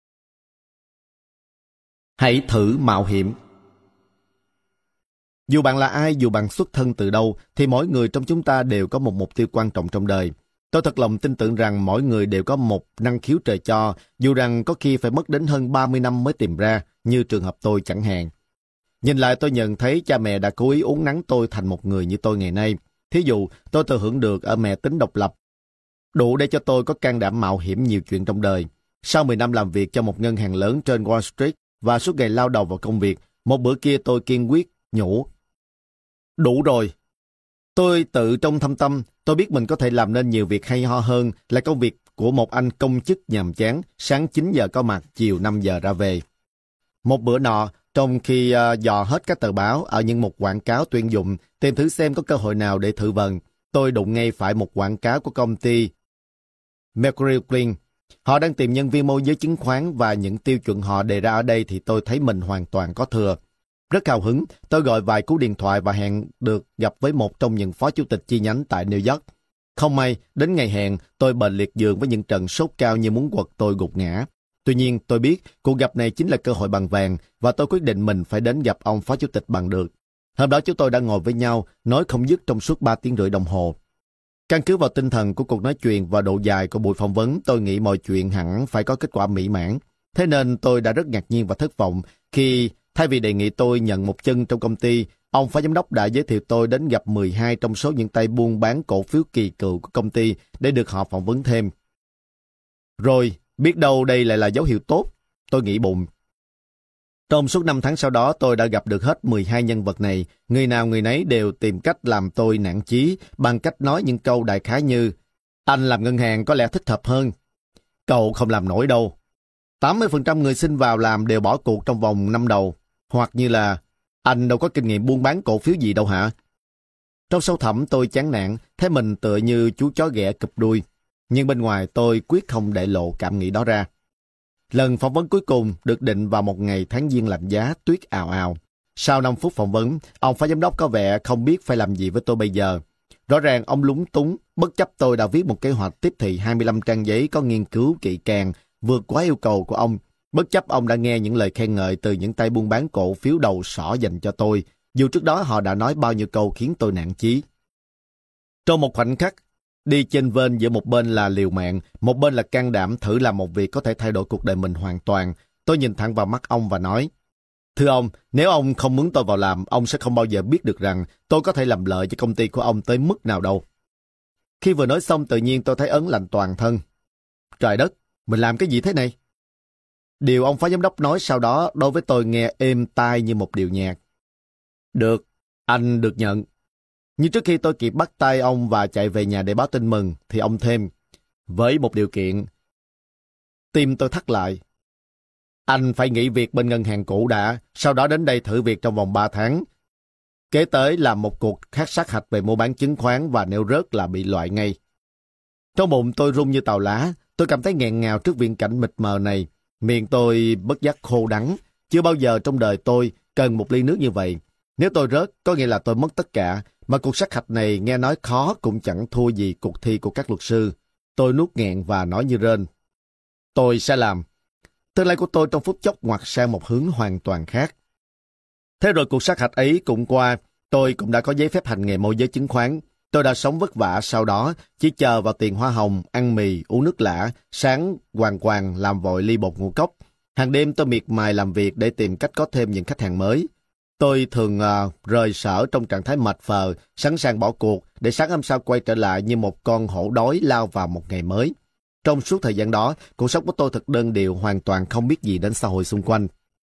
Hãy thử mạo hiểm. Dù bạn là ai, dù bạn xuất thân từ đâu, thì mỗi người trong chúng ta đều có một mục tiêu quan trọng trong đời. Tôi thật lòng tin tưởng rằng mỗi người đều có một năng khiếu trời cho, dù rằng có khi phải mất đến hơn ba mươi năm mới tìm ra, như trường hợp tôi chẳng hạn. Nhìn lại tôi nhận thấy cha mẹ đã cố ý uốn nắn tôi thành một người như tôi ngày nay. Thí dụ, tôi thừa hưởng được ở mẹ tính độc lập, đủ để cho tôi có can đảm mạo hiểm nhiều chuyện trong đời. Sau mười năm làm việc cho một ngân hàng lớn trên Wall Street và suốt ngày lao đầu vào công việc, một bữa kia tôi kiên quyết nhủ: đủ rồi. Tôi tự trong thâm tâm, tôi biết mình có thể làm nên nhiều việc hay ho hơn là công việc của một anh công chức nhàm chán, sáng chín giờ có mặt, chiều năm giờ ra về. Một bữa nọ, trong khi uh, dò hết các tờ báo ở những mục quảng cáo tuyển dụng, tìm thử xem có cơ hội nào để thử vần, tôi đụng ngay phải một quảng cáo của công ty Mercury Clean. Họ đang tìm nhân viên môi giới chứng khoán và những tiêu chuẩn họ đề ra ở đây thì tôi thấy mình hoàn toàn có thừa. Rất hào hứng, tôi gọi vài cú điện thoại và hẹn được gặp với một trong những phó chủ tịch chi nhánh tại New York. Không may, đến ngày hẹn, tôi bệnh liệt giường với những trận sốt cao như muốn quật tôi gục ngã. Tuy nhiên, tôi biết cuộc gặp này chính là cơ hội bằng vàng và tôi quyết định mình phải đến gặp ông phó chủ tịch bằng được. Hôm đó chúng tôi đã ngồi với nhau, nói không dứt trong suốt ba tiếng rưỡi đồng hồ. Căn cứ vào tinh thần của cuộc nói chuyện và độ dài của buổi phỏng vấn, tôi nghĩ mọi chuyện hẳn phải có kết quả mỹ mãn. Thế nên tôi đã rất ngạc nhiên và thất vọng khi, thay vì đề nghị tôi nhận một chân trong công ty, ông phó giám đốc đã giới thiệu tôi đến gặp mười hai trong số những tay buôn bán cổ phiếu kỳ cựu của công ty để được họ phỏng vấn thêm. Rồi, biết đâu đây lại là dấu hiệu tốt, tôi nghĩ bụng. Trong suốt năm tháng sau đó, tôi đã gặp được hết mười hai nhân vật này. Người nào người nấy đều tìm cách làm tôi nản chí bằng cách nói những câu đại khái như: anh làm ngân hàng có lẽ thích hợp hơn. Cậu không làm nổi đâu. tám mươi phần trăm người xin vào làm đều bỏ cuộc trong vòng năm đầu. Hoặc như là: anh đâu có kinh nghiệm buôn bán cổ phiếu gì đâu hả? Trong sâu thẳm tôi chán nản, thấy mình tựa như chú chó ghẻ cụp đuôi. Nhưng bên ngoài tôi quyết không để lộ cảm nghĩ đó ra. Lần phỏng vấn cuối cùng được định vào một ngày tháng giêng lạnh giá, tuyết ào ào. Sau năm phút phỏng vấn, ông phó giám đốc có vẻ không biết phải làm gì với tôi bây giờ. Rõ ràng ông lúng túng, bất chấp tôi đã viết một kế hoạch tiếp thị hai mươi lăm trang giấy có nghiên cứu kỹ càng, vượt quá yêu cầu của ông. Bất chấp ông đã nghe những lời khen ngợi từ những tay buôn bán cổ phiếu đầu sỏ dành cho tôi, dù trước đó họ đã nói bao nhiêu câu khiến tôi nản chí. Trong một khoảnh khắc, đi chênh vênh giữa một bên là liều mạng, một bên là can đảm thử làm một việc có thể thay đổi cuộc đời mình hoàn toàn, tôi nhìn thẳng vào mắt ông và nói: thưa ông, nếu ông không muốn tôi vào làm, ông sẽ không bao giờ biết được rằng tôi có thể làm lợi cho công ty của ông tới mức nào đâu. Khi vừa nói xong tự nhiên tôi thấy ớn lạnh toàn thân. Trời đất, mình làm cái gì thế này? Điều ông phó giám đốc nói sau đó đối với tôi nghe êm tai như một điệu nhạc. Được, anh được nhận. Nhưng trước khi tôi kịp bắt tay ông và chạy về nhà để báo tin mừng, thì ông thêm: với một điều kiện. Tim tôi thắt lại. Anh phải nghỉ việc bên ngân hàng cũ đã, sau đó đến đây thử việc trong vòng ba tháng. Kế tới làm một cuộc khác sát hạch về mua bán chứng khoán và nếu rớt là bị loại ngay. Trong bụng tôi rung như tàu lá, tôi cảm thấy nghẹn ngào trước viễn cảnh mịt mờ này. Miệng tôi bất giác khô đắng. Chưa bao giờ trong đời tôi cần một ly nước như vậy. Nếu tôi rớt, có nghĩa là tôi mất tất cả, mà cuộc sát hạch này nghe nói khó cũng chẳng thua gì cuộc thi của các luật sư. Tôi nuốt nghẹn và nói như rên: tôi sẽ làm. Tương lai của tôi trong phút chốc ngoặt sang một hướng hoàn toàn khác. Thế rồi cuộc sát hạch ấy cũng qua, tôi cũng đã có giấy phép hành nghề môi giới chứng khoán. Tôi đã sống vất vả sau đó, chỉ chờ vào tiền hoa hồng, ăn mì, uống nước lã, sáng hoàng hoàng làm vội ly bột ngũ cốc. Hàng đêm tôi miệt mài làm việc để tìm cách có thêm những khách hàng mới. Tôi thường uh, rời sở trong trạng thái mệt phờ, sẵn sàng bỏ cuộc để sáng hôm sau quay trở lại như một con hổ đói lao vào một ngày mới. Trong suốt thời gian đó, cuộc sống của tôi thật đơn điệu, hoàn toàn không biết gì đến xã hội xung quanh.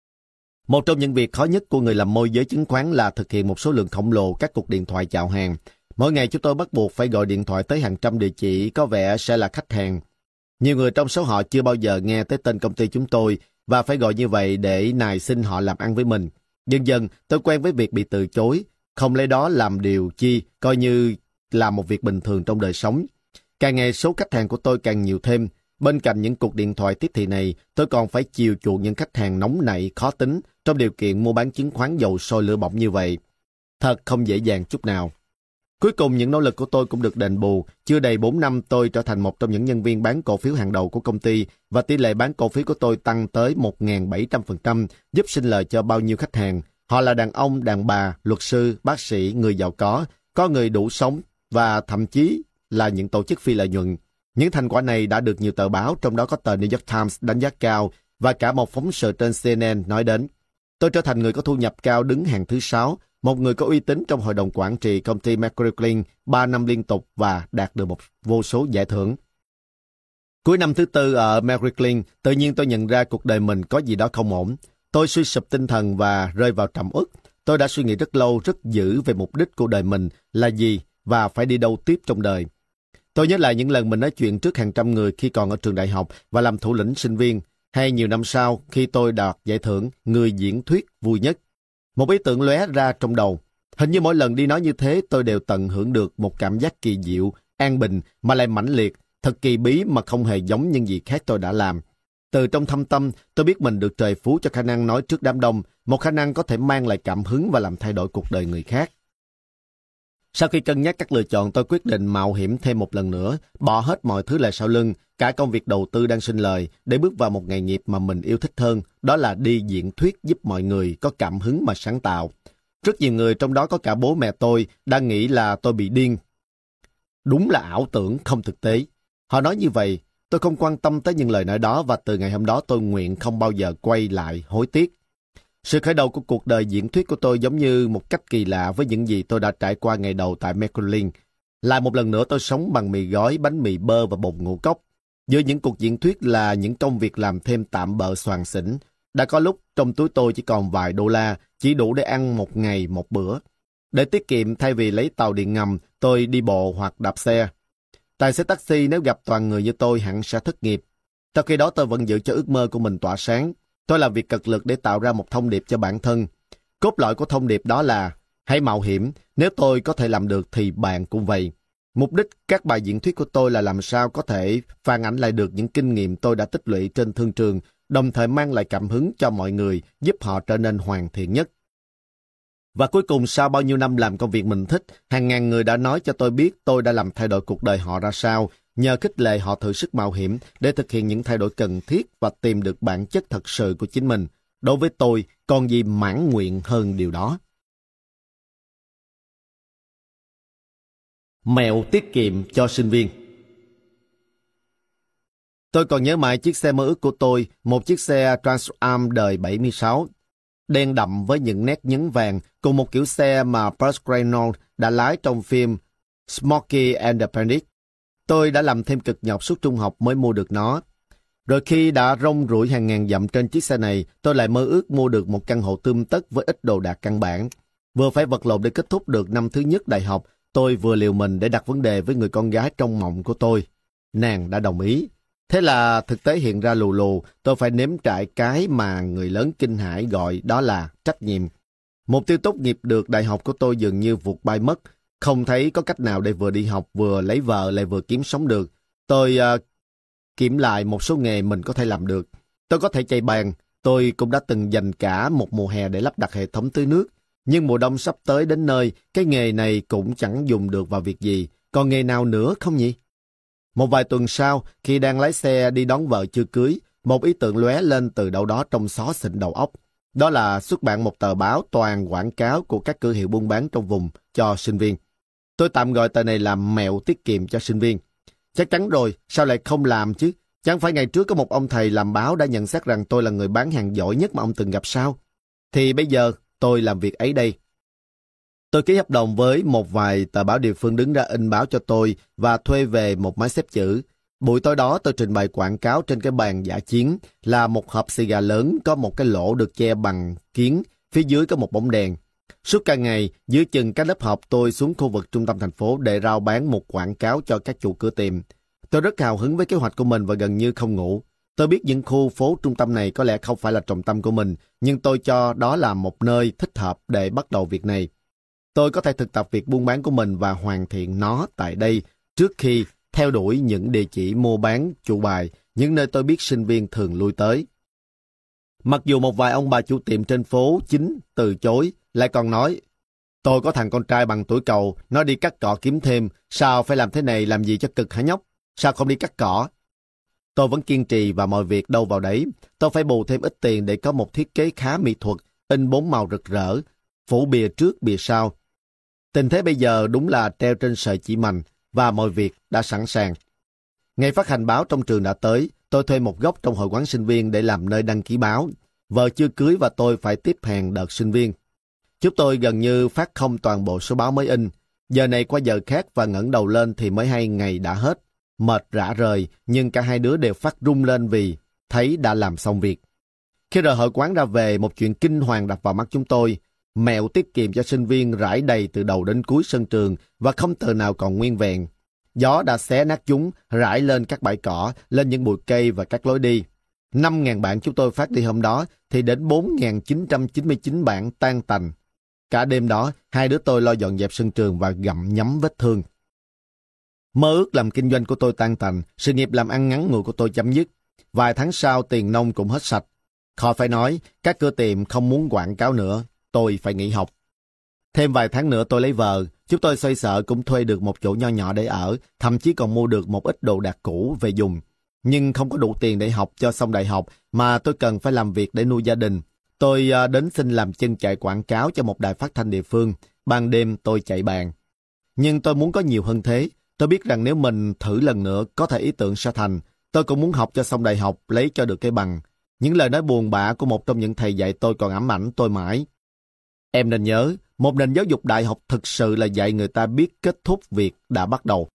Một trong những việc khó nhất của người làm môi giới chứng khoán là thực hiện một số lượng khổng lồ các cuộc điện thoại chào hàng. Mỗi ngày chúng tôi bắt buộc phải gọi điện thoại tới hàng trăm địa chỉ có vẻ sẽ là khách hàng. Nhiều người trong số họ chưa bao giờ nghe tới tên công ty chúng tôi và phải gọi như vậy để nài xin họ làm ăn với mình. Dần dần, tôi quen với việc bị từ chối, không lấy đó làm điều chi, coi như là một việc bình thường trong đời sống. Càng ngày số khách hàng của tôi càng nhiều thêm. Bên cạnh những cuộc điện thoại tiếp thị này, tôi còn phải chiều chuộng những khách hàng nóng nảy, khó tính trong điều kiện mua bán chứng khoán dầu sôi lửa bỏng như vậy. Thật không dễ dàng chút nào. Cuối cùng những nỗ lực của tôi cũng được đền bù. Chưa đầy bốn năm tôi trở thành một trong những nhân viên bán cổ phiếu hàng đầu của công ty và tỷ lệ bán cổ phiếu của tôi tăng tới một nghìn bảy trăm phần trăm, giúp sinh lời cho bao nhiêu khách hàng. Họ là đàn ông, đàn bà, luật sư, bác sĩ, người giàu có, có người đủ sống và thậm chí là những tổ chức phi lợi nhuận. Những thành quả này đã được nhiều tờ báo, trong đó có tờ New York Times đánh giá cao và cả một phóng sự trên C N N nói đến. Tôi trở thành người có thu nhập cao đứng hàng thứ sáu, một người có uy tín trong hội đồng quản trị công ty McGraw-Hill ba năm liên tục và đạt được một vô số giải thưởng. Cuối năm thứ tư ở McGraw-Hill, tự nhiên tôi nhận ra cuộc đời mình có gì đó không ổn. Tôi suy sụp tinh thần và rơi vào trầm uất. Tôi đã suy nghĩ rất lâu, rất dữ về mục đích của đời mình là gì và phải đi đâu tiếp trong đời. Tôi nhớ lại những lần mình nói chuyện trước hàng trăm người khi còn ở trường đại học và làm thủ lĩnh sinh viên, hay nhiều năm sau khi tôi đạt giải thưởng người diễn thuyết vui nhất. Một ý tưởng lóe ra trong đầu. Hình như mỗi lần đi nói như thế tôi đều tận hưởng được một cảm giác kỳ diệu, an bình mà lại mãnh liệt, thật kỳ bí mà không hề giống những gì khác tôi đã làm. Từ trong thâm tâm, tôi biết mình được trời phú cho khả năng nói trước đám đông, một khả năng có thể mang lại cảm hứng và làm thay đổi cuộc đời người khác. Sau khi cân nhắc các lựa chọn, tôi quyết định mạo hiểm thêm một lần nữa, bỏ hết mọi thứ lại sau lưng, cả công việc đầu tư đang sinh lời, để bước vào một nghề nghiệp mà mình yêu thích hơn, đó là đi diễn thuyết giúp mọi người có cảm hứng mà sáng tạo. Rất nhiều người, trong đó có cả bố mẹ tôi, đang nghĩ là tôi bị điên. Đúng là ảo tưởng, không thực tế. Họ nói như vậy, tôi không quan tâm tới những lời nói đó và từ ngày hôm đó tôi nguyện không bao giờ quay lại hối tiếc. Sự khởi đầu của cuộc đời diễn thuyết của tôi giống như một cách kỳ lạ với những gì tôi đã trải qua ngày đầu tại McGraw-Hill. Lại một lần nữa tôi sống bằng mì gói, bánh mì bơ và bột ngũ cốc. Giữa những cuộc diễn thuyết là những công việc làm thêm tạm bợ xoàng xỉnh. Đã có lúc trong túi tôi chỉ còn vài đô la, chỉ đủ để ăn một ngày một bữa. Để tiết kiệm, thay vì lấy tàu điện ngầm, tôi đi bộ hoặc đạp xe. Tài xế taxi nếu gặp toàn người như tôi hẳn sẽ thất nghiệp. Trong khi đó tôi vẫn giữ cho ước mơ của mình tỏa sáng. Tôi làm việc cật lực để tạo ra một thông điệp cho bản thân. Cốt lõi của thông điệp đó là hãy mạo hiểm, nếu tôi có thể làm được thì bạn cũng vậy. Mục đích các bài diễn thuyết của tôi là làm sao có thể phản ánh lại được những kinh nghiệm tôi đã tích lũy trên thương trường, đồng thời mang lại cảm hứng cho mọi người, giúp họ trở nên hoàn thiện nhất. Và cuối cùng, sau bao nhiêu năm làm công việc mình thích, hàng ngàn người đã nói cho tôi biết tôi đã làm thay đổi cuộc đời họ ra sao, nhờ khích lệ họ thử sức mạo hiểm để thực hiện những thay đổi cần thiết và tìm được bản chất thật sự của chính mình. Đối với tôi, còn gì mãn nguyện hơn điều đó. Mẹo tiết kiệm cho sinh viên. Tôi còn nhớ mãi chiếc xe mơ ước của tôi, một chiếc xe Trans Am đời bảy mươi sáu, đen đậm với những nét nhấn vàng, cùng một kiểu xe mà Burt Reynolds đã lái trong phim Smokey and the Bandit. Tôi đã làm thêm cực nhọc suốt trung học mới mua được nó. Rồi khi đã rong ruổi hàng ngàn dặm trên chiếc xe này, tôi lại mơ ước mua được một căn hộ tươm tất với ít đồ đạc căn bản. Vừa phải vật lộn để kết thúc được năm thứ nhất đại học, tôi vừa liều mình để đặt vấn đề với người con gái trong mộng của tôi. Nàng đã đồng ý. Thế là thực tế hiện ra lù lù, tôi phải nếm trải cái mà người lớn kinh hãi gọi đó là trách nhiệm. Mục tiêu tốt nghiệp được đại học của tôi dường như vụt bay mất. Không thấy có cách nào để vừa đi học, vừa lấy vợ, lại vừa kiếm sống được. Tôi uh, kiểm lại một số nghề mình có thể làm được. Tôi có thể chạy bàn. Tôi cũng đã từng dành cả một mùa hè để lắp đặt hệ thống tưới nước. Nhưng mùa đông sắp tới đến nơi, cái nghề này cũng chẳng dùng được vào việc gì. Còn nghề nào nữa không nhỉ? Một vài tuần sau, khi đang lái xe đi đón vợ chưa cưới, một ý tưởng lóe lên từ đâu đó trong xó xỉnh đầu óc. Đó là xuất bản một tờ báo toàn quảng cáo của các cửa hiệu buôn bán trong vùng cho sinh viên. Tôi tạm gọi tờ này là mẹo tiết kiệm cho sinh viên. Chắc chắn rồi, sao lại không làm chứ? Chẳng phải ngày trước có một ông thầy làm báo đã nhận xét rằng tôi là người bán hàng giỏi nhất mà ông từng gặp sao? Thì bây giờ tôi làm việc ấy đây. Tôi ký hợp đồng với một vài tờ báo địa phương đứng ra in báo cho tôi và thuê về một máy xếp chữ. Buổi tối đó tôi trình bày quảng cáo trên cái bàn dã chiến là một hộp xì gà lớn có một cái lỗ được che bằng kiếng, phía dưới có một bóng đèn. Suốt cả ngày, dưới chừng các lớp học tôi xuống khu vực trung tâm thành phố để rao bán một quảng cáo cho các chủ cửa tiệm. Tôi rất hào hứng với kế hoạch của mình và gần như không ngủ. Tôi biết những khu phố trung tâm này có lẽ không phải là trọng tâm của mình, nhưng tôi cho đó là một nơi thích hợp để bắt đầu việc này. Tôi có thể thực tập việc buôn bán của mình và hoàn thiện nó tại đây trước khi theo đuổi những địa chỉ mua bán chủ bài những nơi tôi biết sinh viên thường lui tới. Mặc dù một vài ông bà chủ tiệm trên phố chính từ chối, lại còn nói, tôi có thằng con trai bằng tuổi cậu, nó đi cắt cỏ kiếm thêm, sao phải làm thế này làm gì cho cực hả nhóc? Sao không đi cắt cỏ? Tôi vẫn kiên trì và mọi việc đâu vào đấy. Tôi phải bù thêm ít tiền để có một thiết kế khá mỹ thuật, in bốn màu rực rỡ, phủ bìa trước bìa sau. Tình thế bây giờ đúng là treo trên sợi chỉ mành và mọi việc đã sẵn sàng. Ngày phát hành báo trong trường đã tới, tôi thuê một góc trong hội quán sinh viên để làm nơi đăng ký báo. Vợ chưa cưới và tôi phải tiếp hàng đợt sinh viên. Chúng tôi gần như phát không toàn bộ số báo mới in. Giờ này qua giờ khác và ngẩng đầu lên thì mới hay ngày đã hết. Mệt rã rời, nhưng cả hai đứa đều phát run lên vì thấy đã làm xong việc. Khi rời hội quán ra về, một chuyện kinh hoàng đập vào mắt chúng tôi. Mẹo tiết kiệm cho sinh viên rải đầy từ đầu đến cuối sân trường và không tờ nào còn nguyên vẹn. Gió đã xé nát chúng, rải lên các bãi cỏ, lên những bụi cây và các lối đi. năm nghìn bản chúng tôi phát đi hôm đó thì đến bốn nghìn chín trăm chín mươi chín bản tan tành. Cả đêm đó, hai đứa tôi lo dọn dẹp sân trường và gặm nhấm vết thương. Mơ ước làm kinh doanh của tôi tan tành, sự nghiệp làm ăn ngắn ngủi của tôi chấm dứt. Vài tháng sau tiền nông cũng hết sạch. Khỏi phải nói, các cửa tiệm không muốn quảng cáo nữa, tôi phải nghỉ học. Thêm vài tháng nữa tôi lấy vợ, chúng tôi xoay sở cũng thuê được một chỗ nho nhỏ để ở, thậm chí còn mua được một ít đồ đạc cũ về dùng. Nhưng không có đủ tiền để học cho xong đại học mà tôi cần phải làm việc để nuôi gia đình. Tôi đến xin làm chân chạy quảng cáo cho một đài phát thanh địa phương. Ban đêm tôi chạy bàn. Nhưng tôi muốn có nhiều hơn thế. Tôi biết rằng nếu mình thử lần nữa có thể ý tưởng sẽ thành. Tôi cũng muốn học cho xong đại học, lấy cho được cái bằng. Những lời nói buồn bã của một trong những thầy dạy tôi còn ám ảnh tôi mãi. Em nên nhớ, một nền giáo dục đại học thực sự là dạy người ta biết kết thúc việc đã bắt đầu.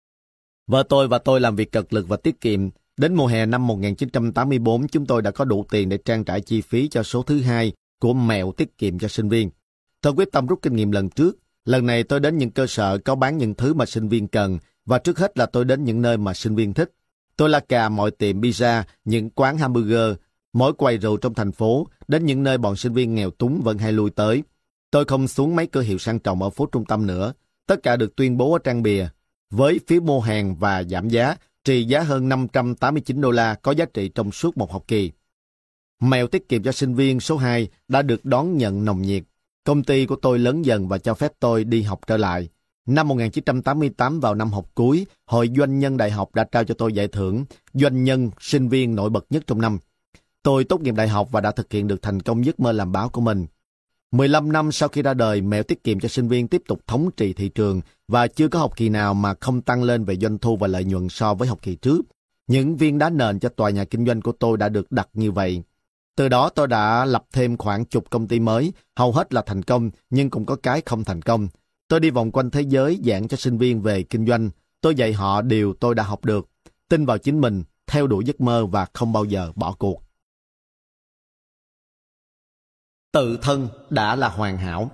Vợ tôi và tôi làm việc cật lực và tiết kiệm. Đến mùa hè năm một nghìn chín trăm tám mươi tư, chúng tôi đã có đủ tiền để trang trải chi phí cho số thứ hai của mẹo tiết kiệm cho sinh viên. Tôi quyết tâm rút kinh nghiệm lần trước. Lần này tôi đến những cơ sở có bán những thứ mà sinh viên cần, và trước hết là tôi đến những nơi mà sinh viên thích. Tôi la cà mọi tiệm pizza, những quán hamburger, mỗi quầy rượu trong thành phố, đến những nơi bọn sinh viên nghèo túng vẫn hay lui tới. Tôi không xuống mấy cửa hiệu sang trọng ở phố trung tâm nữa. Tất cả được tuyên bố ở trang bìa. Với phiếu mua hàng và giảm giá, trị giá hơn năm trăm tám mươi chín đô la, có giá trị trong suốt một học kỳ. Mẹo tiết kiệm cho sinh viên số hai đã được đón nhận nồng nhiệt. Công ty của tôi lớn dần và cho phép tôi đi học trở lại. Năm một nghìn chín trăm tám mươi tám, vào năm học cuối, Hội Doanh nhân Đại học đã trao cho tôi giải thưởng Doanh nhân sinh viên nổi bật nhất trong năm. Tôi tốt nghiệp đại học và đã thực hiện được thành công giấc mơ làm báo của mình. mười lăm năm sau khi ra đời, mẹo tiết kiệm cho sinh viên tiếp tục thống trị thị trường và chưa có học kỳ nào mà không tăng lên về doanh thu và lợi nhuận so với học kỳ trước. Những viên đá nền cho tòa nhà kinh doanh của tôi đã được đặt như vậy. Từ đó tôi đã lập thêm khoảng chục công ty mới, hầu hết là thành công nhưng cũng có cái không thành công. Tôi đi vòng quanh thế giới giảng cho sinh viên về kinh doanh. Tôi dạy họ điều tôi đã học được, tin vào chính mình, theo đuổi giấc mơ và không bao giờ bỏ cuộc. Tự thân đã là hoàn hảo.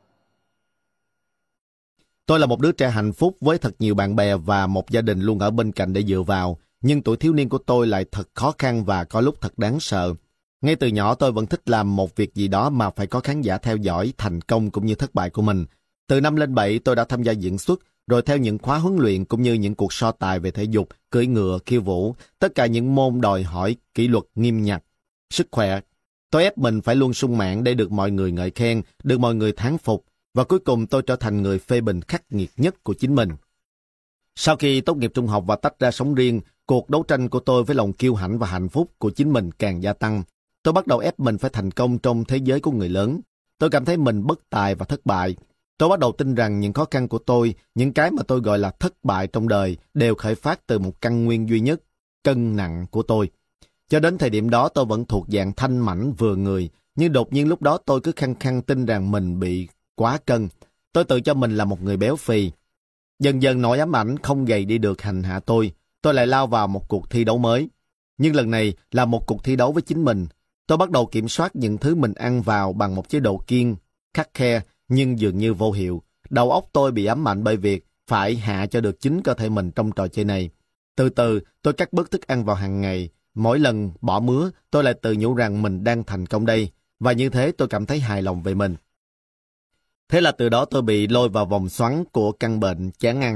Tôi là một đứa trẻ hạnh phúc với thật nhiều bạn bè và một gia đình luôn ở bên cạnh để dựa vào, nhưng tuổi thiếu niên của tôi lại thật khó khăn và có lúc thật đáng sợ. Ngay từ nhỏ tôi vẫn thích làm một việc gì đó mà phải có khán giả theo dõi thành công cũng như thất bại của mình. Từ năm lên bảy tôi đã tham gia diễn xuất, rồi theo những khóa huấn luyện cũng như những cuộc so tài về thể dục, cưỡi ngựa, khiêu vũ, tất cả những môn đòi hỏi kỷ luật nghiêm ngặt, sức khỏe. Tôi ép mình phải luôn sung mãn để được mọi người ngợi khen, được mọi người thán phục, và cuối cùng tôi trở thành người phê bình khắc nghiệt nhất của chính mình. Sau khi tốt nghiệp trung học và tách ra sống riêng, cuộc đấu tranh của tôi với lòng kiêu hãnh và hạnh phúc của chính mình càng gia tăng. Tôi bắt đầu ép mình phải thành công trong thế giới của người lớn. Tôi cảm thấy mình bất tài và thất bại. Tôi bắt đầu tin rằng những khó khăn của tôi, những cái mà tôi gọi là thất bại trong đời, đều khởi phát từ một căn nguyên duy nhất, cân nặng của tôi. Cho đến thời điểm đó tôi vẫn thuộc dạng thanh mảnh vừa người, nhưng đột nhiên lúc đó tôi cứ khăng khăng tin rằng mình bị quá cân. Tôi tự cho mình là một người béo phì. Dần dần nỗi ám ảnh không gầy đi được hành hạ tôi. Tôi lại lao vào một cuộc thi đấu mới. Nhưng lần này là một cuộc thi đấu với chính mình. Tôi bắt đầu kiểm soát những thứ mình ăn vào bằng một chế độ kiêng, khắt khe, nhưng dường như vô hiệu. Đầu óc tôi bị ám ảnh bởi việc phải hạ cho được chính cơ thể mình trong trò chơi này. Từ từ, tôi cắt bớt thức ăn vào hàng ngày. Mỗi lần bỏ mứa, tôi lại tự nhủ rằng mình đang thành công đây. Và như thế tôi cảm thấy hài lòng về mình. Thế là từ đó tôi bị lôi vào vòng xoắn của căn bệnh chán ăn.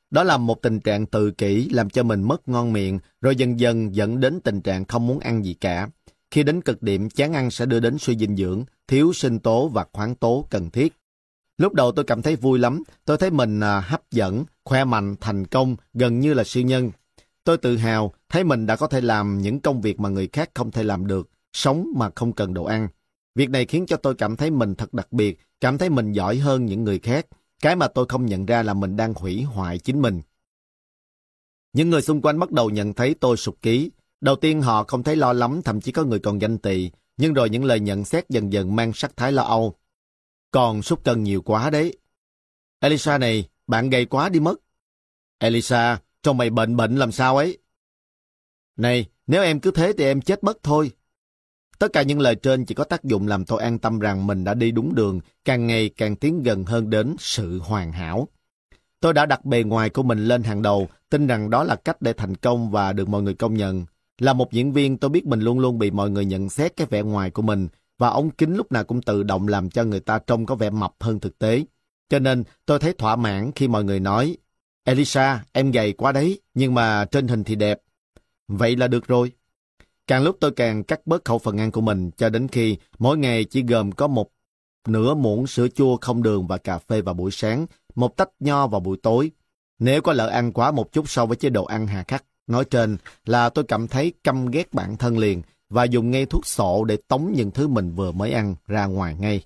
Đó là một tình trạng tự kỷ làm cho mình mất ngon miệng, rồi dần dần dẫn đến tình trạng không muốn ăn gì cả. Khi đến cực điểm, chán ăn sẽ đưa đến suy dinh dưỡng, thiếu sinh tố và khoáng tố cần thiết. Lúc đầu tôi cảm thấy vui lắm, tôi thấy mình à, hấp dẫn, khỏe mạnh, thành công, gần như là siêu nhân. Tôi tự hào, thấy mình đã có thể làm những công việc mà người khác không thể làm được, sống mà không cần đồ ăn. Việc này khiến cho tôi cảm thấy mình thật đặc biệt, cảm thấy mình giỏi hơn những người khác. Cái mà tôi không nhận ra là mình đang hủy hoại chính mình. Những người xung quanh bắt đầu nhận thấy tôi sụt ký. Đầu tiên họ không thấy lo lắm, thậm chí có người còn ganh tị. Nhưng rồi những lời nhận xét dần dần mang sắc thái lo âu. Còn sút cân nhiều quá đấy. Elisa này, bạn gầy quá đi mất. Elisa, trông mày bệnh bệnh làm sao ấy? Này, nếu em cứ thế thì em chết mất thôi. Tất cả những lời trên chỉ có tác dụng làm tôi an tâm rằng mình đã đi đúng đường, càng ngày càng tiến gần hơn đến sự hoàn hảo. Tôi đã đặt bề ngoài của mình lên hàng đầu, tin rằng đó là cách để thành công và được mọi người công nhận. Là một diễn viên, tôi biết mình luôn luôn bị mọi người nhận xét cái vẻ ngoài của mình, và ống kính lúc nào cũng tự động làm cho người ta trông có vẻ mập hơn thực tế. Cho nên tôi thấy thỏa mãn khi mọi người nói, Elisa, em gầy quá đấy, nhưng mà trên hình thì đẹp. Vậy là được rồi. Càng lúc tôi càng cắt bớt khẩu phần ăn của mình cho đến khi mỗi ngày chỉ gồm có một nửa muỗng sữa chua không đường và cà phê vào buổi sáng, một tách nho vào buổi tối. Nếu có lỡ ăn quá một chút so với chế độ ăn hà khắc nói trên là tôi cảm thấy căm ghét bản thân liền và dùng ngay thuốc sổ để tống những thứ mình vừa mới ăn ra ngoài ngay.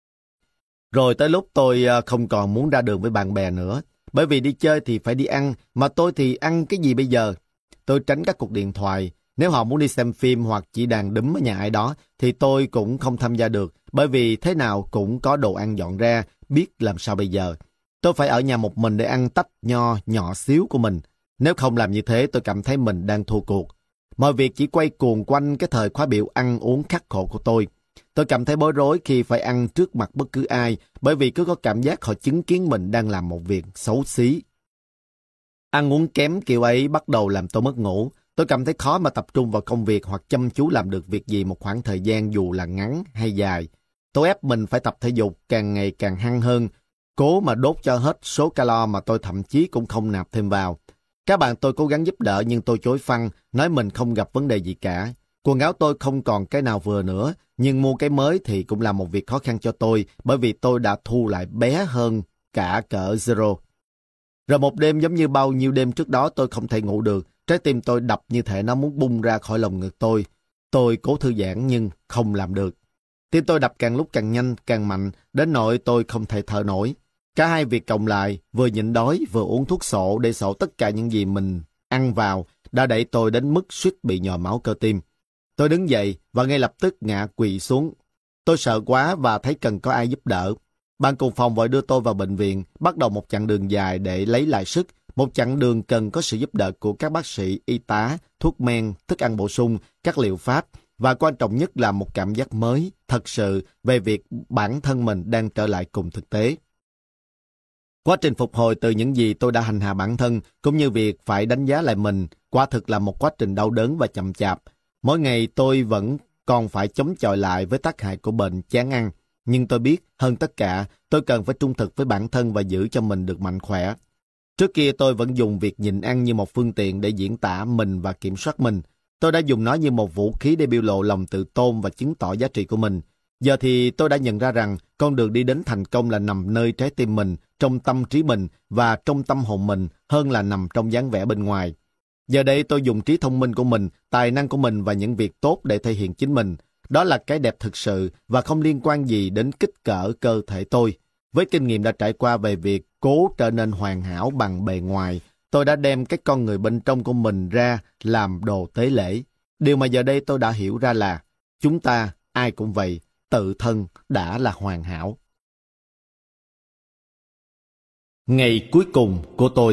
Rồi tới lúc tôi không còn muốn ra đường với bạn bè nữa, bởi vì đi chơi thì phải đi ăn, mà tôi thì ăn cái gì bây giờ? Tôi tránh các cuộc điện thoại. Nếu họ muốn đi xem phim hoặc chỉ đàn đúm ở nhà ai đó, thì tôi cũng không tham gia được, bởi vì thế nào cũng có đồ ăn dọn ra, biết làm sao bây giờ. Tôi phải ở nhà một mình để ăn tách nho nhỏ xíu của mình. Nếu không làm như thế, tôi cảm thấy mình đang thua cuộc. Mọi việc chỉ quay cuồng quanh cái thời khóa biểu ăn uống khắc khổ của tôi. Tôi cảm thấy bối rối khi phải ăn trước mặt bất cứ ai, bởi vì cứ có cảm giác họ chứng kiến mình đang làm một việc xấu xí. Ăn uống kém kiểu ấy bắt đầu làm tôi mất ngủ. Tôi cảm thấy khó mà tập trung vào công việc hoặc chăm chú làm được việc gì một khoảng thời gian dù là ngắn hay dài. Tôi ép mình phải tập thể dục càng ngày càng hăng hơn, cố mà đốt cho hết số calo mà tôi thậm chí cũng không nạp thêm vào. Các bạn tôi cố gắng giúp đỡ nhưng tôi chối phăng, nói mình không gặp vấn đề gì cả. Quần áo tôi không còn cái nào vừa nữa, nhưng mua cái mới thì cũng là một việc khó khăn cho tôi bởi vì tôi đã thu lại bé hơn cả cỡ zero. Rồi một đêm giống như bao nhiêu đêm trước đó tôi không thể ngủ được, trái tim tôi đập như thể nó muốn bung ra khỏi lồng ngực tôi. Tôi cố thư giãn nhưng không làm được. Tim tôi đập càng lúc càng nhanh, càng mạnh, đến nỗi tôi không thể thở nổi. Cả hai việc cộng lại, vừa nhịn đói, vừa uống thuốc sổ để sổ tất cả những gì mình ăn vào, đã đẩy tôi đến mức suýt bị nhồi máu cơ tim. Tôi đứng dậy và ngay lập tức ngã quỵ xuống. Tôi sợ quá và thấy cần có ai giúp đỡ. Bạn cùng phòng vội đưa tôi vào bệnh viện, bắt đầu một chặng đường dài để lấy lại sức, một chặng đường cần có sự giúp đỡ của các bác sĩ, y tá, thuốc men, thức ăn bổ sung, các liệu pháp, và quan trọng nhất là một cảm giác mới, thật sự, về việc bản thân mình đang trở lại cùng thực tế. Quá trình phục hồi từ những gì tôi đã hành hạ bản thân, cũng như việc phải đánh giá lại mình, quả thực là một quá trình đau đớn và chậm chạp. Mỗi ngày tôi vẫn còn phải chống chọi lại với tác hại của bệnh chán ăn. Nhưng tôi biết, hơn tất cả, tôi cần phải trung thực với bản thân và giữ cho mình được mạnh khỏe. Trước kia tôi vẫn dùng việc nhịn ăn như một phương tiện để diễn tả mình và kiểm soát mình. Tôi đã dùng nó như một vũ khí để biểu lộ lòng tự tôn và chứng tỏ giá trị của mình. Giờ thì tôi đã nhận ra rằng con đường đi đến thành công là nằm nơi trái tim mình, trong tâm trí mình và trong tâm hồn mình hơn là nằm trong dáng vẻ bên ngoài. Giờ đây tôi dùng trí thông minh của mình, tài năng của mình và những việc tốt để thể hiện chính mình. Đó là cái đẹp thực sự và không liên quan gì đến kích cỡ cơ thể tôi. Với kinh nghiệm đã trải qua về việc cố trở nên hoàn hảo bằng bề ngoài, tôi đã đem cái con người bên trong của mình ra làm đồ tế lễ. Điều mà giờ đây tôi đã hiểu ra là chúng ta ai cũng vậy, tự thân đã là hoàn hảo. Ngày cuối cùng của tôi.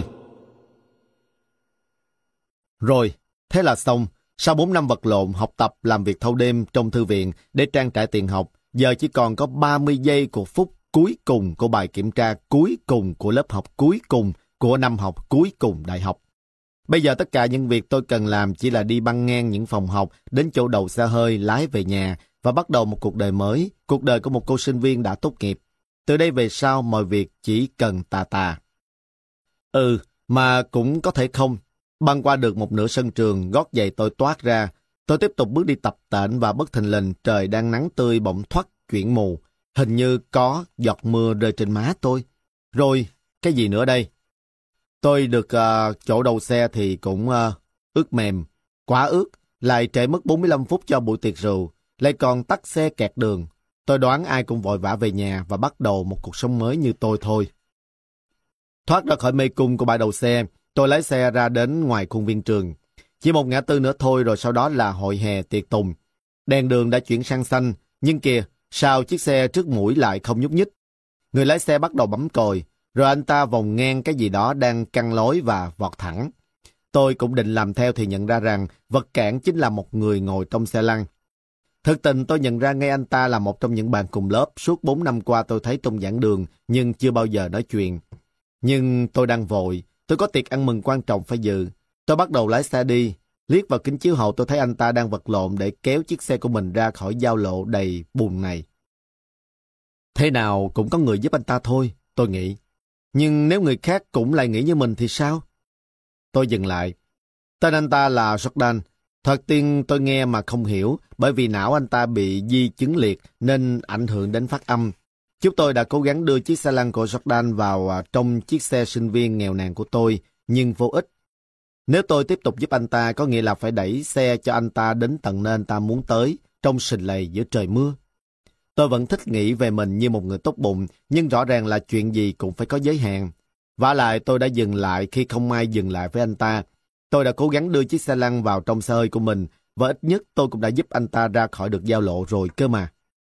Rồi, thế là xong. Sau bốn năm vật lộn, học tập, làm việc thâu đêm trong thư viện để trang trải tiền học, giờ chỉ còn có ba mươi giây của phút cuối cùng của bài kiểm tra cuối cùng của lớp học cuối cùng của năm học cuối cùng đại học. Bây giờ tất cả những việc tôi cần làm chỉ là đi băng ngang những phòng học đến chỗ đầu xe hơi lái về nhà và bắt đầu một cuộc đời mới, cuộc đời của một cô sinh viên đã tốt nghiệp. Từ đây về sau mọi việc chỉ cần tà tà. Ừ, Mà cũng có thể không. Băng qua được một nửa sân trường, gót giày tôi toát ra. Tôi tiếp tục bước đi tập tễnh và bất thình lình trời đang nắng tươi bỗng thoắt chuyển mù. Hình như có giọt mưa rơi trên má tôi. Rồi, cái gì nữa đây? Tôi được uh, chỗ đầu xe thì cũng uh, ướt mềm. Quá ướt, lại trễ mất bốn mươi lăm phút cho buổi tiệc rượu. Lại còn tắc xe kẹt đường. Tôi đoán ai cũng vội vã về nhà và bắt đầu một cuộc sống mới như tôi thôi. Thoát ra khỏi mê cung của bãi đậu xe, tôi lái xe ra đến ngoài khuôn viên trường. Chỉ một ngã tư nữa thôi rồi sau đó là hội hè tiệc tùng. Đèn đường đã chuyển sang xanh, nhưng kìa, sao chiếc xe trước mũi lại không nhúc nhích? Người lái xe bắt đầu bấm còi, rồi anh ta vòng ngang cái gì đó đang căng lối và vọt thẳng. Tôi cũng định làm theo thì nhận ra rằng vật cản chính là một người ngồi trong xe lăn. Thực tình tôi nhận ra ngay anh ta là một trong những bạn cùng lớp suốt bốn năm qua tôi thấy trong giảng đường nhưng chưa bao giờ nói chuyện. Nhưng tôi đang vội, tôi có tiệc ăn mừng quan trọng phải dự. Tôi bắt đầu lái xe đi, liếc vào kính chiếu hậu tôi thấy anh ta đang vật lộn để kéo chiếc xe của mình ra khỏi giao lộ đầy bùn này. Thế nào cũng có người giúp anh ta thôi, tôi nghĩ. Nhưng nếu người khác cũng lại nghĩ như mình thì sao? Tôi dừng lại. Tên anh ta là Jordan. Thật tiên tôi nghe mà không hiểu, bởi vì não anh ta bị di chứng liệt nên ảnh hưởng đến phát âm. Chúng tôi đã cố gắng đưa chiếc xe lăn của Jordan vào trong chiếc xe sinh viên nghèo nàn của tôi, nhưng vô ích. Nếu tôi tiếp tục giúp anh ta có nghĩa là phải đẩy xe cho anh ta đến tận nơi anh ta muốn tới, trong sình lầy giữa trời mưa. Tôi vẫn thích nghĩ về mình như một người tốt bụng, nhưng rõ ràng là chuyện gì cũng phải có giới hạn. Vả lại tôi đã dừng lại khi không ai dừng lại với anh ta. Tôi đã cố gắng đưa chiếc xe lăn vào trong xe hơi của mình, và ít nhất tôi cũng đã giúp anh ta ra khỏi được giao lộ rồi cơ mà.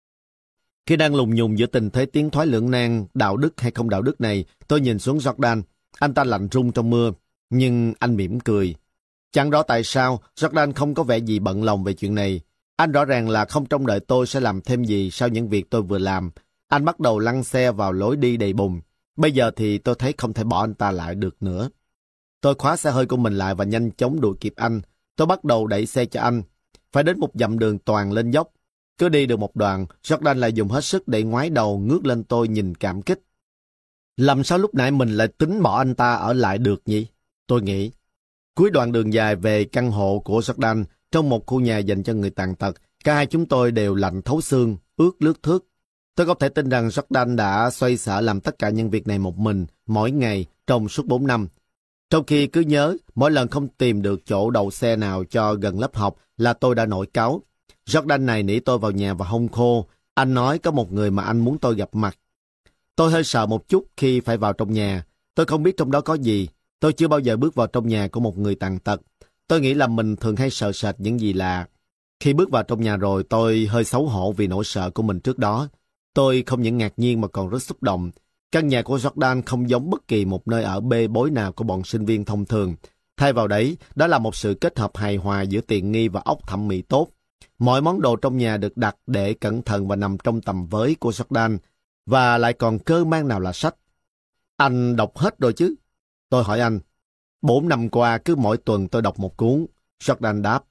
Khi đang lùng nhùng giữa tình thế tiến thoái lưỡng nan, đạo đức hay không đạo đức này, tôi nhìn xuống Jordan. Anh ta lạnh run trong mưa, nhưng anh mỉm cười. Chẳng rõ tại sao, Jordan không có vẻ gì bận lòng về chuyện này. Anh rõ ràng là không trông đợi tôi sẽ làm thêm gì sau những việc tôi vừa làm. Anh bắt đầu lăn xe vào lối đi đầy bùn. Bây giờ thì tôi thấy không thể bỏ anh ta lại được nữa. Tôi khóa xe hơi của mình lại và nhanh chóng đuổi kịp anh. Tôi bắt đầu đẩy xe cho anh. Phải đến một dặm đường toàn lên dốc. Cứ đi được một đoạn, Jordan lại dùng hết sức để ngoái đầu ngước lên tôi nhìn cảm kích. Làm sao lúc nãy mình lại tính bỏ anh ta ở lại được nhỉ? Tôi nghĩ. Cuối đoạn đường dài về căn hộ của Jordan, trong một khu nhà dành cho người tàn tật, cả hai chúng tôi đều lạnh thấu xương, ướt lướt thước. Tôi có thể tin rằng Jordan đã xoay sở làm tất cả những việc này một mình, mỗi ngày, trong suốt bốn năm. Trong khi cứ nhớ, mỗi lần không tìm được chỗ đậu xe nào cho gần lớp học là tôi đã nổi cáu. Jordan này nỉ tôi vào nhà và hông khô. Anh nói có một người mà anh muốn tôi gặp mặt. Tôi hơi sợ một chút khi phải vào trong nhà. Tôi không biết trong đó có gì. Tôi chưa bao giờ bước vào trong nhà của một người tàn tật. Tôi nghĩ là mình thường hay sợ sệt những gì lạ. Khi bước vào trong nhà rồi, tôi hơi xấu hổ vì nỗi sợ của mình trước đó. Tôi không những ngạc nhiên mà còn rất xúc động. Căn nhà của Jordan không giống bất kỳ một nơi ở bê bối nào của bọn sinh viên thông thường. Thay vào đấy, đó là một sự kết hợp hài hòa giữa tiện nghi và óc thẩm mỹ tốt. Mọi món đồ trong nhà được đặt để cẩn thận và nằm trong tầm với của Jordan, và lại còn cơ mang nào là sách. Anh đọc hết rồi chứ? Tôi hỏi anh. Bốn năm qua, cứ mỗi tuần tôi đọc một cuốn. Jordan đáp.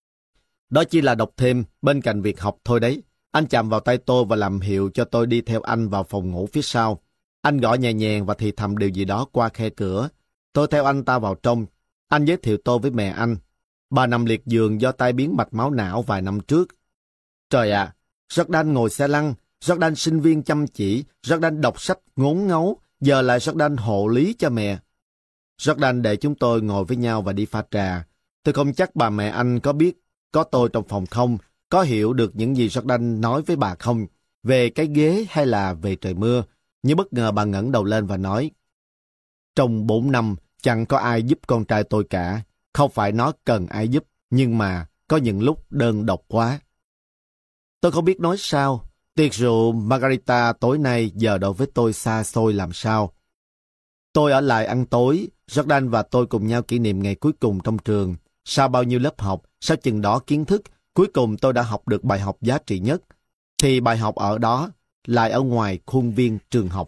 Đó chỉ là đọc thêm, bên cạnh việc học thôi đấy. Anh chạm vào tay tôi và làm hiệu cho tôi đi theo anh vào phòng ngủ phía sau. Anh gõ nhẹ nhàng và thì thầm điều gì đó qua khe cửa. Tôi theo anh ta vào trong. Anh giới thiệu tôi với mẹ anh. Bà nằm liệt giường do tai biến mạch máu não vài năm trước. Trời ạ, à, Jordan ngồi xe lăn, Jordan sinh viên chăm chỉ, Jordan đọc sách ngốn ngấu, giờ lại Jordan hộ lý cho mẹ. Jordan để chúng tôi ngồi với nhau và đi pha trà. Tôi không chắc bà mẹ anh có biết có tôi trong phòng không, có hiểu được những gì Jordan nói với bà không, về cái ghế hay là về trời mưa. Nhưng bất ngờ bà ngẩng đầu lên và nói, trong bốn năm chẳng có ai giúp con trai tôi cả. Không phải nó cần ai giúp, nhưng mà có những lúc đơn độc quá. Tôi không biết nói sao. Tiệc rượu Margarita tối nay giờ đối với tôi xa xôi làm sao. Tôi ở lại ăn tối, Jordan và tôi cùng nhau kỷ niệm ngày cuối cùng trong trường. Sau bao nhiêu lớp học, sau chừng đó kiến thức, cuối cùng tôi đã học được bài học giá trị nhất. Thì bài học ở đó, lại ở ngoài khuôn viên trường học.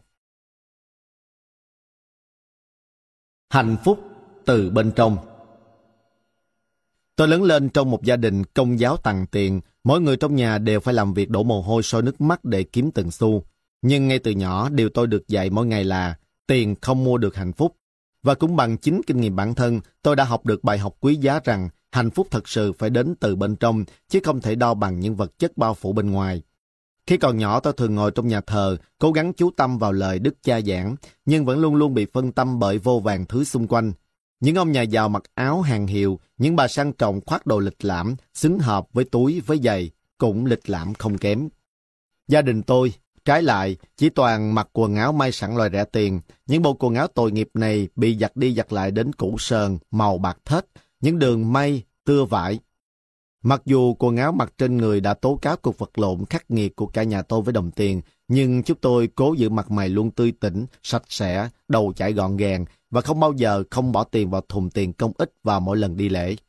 Hạnh phúc từ bên trong. Tôi lớn lên trong một gia đình công giáo tằn tiền, mỗi người trong nhà đều phải làm việc đổ mồ hôi sôi nước mắt để kiếm từng xu. Nhưng ngay từ nhỏ, điều tôi được dạy mỗi ngày là tiền không mua được hạnh phúc. Và cũng bằng chính kinh nghiệm bản thân, tôi đã học được bài học quý giá rằng hạnh phúc thật sự phải đến từ bên trong, chứ không thể đo bằng những vật chất bao phủ bên ngoài. Khi còn nhỏ, tôi thường ngồi trong nhà thờ, cố gắng chú tâm vào lời Đức Cha giảng, nhưng vẫn luôn luôn bị phân tâm bởi vô vàn thứ xung quanh. Những ông nhà giàu mặc áo hàng hiệu, những bà sang trọng khoác đồ lịch lãm, xứng hợp với túi, với giày, cũng lịch lãm không kém. Gia đình tôi, trái lại, chỉ toàn mặc quần áo may sẵn loại rẻ tiền. Những bộ quần áo tội nghiệp này bị giặt đi giặt lại đến cũ sờn, màu bạc thết, những đường may, tưa vải. Mặc dù quần áo mặc trên người đã tố cáo cuộc vật lộn khắc nghiệt của cả nhà tôi với đồng tiền, nhưng chúng tôi cố giữ mặt mày luôn tươi tỉnh, sạch sẽ, đầu chải gọn gàng và không bao giờ không bỏ tiền vào thùng tiền công ích vào mỗi lần đi lễ.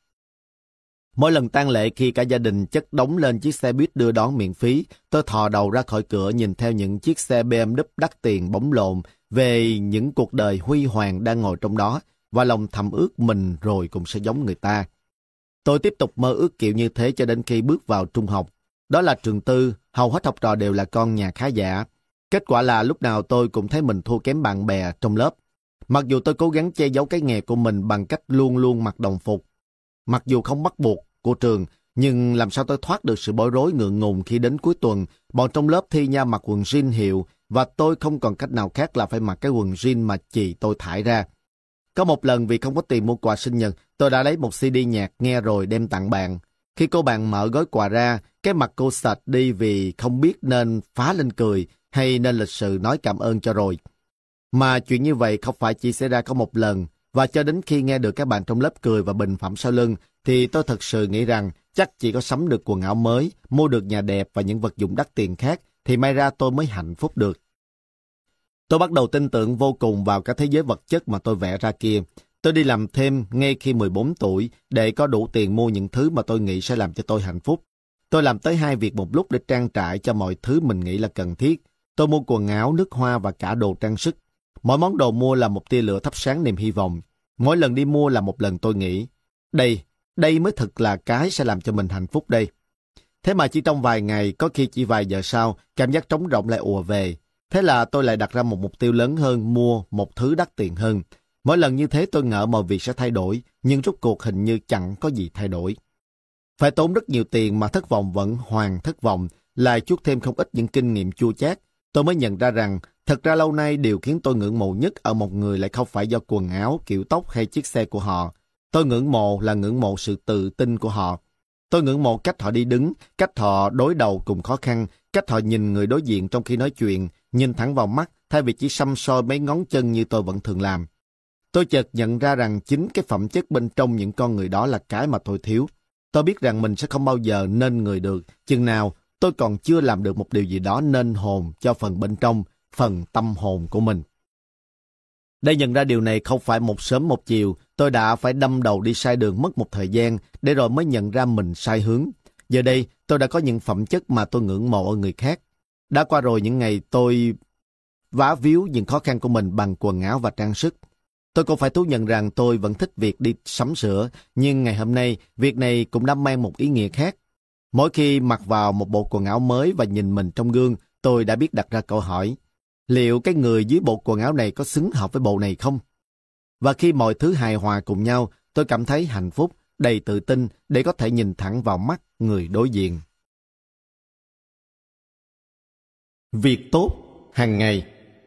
Mỗi lần tang lễ khi cả gia đình chất đống lên chiếc xe buýt đưa đón miễn phí, tôi thò đầu ra khỏi cửa nhìn theo những chiếc xe bê em vê đắt tiền bóng lộn về những cuộc đời huy hoàng đang ngồi trong đó, và lòng thầm ước mình rồi cũng sẽ giống người ta. Tôi tiếp tục mơ ước kiểu như thế cho đến khi bước vào trung học. Đó là trường tư, hầu hết học trò đều là con nhà khá giả. Kết quả là lúc nào tôi cũng thấy mình thua kém bạn bè trong lớp. Mặc dù tôi cố gắng che giấu cái nghèo của mình bằng cách luôn luôn mặc đồng phục. Mặc dù không bắt buộc của trường, nhưng làm sao tôi thoát được sự bối rối ngượng ngùng khi đến cuối tuần, bọn trong lớp thi nhau mặc quần jean hiệu và tôi không còn cách nào khác là phải mặc cái quần jean mà chị tôi thải ra. Có một lần vì không có tiền mua quà sinh nhật, tôi đã lấy một xê đê nhạc nghe rồi đem tặng bạn. Khi cô bạn mở gói quà ra, cái mặt cô sạch đi vì không biết nên phá lên cười hay nên lịch sự nói cảm ơn cho rồi. Mà chuyện như vậy không phải chỉ xảy ra có một lần, và cho đến khi nghe được các bạn trong lớp cười và bình phẩm sau lưng, thì tôi thật sự nghĩ rằng chắc chỉ có sắm được quần áo mới, mua được nhà đẹp và những vật dụng đắt tiền khác, thì may ra tôi mới hạnh phúc được. Tôi bắt đầu tin tưởng vô cùng vào cái thế giới vật chất mà tôi vẽ ra kia. Tôi đi làm thêm ngay khi mười bốn tuổi để có đủ tiền mua những thứ mà tôi nghĩ sẽ làm cho tôi hạnh phúc. Tôi làm tới hai việc một lúc để trang trải cho mọi thứ mình nghĩ là cần thiết. Tôi mua quần áo, nước hoa và cả đồ trang sức. Mỗi món đồ mua là một tia lửa thắp sáng niềm hy vọng. Mỗi lần đi mua là một lần tôi nghĩ, đây, đây mới thực là cái sẽ làm cho mình hạnh phúc đây. Thế mà chỉ trong vài ngày, có khi chỉ vài giờ sau, cảm giác trống rỗng lại ùa về. Thế là tôi lại đặt ra một mục tiêu lớn hơn, mua một thứ đắt tiền hơn. Mỗi lần như thế tôi ngỡ mọi việc sẽ thay đổi, nhưng rốt cuộc hình như chẳng có gì thay đổi. Phải tốn rất nhiều tiền mà thất vọng vẫn hoàn thất vọng, lại chuốc thêm không ít những kinh nghiệm chua chát. Tôi mới nhận ra rằng, thật ra lâu nay điều khiến tôi ngưỡng mộ nhất ở một người lại không phải do quần áo, kiểu tóc hay chiếc xe của họ. Tôi ngưỡng mộ là ngưỡng mộ sự tự tin của họ. Tôi ngưỡng mộ cách họ đi đứng, cách họ đối đầu cùng khó khăn, cách họ nhìn người đối diện trong khi nói chuyện, nhìn thẳng vào mắt thay vì chỉ săm soi mấy ngón chân như tôi vẫn thường làm. Tôi chợt nhận ra rằng chính cái phẩm chất bên trong những con người đó là cái mà tôi thiếu. Tôi biết rằng mình sẽ không bao giờ nên người được, chừng nào tôi còn chưa làm được một điều gì đó nên hồn cho phần bên trong, phần tâm hồn của mình. Để nhận ra điều này không phải một sớm một chiều, tôi đã phải đâm đầu đi sai đường mất một thời gian, để rồi mới nhận ra mình sai hướng. Giờ đây, tôi đã có những phẩm chất mà tôi ngưỡng mộ ở người khác. Đã qua rồi những ngày tôi vá víu những khó khăn của mình bằng quần áo và trang sức. Tôi cũng phải thú nhận rằng tôi vẫn thích việc đi sắm sửa, nhưng ngày hôm nay, việc này cũng đã mang một ý nghĩa khác. Mỗi khi mặc vào một bộ quần áo mới và nhìn mình trong gương, tôi đã biết đặt ra câu hỏi, liệu cái người dưới bộ quần áo này có xứng hợp với bộ này không? Và khi mọi thứ hài hòa cùng nhau, tôi cảm thấy hạnh phúc, đầy tự tin để có thể nhìn thẳng vào mắt người đối diện. Việc tốt hàng ngày.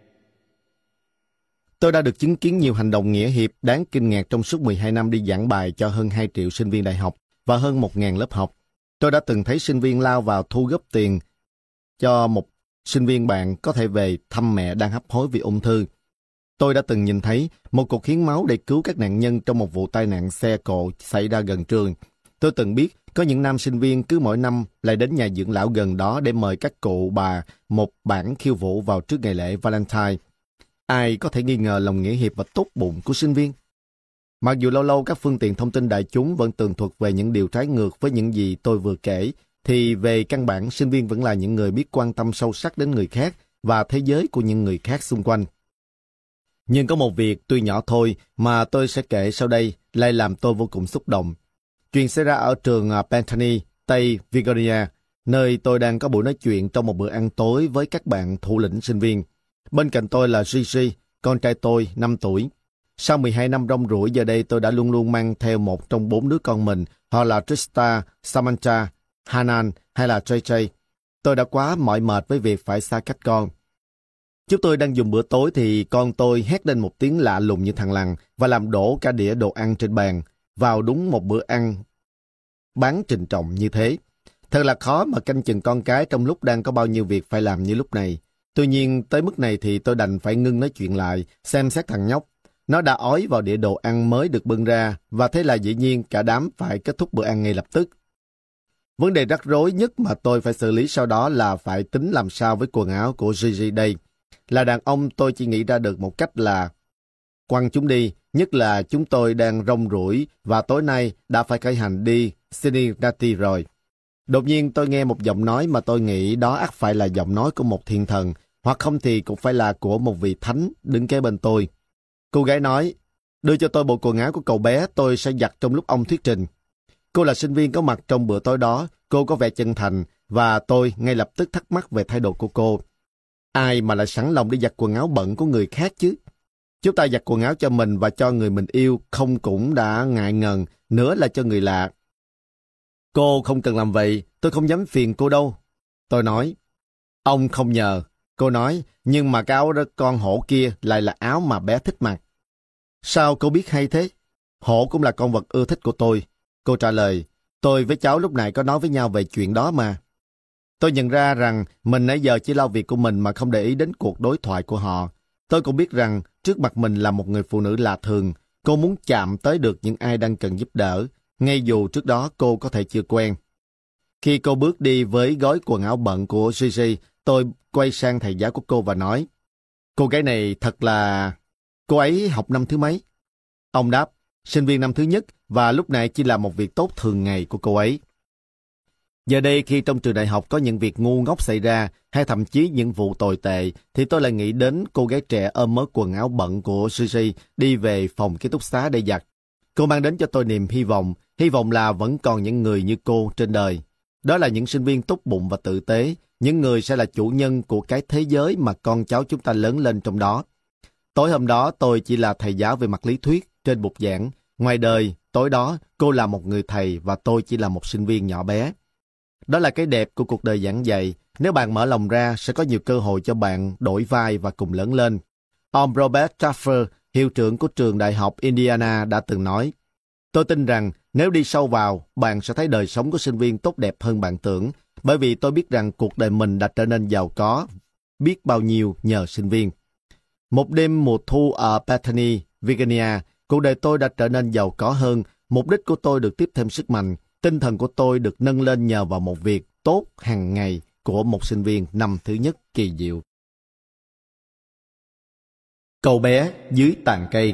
Tôi đã được chứng kiến nhiều hành động nghĩa hiệp đáng kinh ngạc trong suốt mười hai năm đi giảng bài cho hơn hai triệu sinh viên đại học và hơn một nghìn lớp học. Tôi đã từng thấy sinh viên lao vào thu góp tiền cho một sinh viên bạn có thể về thăm mẹ đang hấp hối vì ung thư. Tôi đã từng nhìn thấy một cuộc hiến máu để cứu các nạn nhân trong một vụ tai nạn xe cộ xảy ra gần trường. Tôi từng biết có những nam sinh viên cứ mỗi năm lại đến nhà dưỡng lão gần đó để mời các cụ bà một bản khiêu vũ vào trước ngày lễ Valentine. Ai có thể nghi ngờ lòng nghĩa hiệp và tốt bụng của sinh viên? Mặc dù lâu lâu các phương tiện thông tin đại chúng vẫn tường thuật về những điều trái ngược với những gì tôi vừa kể, thì về căn bản sinh viên vẫn là những người biết quan tâm sâu sắc đến người khác và thế giới của những người khác xung quanh. Nhưng có một việc tuy nhỏ thôi mà tôi sẽ kể sau đây lại làm tôi vô cùng xúc động. Chuyện xảy ra ở trường Bethany, Tây Virginia, nơi tôi đang có buổi nói chuyện trong một bữa ăn tối với các bạn thủ lĩnh sinh viên. Bên cạnh tôi là Gigi, con trai tôi, năm tuổi. Sau mười hai năm rong ruổi, giờ đây tôi đã luôn luôn mang theo một trong bốn đứa con mình, họ là Trista, Samantha, Hanan hay là gi gi. Tôi đã quá mỏi mệt với việc phải xa cách con. Chúng tôi đang dùng bữa tối thì con tôi hét lên một tiếng lạ lùng như thằng lằn và làm đổ cả đĩa đồ ăn trên bàn, vào đúng một bữa ăn bán trịnh trọng như thế. Thật là khó mà canh chừng con cái trong lúc đang có bao nhiêu việc phải làm như lúc này. Tuy nhiên, tới mức này thì tôi đành phải ngưng nói chuyện lại, xem xét thằng nhóc. Nó đã ói vào đĩa đồ ăn mới được bưng ra, và thế là dĩ nhiên cả đám phải kết thúc bữa ăn ngay lập tức. Vấn đề rắc rối nhất mà tôi phải xử lý sau đó là phải tính làm sao với quần áo của Gigi đây. Là đàn ông, tôi chỉ nghĩ ra được một cách là quăng chúng đi, nhất là chúng tôi đang rong ruổi và tối nay đã phải khởi hành đi Cincinnati rồi. Đột nhiên tôi nghe một giọng nói mà tôi nghĩ đó ắt phải là giọng nói của một thiên thần, hoặc không thì cũng phải là của một vị thánh đứng kế bên tôi. Cô gái nói, đưa cho tôi bộ quần áo của cậu bé, tôi sẽ giặt trong lúc ông thuyết trình. Cô là sinh viên có mặt trong bữa tối đó, cô có vẻ chân thành, và tôi ngay lập tức thắc mắc về thái độ của cô. Ai mà lại sẵn lòng đi giặt quần áo bẩn của người khác chứ? Chúng ta giặt quần áo cho mình và cho người mình yêu không cũng đã ngại ngần, nữa là cho người lạ. Cô không cần làm vậy, tôi không dám phiền cô đâu. Tôi nói, ông không nhờ. Cô nói, nhưng mà cái áo con hổ kia lại là áo mà bé thích mặc. Sao cô biết hay thế? Hổ cũng là con vật ưa thích của tôi. Cô trả lời, tôi với cháu lúc này có nói với nhau về chuyện đó mà. Tôi nhận ra rằng mình nãy giờ chỉ lo việc của mình mà không để ý đến cuộc đối thoại của họ. Tôi cũng biết rằng trước mặt mình là một người phụ nữ lạ thường. Cô muốn chạm tới được những ai đang cần giúp đỡ, ngay dù trước đó cô có thể chưa quen. Khi cô bước đi với gói quần áo bận của Gigi, tôi quay sang thầy giáo của cô và nói, cô gái này thật là... Cô ấy học năm thứ mấy? Ông đáp, sinh viên năm thứ nhất, và lúc này chỉ là một việc tốt thường ngày của cô ấy. Giờ đây khi trong trường đại học có những việc ngu ngốc xảy ra, hay thậm chí những vụ tồi tệ, thì tôi lại nghĩ đến cô gái trẻ ôm mớ quần áo bận của Gigi đi về phòng ký túc xá để giặt. Cô mang đến cho tôi niềm hy vọng, hy vọng là vẫn còn những người như cô trên đời. Đó là những sinh viên tốt bụng và tử tế, những người sẽ là chủ nhân của cái thế giới mà con cháu chúng ta lớn lên trong đó. Tối hôm đó tôi chỉ là thầy giáo về mặt lý thuyết trên bục giảng. Ngoài đời, tối đó cô là một người thầy và tôi chỉ là một sinh viên nhỏ bé. Đó là cái đẹp của cuộc đời giảng dạy. Nếu bạn mở lòng ra, sẽ có nhiều cơ hội cho bạn đổi vai và cùng lớn lên. Ông Robert Taffer, hiệu trưởng của trường đại học Indiana đã từng nói, tôi tin rằng nếu đi sâu vào, bạn sẽ thấy đời sống của sinh viên tốt đẹp hơn bạn tưởng, bởi vì tôi biết rằng cuộc đời mình đã trở nên giàu có biết bao nhiêu nhờ sinh viên. Một đêm mùa thu ở Bethany, Virginia, cuộc đời tôi đã trở nên giàu có hơn, mục đích của tôi được tiếp thêm sức mạnh, tinh thần của tôi được nâng lên nhờ vào một việc tốt hàng ngày của một sinh viên năm thứ nhất kỳ diệu. Cậu bé dưới tàn cây.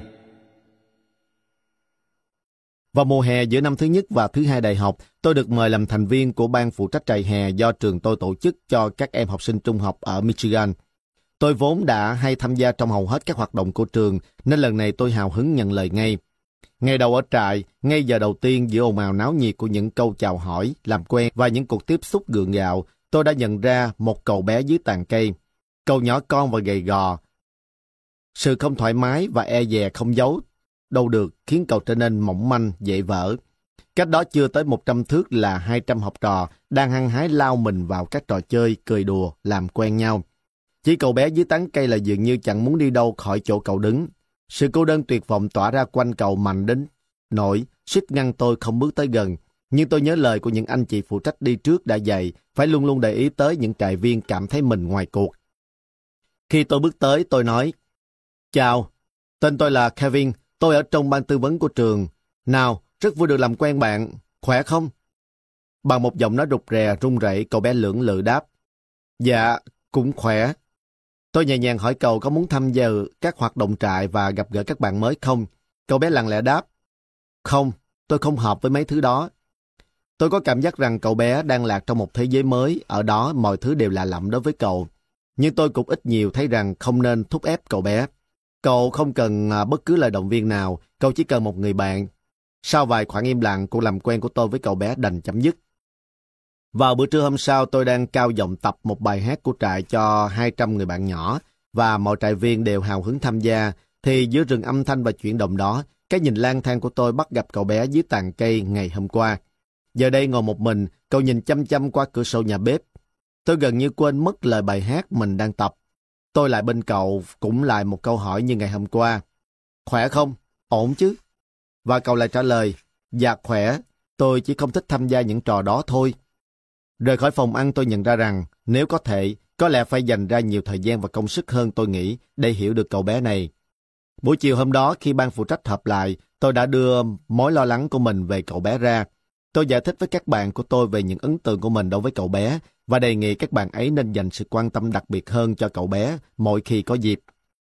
Vào mùa hè giữa năm thứ nhất và thứ hai đại học, tôi được mời làm thành viên của ban phụ trách trại hè do trường tôi tổ chức cho các em học sinh trung học ở Michigan. Tôi vốn đã hay tham gia trong hầu hết các hoạt động của trường, nên lần này tôi hào hứng nhận lời ngay. Ngày đầu ở trại, ngay giờ đầu tiên giữa ồn ào náo nhiệt của những câu chào hỏi, làm quen và những cuộc tiếp xúc gượng gạo, tôi đã nhận ra một cậu bé dưới tàn cây. Cậu nhỏ con và gầy gò. Sự không thoải mái và e dè không giấu đâu được khiến cậu trở nên mỏng manh, dễ vỡ. Cách đó chưa tới một trăm thước là hai trăm học trò đang hăng hái lao mình vào các trò chơi, cười đùa, làm quen nhau. Chỉ cậu bé dưới tán cây là dường như chẳng muốn đi đâu khỏi chỗ cậu đứng. Sự cô đơn tuyệt vọng tỏa ra quanh cậu mạnh đến nỗi suýt ngăn tôi không bước tới gần. Nhưng tôi nhớ lời của những anh chị phụ trách đi trước đã dạy, phải luôn luôn để ý tới những trại viên cảm thấy mình ngoài cuộc. Khi tôi bước tới, tôi nói, chào, tên tôi là Kevin, tôi ở trong ban tư vấn của trường. Nào, rất vui được làm quen bạn, khỏe không? Bằng một giọng nói rụt rè, run rẩy, cậu bé lưỡng lự đáp, dạ, cũng khỏe. Tôi nhẹ nhàng hỏi cậu có muốn tham gia các hoạt động trại và gặp gỡ các bạn mới không? Cậu bé lặng lẽ đáp, không, tôi không hợp với mấy thứ đó. Tôi có cảm giác rằng cậu bé đang lạc trong một thế giới mới, ở đó mọi thứ đều lạ lẫm đối với cậu. Nhưng tôi cũng ít nhiều thấy rằng không nên thúc ép cậu bé. Cậu không cần bất cứ lời động viên nào, cậu chỉ cần một người bạn. Sau vài khoảng im lặng, cuộc làm quen của tôi với cậu bé đành chấm dứt. Vào bữa trưa hôm sau, tôi đang cao giọng tập một bài hát của trại cho hai trăm người bạn nhỏ, và mọi trại viên đều hào hứng tham gia, thì giữa rừng âm thanh và chuyển động đó, cái nhìn lang thang của tôi bắt gặp cậu bé dưới tàn cây ngày hôm qua. Giờ đây ngồi một mình, cậu nhìn chăm chăm qua cửa sổ nhà bếp. Tôi gần như quên mất lời bài hát mình đang tập. Tôi lại bên cậu cũng lại một câu hỏi như ngày hôm qua. Khỏe không? Ổn chứ? Và cậu lại trả lời, dạ khỏe, tôi chỉ không thích tham gia những trò đó thôi. Rời khỏi phòng ăn tôi nhận ra rằng, nếu có thể, có lẽ phải dành ra nhiều thời gian và công sức hơn tôi nghĩ để hiểu được cậu bé này. Buổi chiều hôm đó khi ban phụ trách họp lại, tôi đã đưa mối lo lắng của mình về cậu bé ra. Tôi giải thích với các bạn của tôi về những ấn tượng của mình đối với cậu bé và đề nghị các bạn ấy nên dành sự quan tâm đặc biệt hơn cho cậu bé mỗi khi có dịp.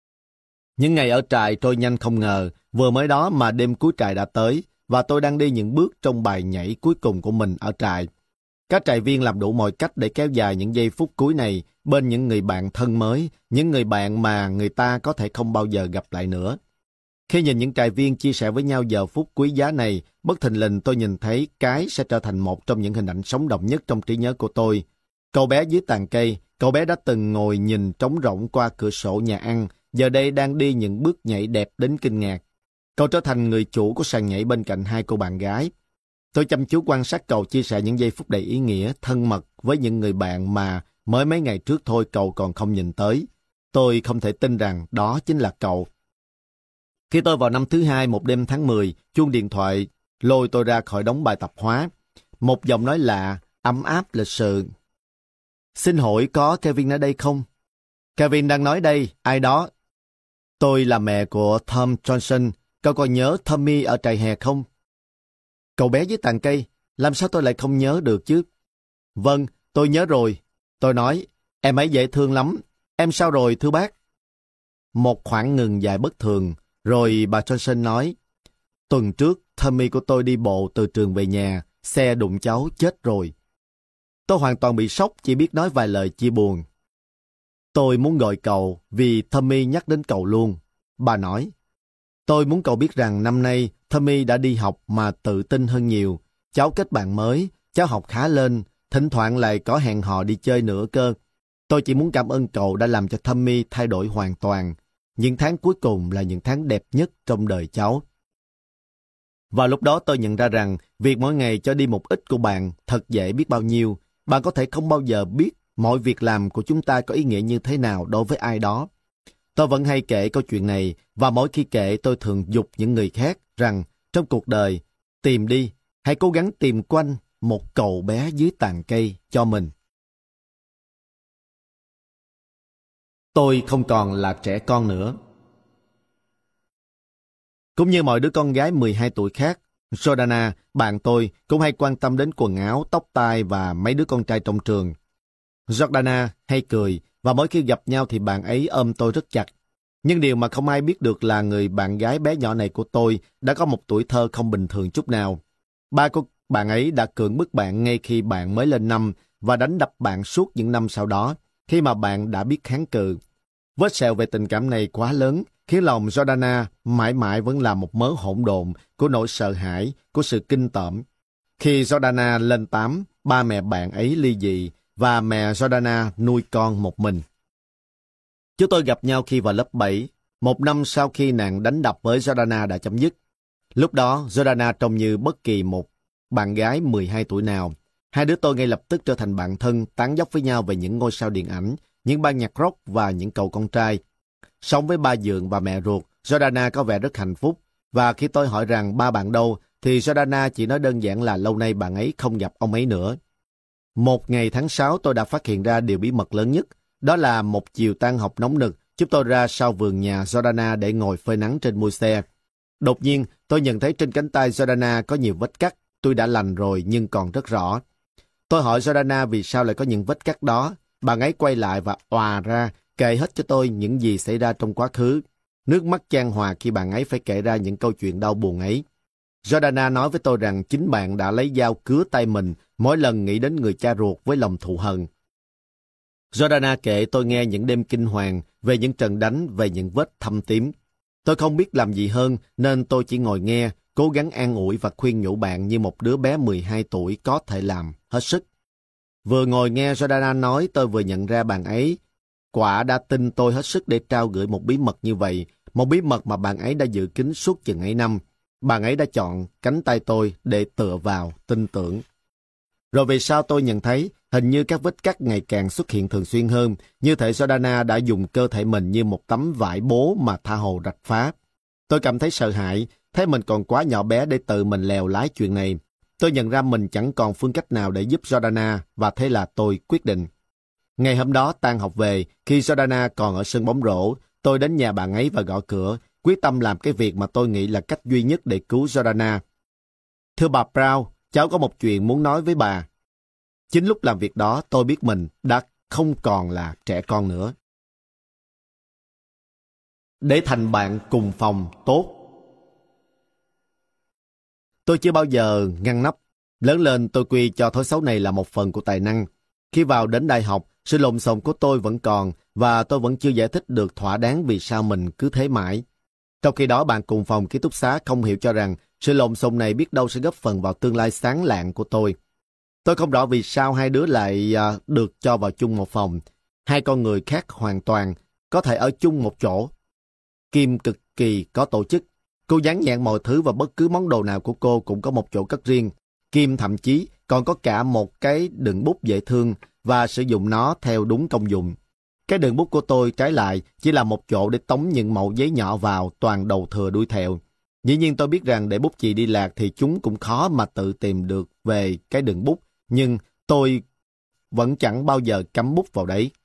Những ngày ở trại trôi nhanh không ngờ, vừa mới đó mà đêm cuối trại đã tới và tôi đang đi những bước trong bài nhảy cuối cùng của mình ở trại. Các trại viên làm đủ mọi cách để kéo dài những giây phút cuối này bên những người bạn thân mới, những người bạn mà người ta có thể không bao giờ gặp lại nữa. Khi nhìn những trại viên chia sẻ với nhau giờ phút quý giá này, bất thình lình tôi nhìn thấy cái sẽ trở thành một trong những hình ảnh sống động nhất trong trí nhớ của tôi. Cậu bé dưới tàn cây, cậu bé đã từng ngồi nhìn trống rỗng qua cửa sổ nhà ăn, giờ đây đang đi những bước nhảy đẹp đến kinh ngạc. Cậu trở thành người chủ của sàn nhảy bên cạnh hai cô bạn gái. Tôi chăm chú quan sát cậu chia sẻ những giây phút đầy ý nghĩa, thân mật với những người bạn mà mới mấy ngày trước thôi cậu còn không nhìn tới. Tôi không thể tin rằng đó chính là cậu. Khi tôi vào năm thứ hai một đêm tháng mười, chuông điện thoại lôi tôi ra khỏi đống bài tập hóa. Một giọng nói lạ, ấm áp lịch sự. Xin hỏi có Kevin ở đây không? Kevin đang nói đây, ai đó? Tôi là mẹ của Tom Johnson, cậu còn nhớ Tommy ở trại hè không? Cậu bé dưới tàn cây, làm sao tôi lại không nhớ được chứ? Vâng, tôi nhớ rồi. Tôi nói, em ấy dễ thương lắm. Em sao rồi thưa bác? Một khoảng ngừng dài bất thường, rồi bà Johnson nói, tuần trước Tommy của tôi đi bộ từ trường về nhà, xe đụng cháu chết rồi. Tôi hoàn toàn bị sốc, chỉ biết nói vài lời chia buồn. Tôi muốn gọi cậu vì Tommy nhắc đến cậu luôn. Bà nói, tôi muốn cậu biết rằng năm nay Tommy đã đi học mà tự tin hơn nhiều. Cháu kết bạn mới, cháu học khá lên, thỉnh thoảng lại có hẹn hò đi chơi nữa cơ. Tôi chỉ muốn cảm ơn cậu đã làm cho Tommy thay đổi hoàn toàn. Những tháng cuối cùng là những tháng đẹp nhất trong đời cháu. Vào lúc đó tôi nhận ra rằng việc mỗi ngày cho đi một ít của bạn thật dễ biết bao nhiêu. Bạn có thể không bao giờ biết mọi việc làm của chúng ta có ý nghĩa như thế nào đối với ai đó. Tôi vẫn hay kể câu chuyện này và mỗi khi kể tôi thường giục những người khác rằng trong cuộc đời, tìm đi, hãy cố gắng tìm quanh một cậu bé dưới tàn cây cho mình. Tôi không còn là trẻ con nữa. Cũng như mọi đứa con gái mười hai tuổi khác, Jordana, bạn tôi, cũng hay quan tâm đến quần áo, tóc tai và mấy đứa con trai trong trường. Jordana hay cười, và mỗi khi gặp nhau thì bạn ấy ôm tôi rất chặt. Nhưng điều mà không ai biết được là người bạn gái bé nhỏ này của tôi đã có một tuổi thơ không bình thường chút nào. Ba của bạn ấy đã cưỡng bức bạn ngay khi bạn mới lên năm và đánh đập bạn suốt những năm sau đó, khi mà bạn đã biết kháng cự. Vết sẹo về tình cảm này quá lớn, khiến lòng Jordana mãi mãi vẫn là một mớ hỗn độn của nỗi sợ hãi, của sự kinh tởm. Khi Jordana lên tám, ba mẹ bạn ấy ly dị và mẹ Jordana nuôi con một mình. Chúng tôi gặp nhau khi vào lớp bảy, một năm sau khi nạn đánh đập với Jordana đã chấm dứt. Lúc đó, Jordana trông như bất kỳ một bạn gái mười hai tuổi nào. Hai đứa tôi ngay lập tức trở thành bạn thân, tán dóc với nhau về những ngôi sao điện ảnh, những ban nhạc rock và những cậu con trai. Sống với ba dượng và mẹ ruột, Jordana có vẻ rất hạnh phúc. Và khi tôi hỏi rằng ba bạn đâu, thì Jordana chỉ nói đơn giản là lâu nay bạn ấy không gặp ông ấy nữa. Một ngày tháng sáu tôi đã phát hiện ra điều bí mật lớn nhất. Đó là một chiều tan học nóng nực, chúng tôi ra sau vườn nhà Jordana để ngồi phơi nắng trên mui xe. Đột nhiên, tôi nhận thấy trên cánh tay Jordana có nhiều vết cắt. Tôi đã lành rồi nhưng còn rất rõ. Tôi hỏi Jordana vì sao lại có những vết cắt đó. Bạn ấy quay lại và òa ra, kể hết cho tôi những gì xảy ra trong quá khứ. Nước mắt chan hòa khi bạn ấy phải kể ra những câu chuyện đau buồn ấy. Jordana nói với tôi rằng chính bạn đã lấy dao cứa tay mình mỗi lần nghĩ đến người cha ruột với lòng thù hận. Jordana kể tôi nghe những đêm kinh hoàng, về những trận đánh, về những vết thâm tím. Tôi không biết làm gì hơn nên tôi chỉ ngồi nghe, cố gắng an ủi và khuyên nhủ bạn như một đứa bé mười hai tuổi có thể làm, hết sức. Vừa ngồi nghe Jordana nói, tôi vừa nhận ra bạn ấy quả đã tin tôi hết sức để trao gửi một bí mật như vậy, một bí mật mà bạn ấy đã giữ kín suốt chừng ấy năm. Bạn ấy đã chọn cánh tay tôi để tựa vào, tin tưởng. Rồi về sau tôi nhận thấy hình như các vết cắt ngày càng xuất hiện thường xuyên hơn, như thể Jordana đã dùng cơ thể mình như một tấm vải bố mà tha hồ rạch phá. Tôi cảm thấy sợ hãi, thấy mình còn quá nhỏ bé để tự mình lèo lái chuyện này. Tôi nhận ra mình chẳng còn phương cách nào để giúp Jordana, và thế là tôi quyết định. Ngày hôm đó tan học về, khi Jordana còn ở sân bóng rổ, tôi đến nhà bạn ấy và gõ cửa, quyết tâm làm cái việc mà tôi nghĩ là cách duy nhất để cứu Jordana. Thưa bà Brown, cháu có một chuyện muốn nói với bà. Chính lúc làm việc đó, tôi biết mình đã không còn là trẻ con nữa. Để thành bạn cùng phòng tốt. Tôi chưa bao giờ ngăn nắp. Lớn lên tôi quy cho thói xấu này là một phần của tài năng. Khi vào đến đại học, sự lộn xộn của tôi vẫn còn, và tôi vẫn chưa giải thích được thỏa đáng vì sao mình cứ thế mãi. Trong khi đó, bạn cùng phòng ký túc xá không hiểu cho rằng sự lộn xộn này biết đâu sẽ góp phần vào tương lai sáng lạng của tôi. Tôi không rõ vì sao hai đứa lại à, được cho vào chung một phòng. Hai con người khác hoàn toàn, có thể ở chung một chỗ. Kim cực kỳ có tổ chức. Cô dán nhãn mọi thứ và bất cứ món đồ nào của cô cũng có một chỗ cất riêng. Kim thậm chí còn có cả một cái đựng bút dễ thương và sử dụng nó theo đúng công dụng. Cái đựng bút của tôi trái lại chỉ là một chỗ để tống những mẩu giấy nhỏ vào, toàn đầu thừa đuôi thẹo. Dĩ nhiên tôi biết rằng để bút chì đi lạc thì chúng cũng khó mà tự tìm được về cái đựng bút, nhưng tôi vẫn chẳng bao giờ cắm bút vào đấy.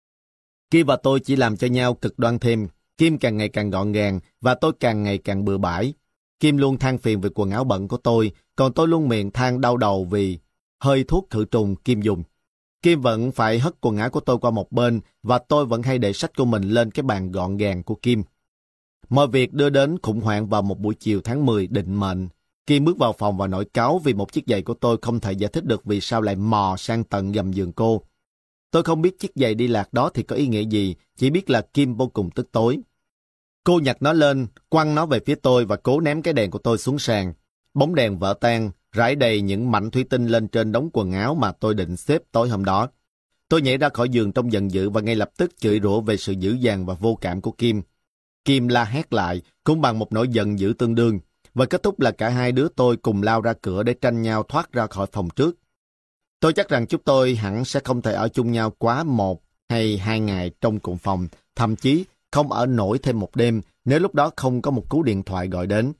Kim và tôi chỉ làm cho nhau cực đoan thêm. Kim càng ngày càng gọn gàng và tôi càng ngày càng bừa bãi. Kim luôn than phiền về quần áo bẩn của tôi, còn tôi luôn miệng than đau đầu vì hơi thuốc khử trùng Kim dùng. Kim vẫn phải hất quần áo của tôi qua một bên và tôi vẫn hay để sách của mình lên cái bàn gọn gàng của Kim. Mọi việc đưa đến khủng hoảng vào một buổi chiều tháng mười định mệnh. Kim bước vào phòng và nổi cáu vì một chiếc giày của tôi không thể giải thích được vì sao lại mò sang tận gầm giường cô. Tôi không biết chiếc giày đi lạc đó thì có ý nghĩa gì, chỉ biết là Kim vô cùng tức tối. Cô nhặt nó lên, quăng nó về phía tôi và cố ném cái đèn của tôi xuống sàn. Bóng đèn vỡ tan, rải đầy những mảnh thủy tinh lên trên đống quần áo mà tôi định xếp tối hôm đó. Tôi nhảy ra khỏi giường trong giận dữ và ngay lập tức chửi rủa về sự dữ dằn và vô cảm của Kim. Kim la hét lại, cũng bằng một nỗi giận dữ tương đương, và kết thúc là cả hai đứa tôi cùng lao ra cửa để tranh nhau thoát ra khỏi phòng trước. Tôi chắc rằng chúng tôi hẳn sẽ không thể ở chung nhau quá một hay hai ngày trong cùng phòng, thậm chí không ở nổi thêm một đêm nếu lúc đó không có một cú điện thoại gọi đến.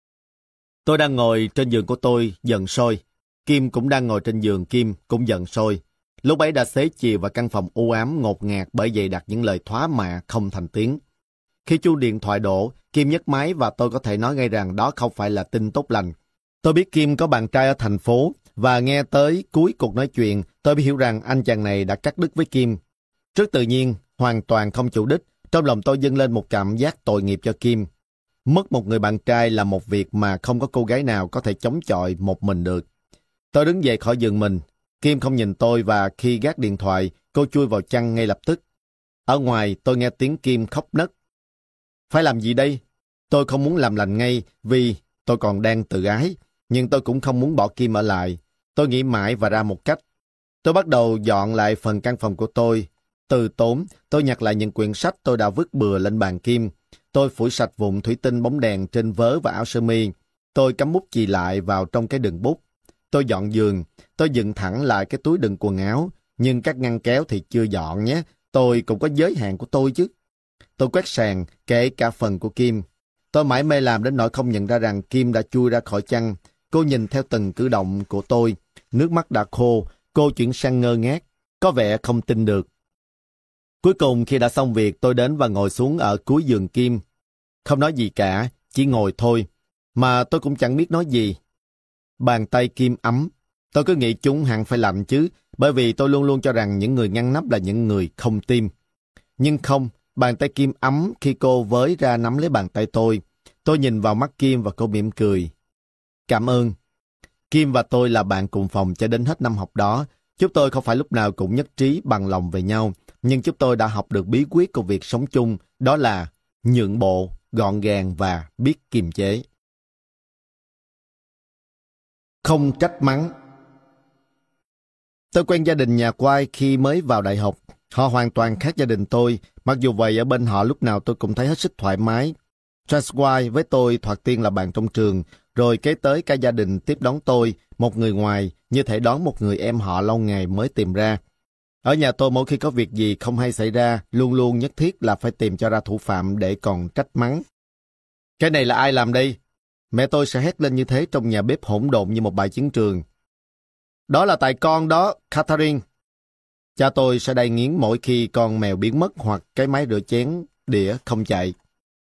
Tôi đang ngồi trên giường của tôi, giận sôi. Kim cũng đang ngồi trên giường Kim, cũng giận sôi. Lúc ấy đã xế chiều và căn phòng u ám ngột ngạt bởi dày đặc những lời thoá mạ không thành tiếng. Khi chuông điện thoại đổ, Kim nhấc máy và tôi có thể nói ngay rằng đó không phải là tin tốt lành. Tôi biết Kim có bạn trai ở thành phố và nghe tới cuối cuộc nói chuyện, tôi biết hiểu rằng anh chàng này đã cắt đứt với Kim. Rất tự nhiên, hoàn toàn không chủ đích, trong lòng tôi dâng lên một cảm giác tội nghiệp cho Kim. Mất một người bạn trai là một việc mà không có cô gái nào có thể chống chọi một mình được. Tôi đứng dậy khỏi giường mình. Kim không nhìn tôi và khi gác điện thoại, cô chui vào chăn ngay lập tức. Ở ngoài, tôi nghe tiếng Kim khóc nấc. Phải làm gì đây? Tôi không muốn làm lành ngay vì tôi còn đang tự ái, nhưng tôi cũng không muốn bỏ Kim ở lại. Tôi nghĩ mãi và ra một cách. Tôi bắt đầu dọn lại phần căn phòng của tôi. Từ tốn, tôi nhặt lại những quyển sách tôi đã vứt bừa lên bàn Kim. Tôi phủi sạch vụn thủy tinh bóng đèn trên vớ và áo sơ mi. Tôi cắm bút chì lại vào trong cái đựng bút. Tôi dọn giường. Tôi dựng thẳng lại cái túi đựng quần áo. Nhưng các ngăn kéo thì chưa dọn nhé. Tôi cũng có giới hạn của tôi chứ. Tôi quét sàn, kể cả phần của Kim. Tôi mải mê làm đến nỗi không nhận ra rằng Kim đã chui ra khỏi chăn. Cô nhìn theo từng cử động của tôi. Nước mắt đã khô. Cô chuyển sang ngơ ngác. Có vẻ không tin được. Cuối cùng khi đã xong việc, tôi đến và ngồi xuống ở cuối giường Kim. Không nói gì cả, chỉ ngồi thôi. Mà tôi cũng chẳng biết nói gì. Bàn tay Kim ấm. Tôi cứ nghĩ chúng hẳn phải lạnh chứ, bởi vì tôi luôn luôn cho rằng những người ngăn nắp là những người không tim. Nhưng không, bàn tay Kim ấm khi cô với ra nắm lấy bàn tay tôi. Tôi nhìn vào mắt Kim và cô mỉm cười. Cảm ơn. Kim và tôi là bạn cùng phòng cho đến hết năm học đó. Chúng tôi không phải lúc nào cũng nhất trí bằng lòng về nhau, nhưng chúng tôi đã học được bí quyết của việc sống chung, đó là nhượng bộ, gọn gàng và biết kiềm chế. Không trách mắng. Tôi quen gia đình nhà quai khi mới vào đại học. Họ hoàn toàn khác gia đình tôi, mặc dù vậy ở bên họ lúc nào tôi cũng thấy hết sức thoải mái. Transwine với tôi thoạt tiên là bạn trong trường, rồi kế tới cả gia đình tiếp đón tôi, một người ngoài, như thể đón một người em họ lâu ngày mới tìm ra. Ở nhà tôi mỗi khi có việc gì không hay xảy ra, luôn luôn nhất thiết là phải tìm cho ra thủ phạm để còn trách mắng. Cái này là ai làm đây? Mẹ tôi sẽ hét lên như thế trong nhà bếp hỗn độn như một bãi chiến trường. Đó là tại con đó, Catherine. Cha tôi sẽ đay nghiến mỗi khi con mèo biến mất hoặc cái máy rửa chén, đĩa không chạy.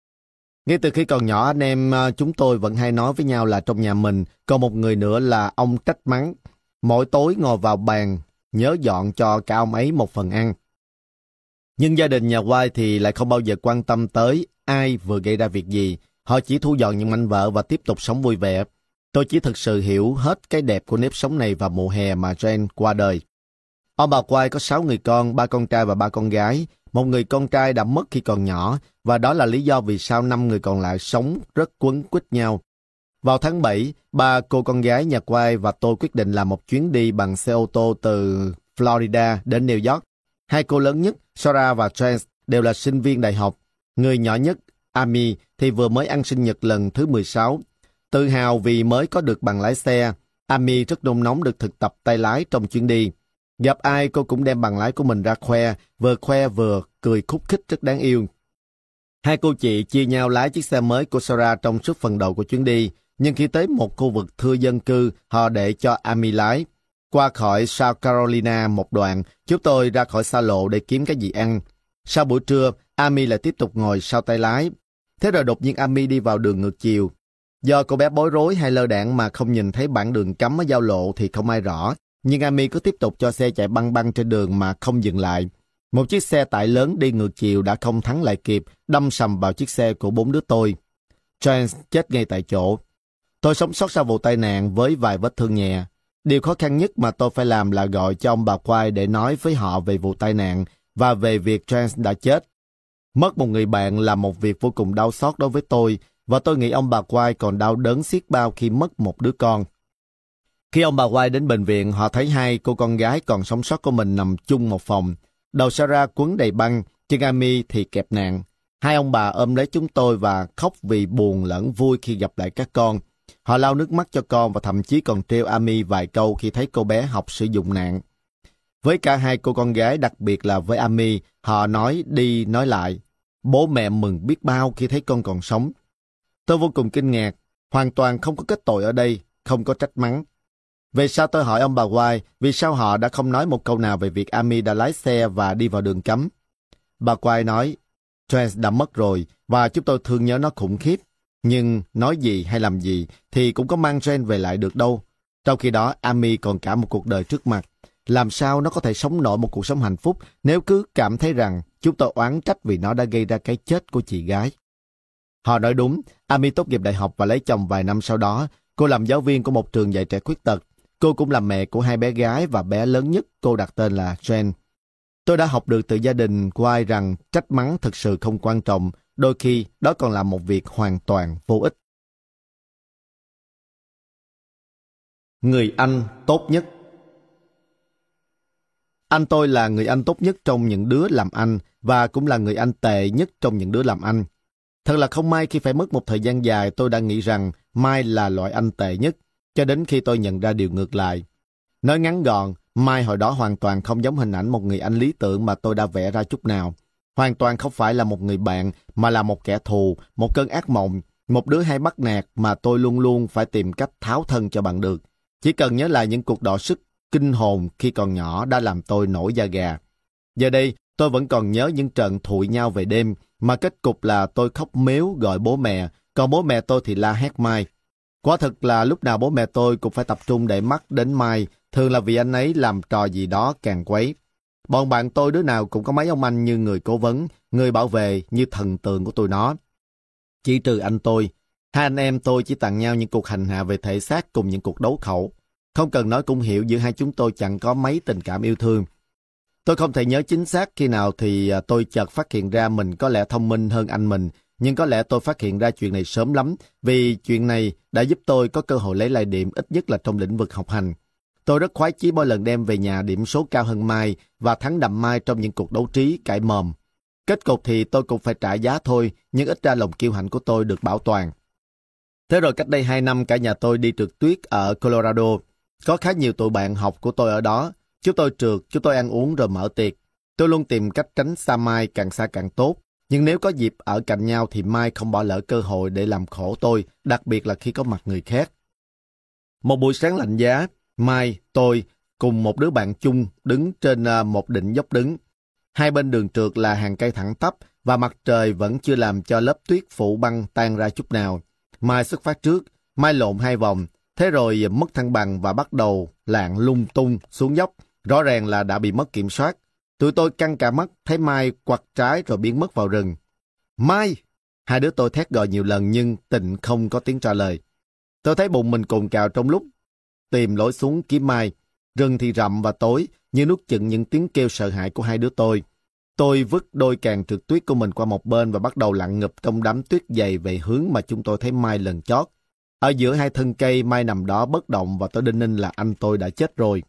Ngay từ khi còn nhỏ, anh em chúng tôi vẫn hay nói với nhau là trong nhà mình còn một người nữa là ông trách mắng. Mỗi tối ngồi vào bàn, nhớ dọn cho cả ông ấy một phần ăn. Nhưng gia đình nhà White thì lại không bao giờ quan tâm tới ai vừa gây ra việc gì. Họ chỉ thu dọn những mảnh vỡ và tiếp tục sống vui vẻ. Tôi chỉ thực sự hiểu hết cái đẹp của nếp sống này vào mùa hè mà Jane qua đời. Ông bà White có sáu người con, ba con trai và ba con gái. Một người con trai đã mất khi còn nhỏ, và đó là lý do vì sao năm người còn lại sống rất quấn quýt nhau. Vào tháng bảy, ba cô con gái nhà White và tôi quyết định làm một chuyến đi bằng xe ô tô từ Florida đến New York. Hai cô lớn nhất, Sarah và Chance, đều là sinh viên đại học. Người nhỏ nhất, Amy, thì vừa mới ăn sinh nhật lần thứ mười sáu. Tự hào vì mới có được bằng lái xe, Amy rất nôn nóng được thực tập tay lái trong chuyến đi. Gặp ai cô cũng đem bằng lái của mình ra khoe, vừa khoe vừa cười khúc khích rất đáng yêu. Hai cô chị chia nhau lái chiếc xe mới của Sarah trong suốt phần đầu của chuyến đi, nhưng khi tới một khu vực thưa dân cư, họ để cho Amy lái. Qua khỏi South Carolina một đoạn, chúng tôi ra khỏi xa lộ để kiếm cái gì ăn. Sau buổi trưa, Amy lại tiếp tục ngồi sau tay lái. Thế rồi đột nhiên Amy đi vào đường ngược chiều. Do cô bé bối rối hay lơ đãng mà không nhìn thấy bảng đường cấm ở giao lộ thì không ai rõ. Nhưng Amy cứ tiếp tục cho xe chạy băng băng trên đường mà không dừng lại. Một chiếc xe tải lớn đi ngược chiều đã không thắng lại kịp, đâm sầm vào chiếc xe của bốn đứa tôi. Chance chết ngay tại chỗ. Tôi sống sót sau vụ tai nạn với vài vết thương nhẹ. Điều khó khăn nhất mà tôi phải làm là gọi cho ông bà White để nói với họ về vụ tai nạn và về việc Chance đã chết. Mất một người bạn là một việc vô cùng đau xót đối với tôi, và tôi nghĩ ông bà White còn đau đớn xiết bao khi mất một đứa con. Khi ông bà White đến bệnh viện, họ thấy hai cô con gái còn sống sót của mình nằm chung một phòng. Đầu Sarah quấn đầy băng, chân Amy thì kẹp nạn. Hai ông bà ôm lấy chúng tôi và khóc vì buồn lẫn vui khi gặp lại các con. Họ lau nước mắt cho con và thậm chí còn trêu Amy vài câu khi thấy cô bé học sử dụng nạn. Với cả hai cô con gái, đặc biệt là với Amy, họ nói đi nói lại. Bố mẹ mừng biết bao khi thấy con còn sống. Tôi vô cùng kinh ngạc, hoàn toàn không có kết tội ở đây, không có trách mắng. Về sau tôi hỏi ông bà White vì sao họ đã không nói một câu nào về việc Amy đã lái xe và đi vào đường cấm. Bà White nói, Chance đã mất rồi và chúng tôi thương nhớ nó khủng khiếp. Nhưng nói gì hay làm gì thì cũng có mang Jane về lại được đâu. Trong khi đó Amy còn cả một cuộc đời trước mặt. Làm sao nó có thể sống nổi một cuộc sống hạnh phúc nếu cứ cảm thấy rằng chúng tôi oán trách vì nó đã gây ra cái chết của chị gái. Họ nói đúng, Amy tốt nghiệp đại học và lấy chồng vài năm sau đó. Cô làm giáo viên của một trường dạy trẻ khuyết tật. Cô cũng là mẹ của hai bé gái và bé lớn nhất cô đặt tên là Jane. Tôi đã học được từ gia đình của ai rằng trách mắng thực sự không quan trọng, đôi khi đó còn là một việc hoàn toàn vô ích. Người anh tốt nhất. Anh tôi là người anh tốt nhất trong những đứa làm anh và cũng là người anh tệ nhất trong những đứa làm anh. Thật là không may khi phải mất một thời gian dài tôi đã nghĩ rằng Mai là loại anh tệ nhất, cho đến khi tôi nhận ra điều ngược lại. Nói ngắn gọn, Mai hồi đó hoàn toàn không giống hình ảnh một người anh lý tưởng mà tôi đã vẽ ra chút nào. Hoàn toàn không phải là một người bạn, mà là một kẻ thù, một cơn ác mộng, một đứa hay bắt nạt mà tôi luôn luôn phải tìm cách tháo thân cho bằng được. Chỉ cần nhớ lại những cuộc đọ sức kinh hồn khi còn nhỏ đã làm tôi nổi da gà. Giờ đây, tôi vẫn còn nhớ những trận thụi nhau về đêm, mà kết cục là tôi khóc mếu gọi bố mẹ, còn bố mẹ tôi thì la hét Mai. Quả thực là lúc nào bố mẹ tôi cũng phải tập trung để mắt đến Mai, thường là vì anh ấy làm trò gì đó càng quấy. Bọn bạn tôi đứa nào cũng có mấy ông anh như người cố vấn, người bảo vệ như thần tượng của tụi nó. Chỉ trừ anh tôi, hai anh em tôi chỉ tặng nhau những cuộc hành hạ về thể xác cùng những cuộc đấu khẩu. Không cần nói cũng hiểu giữa hai chúng tôi chẳng có mấy tình cảm yêu thương. Tôi không thể nhớ chính xác khi nào thì tôi chợt phát hiện ra mình có lẽ thông minh hơn anh mình, nhưng có lẽ tôi phát hiện ra chuyện này sớm lắm, vì chuyện này đã giúp tôi có cơ hội lấy lại điểm ít nhất là trong lĩnh vực học hành. Tôi rất khoái chí mỗi lần đem về nhà điểm số cao hơn Mai và thắng đậm Mai trong những cuộc đấu trí cãi mồm. Kết cục thì tôi cũng phải trả giá thôi, nhưng ít ra lòng kiêu hãnh của tôi được bảo toàn. Thế rồi cách đây hai năm cả nhà tôi đi trượt tuyết ở Colorado. Có khá nhiều tụi bạn học của tôi ở đó. Chúng tôi trượt, chúng tôi ăn uống rồi mở tiệc. Tôi luôn tìm cách tránh xa Mai càng xa càng tốt. Nhưng nếu có dịp ở cạnh nhau thì Mai không bỏ lỡ cơ hội để làm khổ tôi, đặc biệt là khi có mặt người khác. Một buổi sáng lạnh giá, Mai, tôi cùng một đứa bạn chung đứng trên một đỉnh dốc đứng. Hai bên đường trượt là hàng cây thẳng tắp và mặt trời vẫn chưa làm cho lớp tuyết phủ băng tan ra chút nào. Mai xuất phát trước, Mai lộn hai vòng, thế rồi mất thăng bằng và bắt đầu lạng lung tung xuống dốc. Rõ ràng là đã bị mất kiểm soát. Tụi tôi căng cả mắt, thấy Mai quặt trái rồi biến mất vào rừng. Mai! Hai đứa tôi thét gọi nhiều lần nhưng Tịnh không có tiếng trả lời. Tôi thấy bụng mình cồn cào trong lúc tìm lối xuống kiếm Mai. Rừng thì rậm và tối, như nuốt chửng những tiếng kêu sợ hãi của hai đứa tôi. Tôi vứt đôi càng trượt tuyết của mình qua một bên và bắt đầu lặn ngụp trong đám tuyết dày về hướng mà chúng tôi thấy Mai lần chót. Ở giữa hai thân cây, Mai nằm đó bất động và tôi đinh ninh là anh tôi đã chết rồi.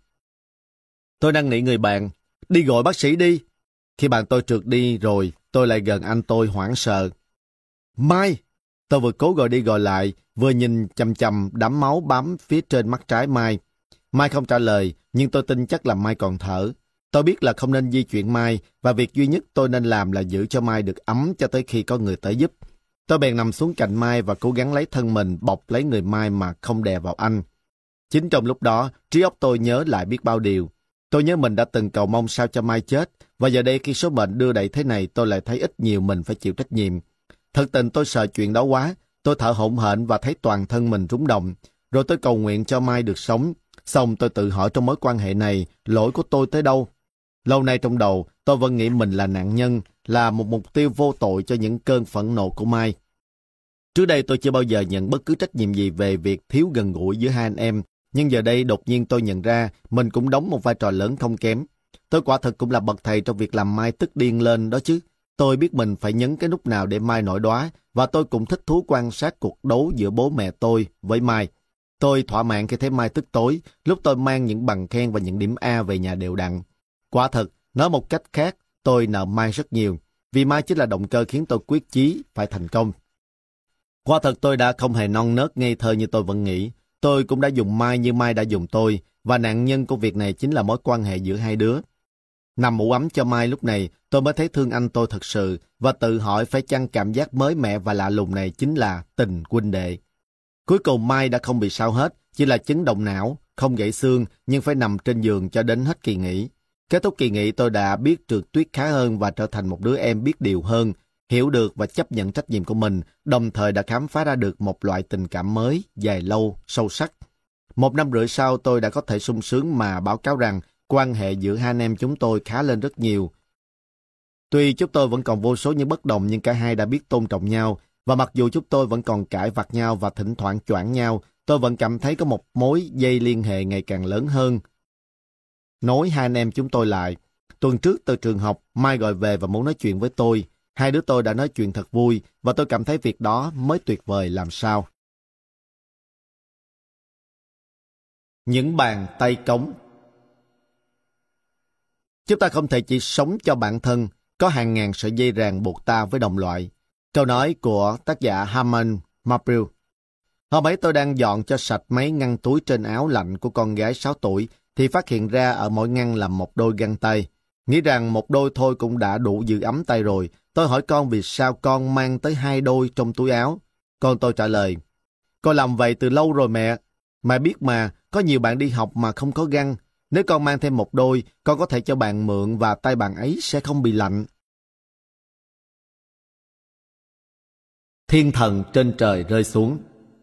Tôi năn nỉ người bạn, đi gọi bác sĩ đi. Khi bạn tôi trượt đi rồi, tôi lại gần anh tôi hoảng sợ. Mai! Tôi vừa cố gọi đi gọi lại, vừa nhìn chằm chằm đám máu bám phía trên mắt trái Mai. Mai không trả lời, nhưng tôi tin chắc là Mai còn thở. Tôi biết là không nên di chuyển Mai, và việc duy nhất tôi nên làm là giữ cho Mai được ấm cho tới khi có người tới giúp. Tôi bèn nằm xuống cạnh Mai và cố gắng lấy thân mình bọc lấy người Mai mà không đè vào anh. Chính trong lúc đó, trí óc tôi nhớ lại biết bao điều. Tôi nhớ mình đã từng cầu mong sao cho Mai chết, và giờ đây khi số mệnh đưa đẩy thế này tôi lại thấy ít nhiều mình phải chịu trách nhiệm. Thật tình tôi sợ chuyện đó quá, tôi thở hổn hển và thấy toàn thân mình rung động. Rồi tôi cầu nguyện cho Mai được sống, xong tôi tự hỏi trong mối quan hệ này, lỗi của tôi tới đâu? Lâu nay trong đầu, tôi vẫn nghĩ mình là nạn nhân, là một mục tiêu vô tội cho những cơn phẫn nộ của Mai. Trước đây tôi chưa bao giờ nhận bất cứ trách nhiệm gì về việc thiếu gần gũi giữa hai anh em, nhưng giờ đây đột nhiên tôi nhận ra mình cũng đóng một vai trò lớn không kém. Tôi quả thực cũng là bậc thầy trong việc làm Mai tức điên lên đó chứ. Tôi biết mình phải nhấn cái nút nào để Mai nổi đoá, và tôi cũng thích thú quan sát cuộc đấu giữa bố mẹ tôi với Mai. Tôi thỏa mãn khi thấy Mai tức tối, lúc tôi mang những bằng khen và những điểm A về nhà đều đặn. Quả thật, nói một cách khác, tôi nợ Mai rất nhiều, vì Mai chính là động cơ khiến tôi quyết chí phải thành công. Quả thật tôi đã không hề non nớt ngây thơ như tôi vẫn nghĩ. Tôi cũng đã dùng Mai như Mai đã dùng tôi, và nạn nhân của việc này chính là mối quan hệ giữa hai đứa. Nằm ủ ấm cho Mai lúc này, tôi mới thấy thương anh tôi thật sự, và tự hỏi phải chăng cảm giác mới mẻ và lạ lùng này chính là tình huynh đệ. Cuối cùng Mai đã không bị sao hết, chỉ là chấn động não, không gãy xương, nhưng phải nằm trên giường cho đến hết kỳ nghỉ. Kết thúc kỳ nghỉ tôi đã biết trượt tuyết khá hơn và trở thành một đứa em biết điều hơn, hiểu được và chấp nhận trách nhiệm của mình, đồng thời đã khám phá ra được một loại tình cảm mới, dài lâu, sâu sắc. Một năm rưỡi sau tôi đã có thể sung sướng mà báo cáo rằng quan hệ giữa hai anh em chúng tôi khá lên rất nhiều. Tuy chúng tôi vẫn còn vô số những bất đồng nhưng cả hai đã biết tôn trọng nhau, và mặc dù chúng tôi vẫn còn cãi vặt nhau và thỉnh thoảng choảng nhau, tôi vẫn cảm thấy có một mối dây liên hệ ngày càng lớn hơn nối hai anh em chúng tôi lại. Tuần trước từ trường học, Mai gọi về và muốn nói chuyện với tôi. Hai đứa tôi đã nói chuyện thật vui, và tôi cảm thấy việc đó mới tuyệt vời làm sao. Những bàn tay cống. Chúng ta không thể chỉ sống cho bản thân, có hàng ngàn sợi dây ràng buộc ta với đồng loại. Câu nói của tác giả Herman Melville. Hôm ấy tôi đang dọn cho sạch mấy ngăn túi trên áo lạnh của con gái sáu tuổi, thì phát hiện ra ở mỗi ngăn là một đôi găng tay. Nghĩ rằng một đôi thôi cũng đã đủ giữ ấm tay rồi. Tôi hỏi con vì sao con mang tới hai đôi trong túi áo. Con tôi trả lời, con làm vậy từ lâu rồi mẹ. Mẹ biết mà, có nhiều bạn đi học mà không có găng. Nếu con mang thêm một đôi, con có thể cho bạn mượn và tay bạn ấy sẽ không bị lạnh. Thiên thần trên trời rơi xuống.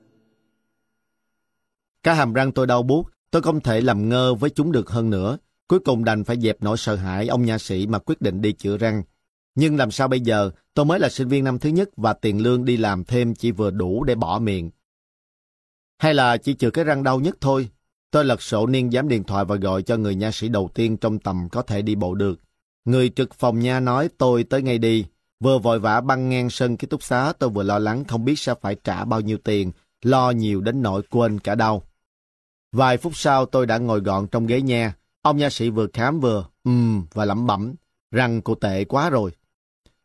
Cả hàm răng tôi đau buốt, tôi không thể làm ngơ với chúng được hơn nữa. Cuối cùng đành phải dẹp nỗi sợ hãi ông nha sĩ mà quyết định đi chữa răng. Nhưng làm sao bây giờ, tôi mới là sinh viên năm thứ nhất và tiền lương đi làm thêm chỉ vừa đủ để bỏ miệng. Hay là chỉ chữa cái răng đau nhất thôi? Tôi lật sổ niên giám điện thoại và gọi cho người nha sĩ đầu tiên trong tầm có thể đi bộ được. Người trực phòng nha nói tôi tới ngay đi. Vừa vội vã băng ngang sân ký túc xá, tôi vừa lo lắng không biết sẽ phải trả bao nhiêu tiền, lo nhiều đến nỗi quên cả đau. Vài phút sau tôi đã ngồi gọn trong ghế nha. Ông nha sĩ vừa khám vừa ừm và lẩm bẩm, răng cô tệ quá rồi.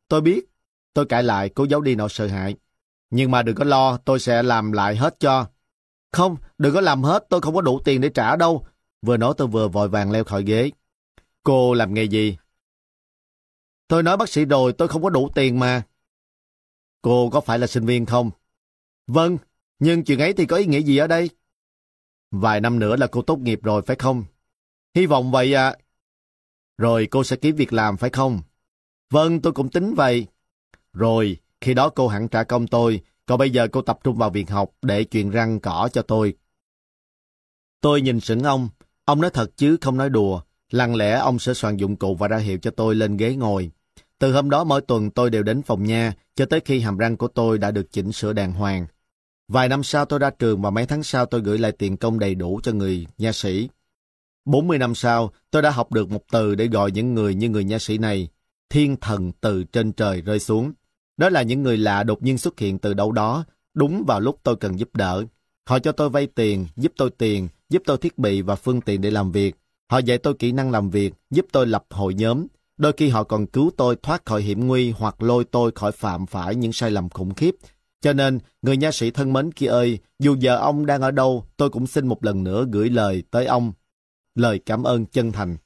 Tôi biết. Tôi cãi lại, cố giấu đi nỗi sợ hãi. Nhưng mà đừng có lo, tôi sẽ làm lại hết cho. Không, đừng có làm hết, tôi không có đủ tiền để trả đâu. Vừa nói tôi vừa vội vàng leo khỏi ghế. Cô làm nghề gì? Tôi nói bác sĩ rồi, tôi không có đủ tiền mà. Cô có phải là sinh viên không? Vâng, nhưng chuyện ấy thì có ý nghĩa gì ở đây? Vài năm nữa là cô tốt nghiệp rồi phải không? Hy vọng vậy à. Rồi cô sẽ kiếm việc làm phải không? Vâng, tôi cũng tính vậy. Rồi, khi đó cô hẳn trả công tôi, còn bây giờ cô tập trung vào việc học để chuyền răng cỏ cho tôi. Tôi nhìn sững ông, ông nói thật chứ không nói đùa. Lặng lẽ ông sẽ soạn dụng cụ và ra hiệu cho tôi lên ghế ngồi. Từ hôm đó mỗi tuần tôi đều đến phòng nha, cho tới khi hàm răng của tôi đã được chỉnh sửa đàng hoàng. Vài năm sau tôi ra trường và mấy tháng sau tôi gửi lại tiền công đầy đủ cho người nha sĩ. bốn mươi năm sau, tôi đã học được một từ để gọi những người như người nha sĩ này. Thiên thần từ trên trời rơi xuống. Đó là những người lạ đột nhiên xuất hiện từ đâu đó, đúng vào lúc tôi cần giúp đỡ. Họ cho tôi vay tiền, giúp tôi tiền, giúp tôi thiết bị và phương tiện để làm việc. Họ dạy tôi kỹ năng làm việc, giúp tôi lập hội nhóm. Đôi khi họ còn cứu tôi thoát khỏi hiểm nguy hoặc lôi tôi khỏi phạm phải những sai lầm khủng khiếp. Cho nên, người nha sĩ thân mến kia ơi, dù giờ ông đang ở đâu, tôi cũng xin một lần nữa gửi lời tới ông. Lời cảm ơn chân thành.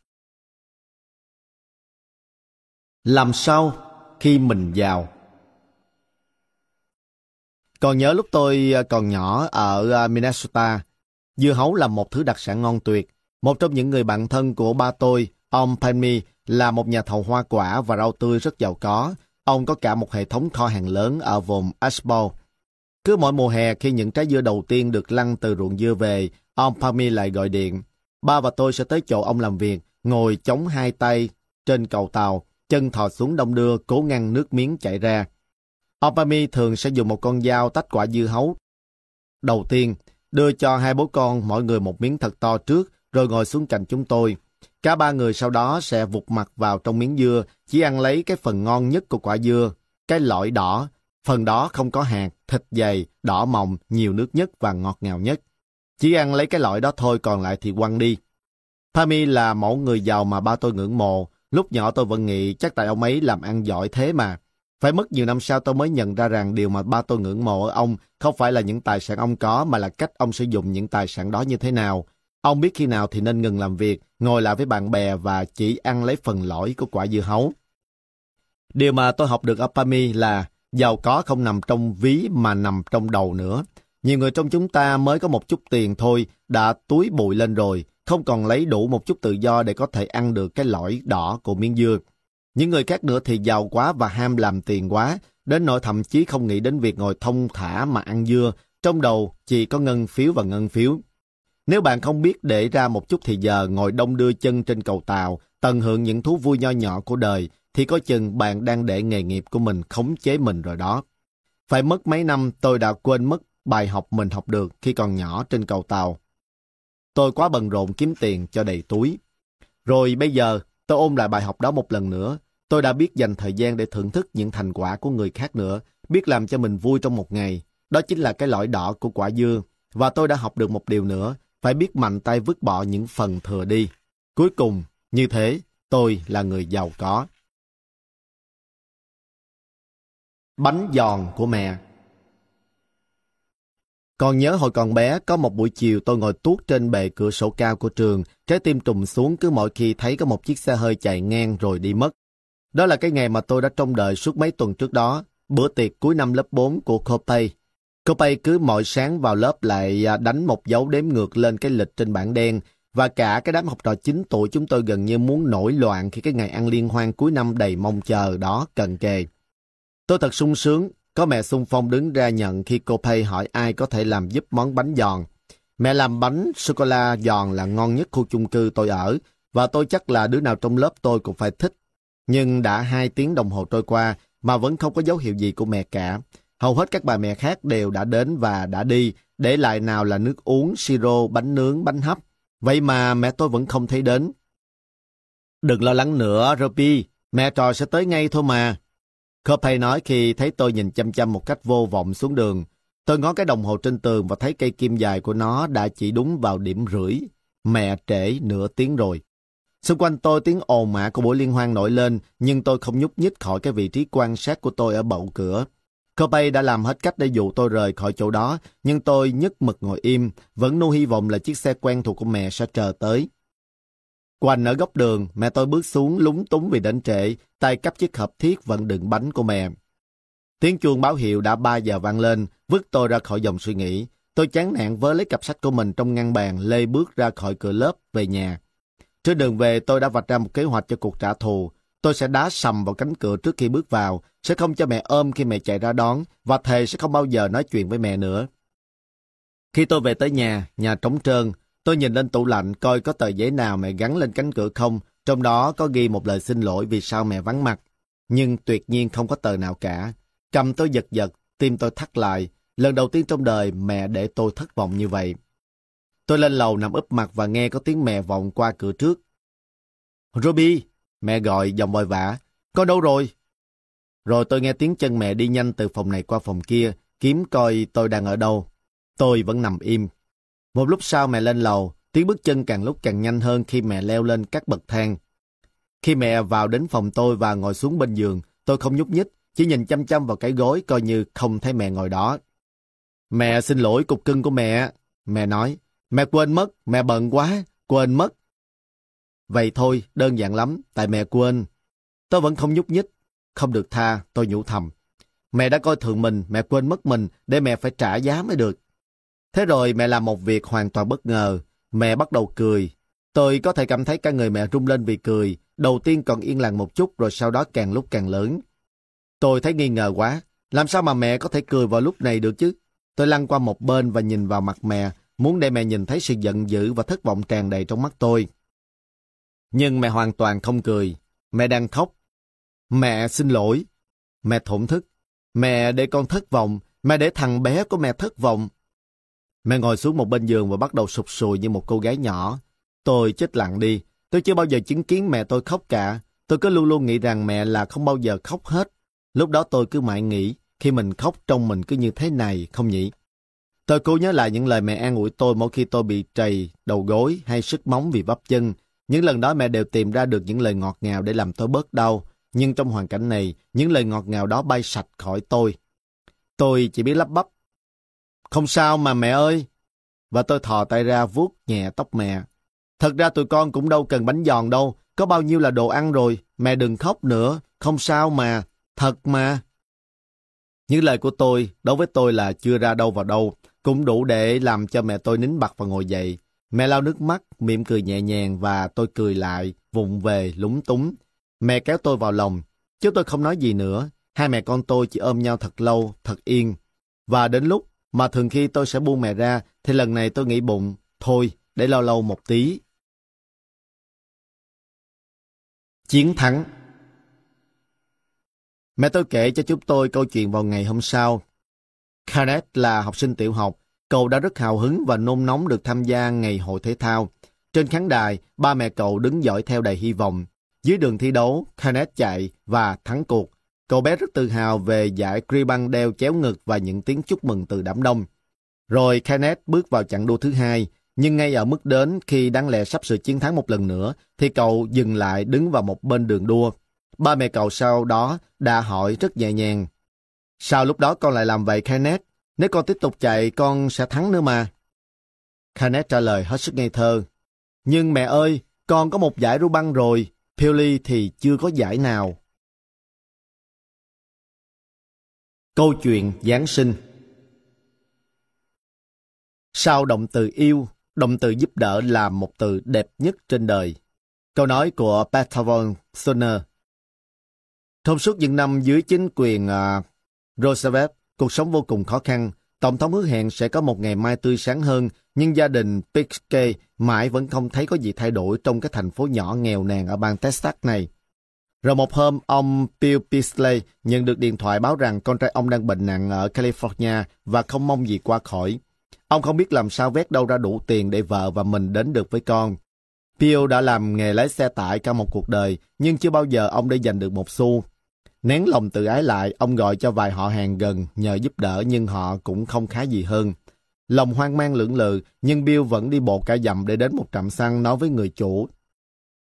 Làm sao khi mình giàu? Còn nhớ lúc tôi còn nhỏ ở Minnesota, dưa hấu là một thứ đặc sản ngon tuyệt. Một trong những người bạn thân của ba tôi, ông Penny, là một nhà thầu hoa quả và rau tươi rất giàu có. Ông có cả một hệ thống kho hàng lớn ở vùng Asheboro. Cứ mỗi mùa hè khi những trái dưa đầu tiên được lăn từ ruộng dưa về, ông Penny lại gọi điện. Ba và tôi sẽ tới chỗ ông làm việc, ngồi chống hai tay trên cầu tàu, chân thò xuống đong đưa, cố ngăn nước miếng chảy ra. Ông Penny thường sẽ dùng một con dao tách quả dưa hấu. Đầu tiên, đưa cho hai bố con mỗi người một miếng thật to trước, rồi ngồi xuống cạnh chúng tôi. Cả ba người sau đó sẽ vụt mặt vào trong miếng dưa, chỉ ăn lấy cái phần ngon nhất của quả dưa, cái lõi đỏ. Phần đó không có hạt, thịt dày, đỏ mọng, nhiều nước nhất và ngọt ngào nhất. Chỉ ăn lấy cái lõi đó thôi, còn lại thì quăng đi. Pami là mẫu người giàu mà ba tôi ngưỡng mộ. Lúc nhỏ tôi vẫn nghĩ chắc tại ông ấy làm ăn giỏi thế mà. Phải mất nhiều năm sau tôi mới nhận ra rằng điều mà ba tôi ngưỡng mộ ở ông không phải là những tài sản ông có, mà là cách ông sử dụng những tài sản đó như thế nào. Ông biết khi nào thì nên ngừng làm việc, ngồi lại với bạn bè và chỉ ăn lấy phần lõi của quả dưa hấu. Điều mà tôi học được ở Pami là giàu có không nằm trong ví mà nằm trong đầu nữa. Nhiều người trong chúng ta mới có một chút tiền thôi, đã túi bụi lên rồi, không còn lấy đủ một chút tự do để có thể ăn được cái lõi đỏ của miếng dưa. Những người khác nữa thì giàu quá và ham làm tiền quá, đến nỗi thậm chí không nghĩ đến việc ngồi thong thả mà ăn dưa, trong đầu chỉ có ngân phiếu và ngân phiếu. Nếu bạn không biết để ra một chút thì giờ ngồi đong đưa chân trên cầu tàu, tận hưởng những thú vui nho nhỏ của đời, thì có chừng bạn đang để nghề nghiệp của mình khống chế mình rồi đó. Phải mất mấy năm tôi đã quên mất bài học mình học được khi còn nhỏ trên cầu tàu. Tôi quá bận rộn kiếm tiền cho đầy túi. Rồi bây giờ tôi ôn lại bài học đó một lần nữa. Tôi đã biết dành thời gian để thưởng thức những thành quả của người khác nữa, biết làm cho mình vui trong một ngày. Đó chính là cái lõi đỏ của quả dưa. Và tôi đã học được một điều nữa, phải biết mạnh tay vứt bỏ những phần thừa đi. Cuối cùng, như thế, tôi là người giàu có. Bánh giòn của mẹ. Còn nhớ hồi còn bé, có một buổi chiều tôi ngồi tuốt trên bệ cửa sổ cao của trường, trái tim trùng xuống cứ mỗi khi thấy có một chiếc xe hơi chạy ngang rồi đi mất. Đó là cái ngày mà tôi đã trông đợi suốt mấy tuần trước đó, bữa tiệc cuối năm lớp bốn của Copay. Copay cứ mỗi sáng vào lớp lại đánh một dấu đếm ngược lên cái lịch trên bảng đen, và cả cái đám học trò chín tuổi chúng tôi gần như muốn nổi loạn khi cái ngày ăn liên hoan cuối năm đầy mong chờ đó cận kề. Tôi thật sung sướng, có mẹ xung phong đứng ra nhận khi cô Pay hỏi ai có thể làm giúp món bánh giòn. Mẹ làm bánh sô-cô-la giòn là ngon nhất khu chung cư tôi ở, và tôi chắc là đứa nào trong lớp tôi cũng phải thích. Nhưng đã hai tiếng đồng hồ trôi qua mà vẫn không có dấu hiệu gì của mẹ cả. Hầu hết các bà mẹ khác đều đã đến và đã đi, để lại nào là nước uống, siro, bánh nướng, bánh hấp. Vậy mà mẹ tôi vẫn không thấy đến. Đừng lo lắng nữa, Ruby, mẹ trò sẽ tới ngay thôi mà. Copay nói khi thấy tôi nhìn chăm chăm một cách vô vọng xuống đường. Tôi ngó cái đồng hồ trên tường và thấy cây kim dài của nó đã chỉ đúng vào điểm rưỡi. Mẹ trễ nửa tiếng rồi. Xung quanh tôi tiếng ồn ào của buổi liên hoan nổi lên, nhưng tôi không nhúc nhích khỏi cái vị trí quan sát của tôi ở bậu cửa. Corbett đã làm hết cách để dụ tôi rời khỏi chỗ đó, nhưng tôi nhấc mực ngồi im, vẫn nuôi hy vọng là chiếc xe quen thuộc của mẹ sẽ chờ tới. Quanh ở góc đường, mẹ tôi bước xuống lúng túng vì đến trễ, tay cắp chiếc hộp thiết vận đựng bánh của mẹ. Tiếng chuông báo hiệu đã ba giờ vang lên, vứt tôi ra khỏi dòng suy nghĩ. Tôi chán nản vớ lấy cặp sách của mình trong ngăn bàn, lê bước ra khỏi cửa lớp về nhà. Trên đường về, tôi đã vạch ra một kế hoạch cho cuộc trả thù. Tôi sẽ đá sầm vào cánh cửa trước khi bước vào, sẽ không cho mẹ ôm khi mẹ chạy ra đón, và thề sẽ không bao giờ nói chuyện với mẹ nữa. Khi tôi về tới nhà, nhà trống trơn, tôi nhìn lên tủ lạnh coi có tờ giấy nào mẹ gắn lên cánh cửa không, trong đó có ghi một lời xin lỗi vì sao mẹ vắng mặt. Nhưng tuyệt nhiên không có tờ nào cả. Cầm tôi giật giật, tim tôi thắt lại. Lần đầu tiên trong đời mẹ để tôi thất vọng như vậy. Tôi lên lầu nằm úp mặt và nghe có tiếng mẹ vọng qua cửa trước. Ruby, mẹ gọi giọng vội vã. Con đâu rồi? Rồi tôi nghe tiếng chân mẹ đi nhanh từ phòng này qua phòng kia, kiếm coi tôi đang ở đâu. Tôi vẫn nằm im. Một lúc sau mẹ lên lầu, tiếng bước chân càng lúc càng nhanh hơn khi mẹ leo lên các bậc thang. Khi mẹ vào đến phòng tôi và ngồi xuống bên giường, tôi không nhúc nhích, chỉ nhìn chăm chăm vào cái gối coi như không thấy mẹ ngồi đó. Mẹ xin lỗi cục cưng của mẹ, mẹ nói. Mẹ quên mất, mẹ bận quá, quên mất. Vậy thôi, đơn giản lắm, tại mẹ quên. Tôi vẫn không nhúc nhích, không được tha, tôi nhủ thầm. Mẹ đã coi thường mình, mẹ quên mất mình, để mẹ phải trả giá mới được. Thế rồi mẹ làm một việc hoàn toàn bất ngờ, mẹ bắt đầu cười. Tôi có thể cảm thấy cả người mẹ rung lên vì cười, đầu tiên còn yên lặng một chút rồi sau đó càng lúc càng lớn. Tôi thấy nghi ngờ quá, làm sao mà mẹ có thể cười vào lúc này được chứ? Tôi lăn qua một bên và nhìn vào mặt mẹ, muốn để mẹ nhìn thấy sự giận dữ và thất vọng tràn đầy trong mắt tôi. Nhưng mẹ hoàn toàn không cười, mẹ đang khóc. Mẹ xin lỗi. Mẹ thổn thức. Mẹ để con thất vọng, mẹ để thằng bé của mẹ thất vọng. Mẹ ngồi xuống một bên giường và bắt đầu sụt sùi như một cô gái nhỏ. Tôi chết lặng đi, tôi chưa bao giờ chứng kiến mẹ tôi khóc cả. Tôi cứ luôn luôn nghĩ rằng mẹ là không bao giờ khóc hết. Lúc đó tôi cứ mãi nghĩ, khi mình khóc trong mình cứ như thế này, không nhỉ? Tôi cố nhớ lại những lời mẹ an ủi tôi mỗi khi tôi bị trầy, đầu gối hay sứt móng vì bắp chân. Những lần đó mẹ đều tìm ra được những lời ngọt ngào để làm tôi bớt đau. Nhưng trong hoàn cảnh này, những lời ngọt ngào đó bay sạch khỏi tôi. Tôi chỉ biết lắp bắp. Không sao mà mẹ ơi. Và tôi thò tay ra vuốt nhẹ tóc mẹ. Thật ra tụi con cũng đâu cần bánh giòn đâu. Có bao nhiêu là đồ ăn rồi. Mẹ đừng khóc nữa. Không sao mà. Thật mà. Những lời của tôi, đối với tôi là chưa ra đâu vào đâu, cũng đủ để làm cho mẹ tôi nín bặt và ngồi dậy. Mẹ lau nước mắt, mỉm cười nhẹ nhàng và tôi cười lại, vụng về, lúng túng. Mẹ kéo tôi vào lòng, chứ tôi không nói gì nữa. Hai mẹ con tôi chỉ ôm nhau thật lâu, thật yên. Và đến lúc mà thường khi tôi sẽ buông mẹ ra, thì lần này tôi nghĩ bụng, thôi, để lâu lâu một tí. Chiến thắng. Mẹ tôi kể cho chúng tôi câu chuyện vào ngày hôm sau. Kenneth là học sinh tiểu học, cậu đã rất hào hứng và nôn nóng được tham gia ngày hội thể thao. Trên khán đài, ba mẹ cậu đứng dõi theo đầy hy vọng. Dưới đường thi đấu, Kenneth chạy và thắng cuộc. Cậu bé rất tự hào về giải cri băng đeo chéo ngực và những tiếng chúc mừng từ đám đông. Rồi Kenneth bước vào chặng đua thứ hai, nhưng ngay ở mức đến khi đáng lẽ sắp sửa chiến thắng một lần nữa, thì cậu dừng lại đứng vào một bên đường đua. Ba mẹ cậu sau đó đã hỏi rất nhẹ nhàng. Sao lúc đó con lại làm vậy Kenneth? Nếu con tiếp tục chạy con sẽ thắng nữa mà. Kenneth trả lời hết sức ngây thơ. Nhưng mẹ ơi, con có một giải đua băng rồi, Philly thì chưa có giải nào. Câu chuyện Giáng sinh. Sau động từ yêu, động từ giúp đỡ là một từ đẹp nhất trên đời. Câu nói của Beethoven Stoner. Trong suốt những năm dưới chính quyền uh, Roosevelt, cuộc sống vô cùng khó khăn. Tổng thống hứa hẹn sẽ có một ngày mai tươi sáng hơn, nhưng gia đình Pickett mãi vẫn không thấy có gì thay đổi trong cái thành phố nhỏ nghèo nàn ở bang Texas này. Rồi một hôm, ông Bill Beasley nhận được điện thoại báo rằng con trai ông đang bệnh nặng ở California và không mong gì qua khỏi. Ông không biết làm sao vét đâu ra đủ tiền để vợ và mình đến được với con. Bill đã làm nghề lái xe tải cả một cuộc đời, nhưng chưa bao giờ ông đã giành được một xu. Nén lòng tự ái lại, ông gọi cho vài họ hàng gần nhờ giúp đỡ nhưng họ cũng không khá gì hơn. Lòng hoang mang lưỡng lự, nhưng Bill vẫn đi bộ cả dặm để đến một trạm xăng nói với người chủ.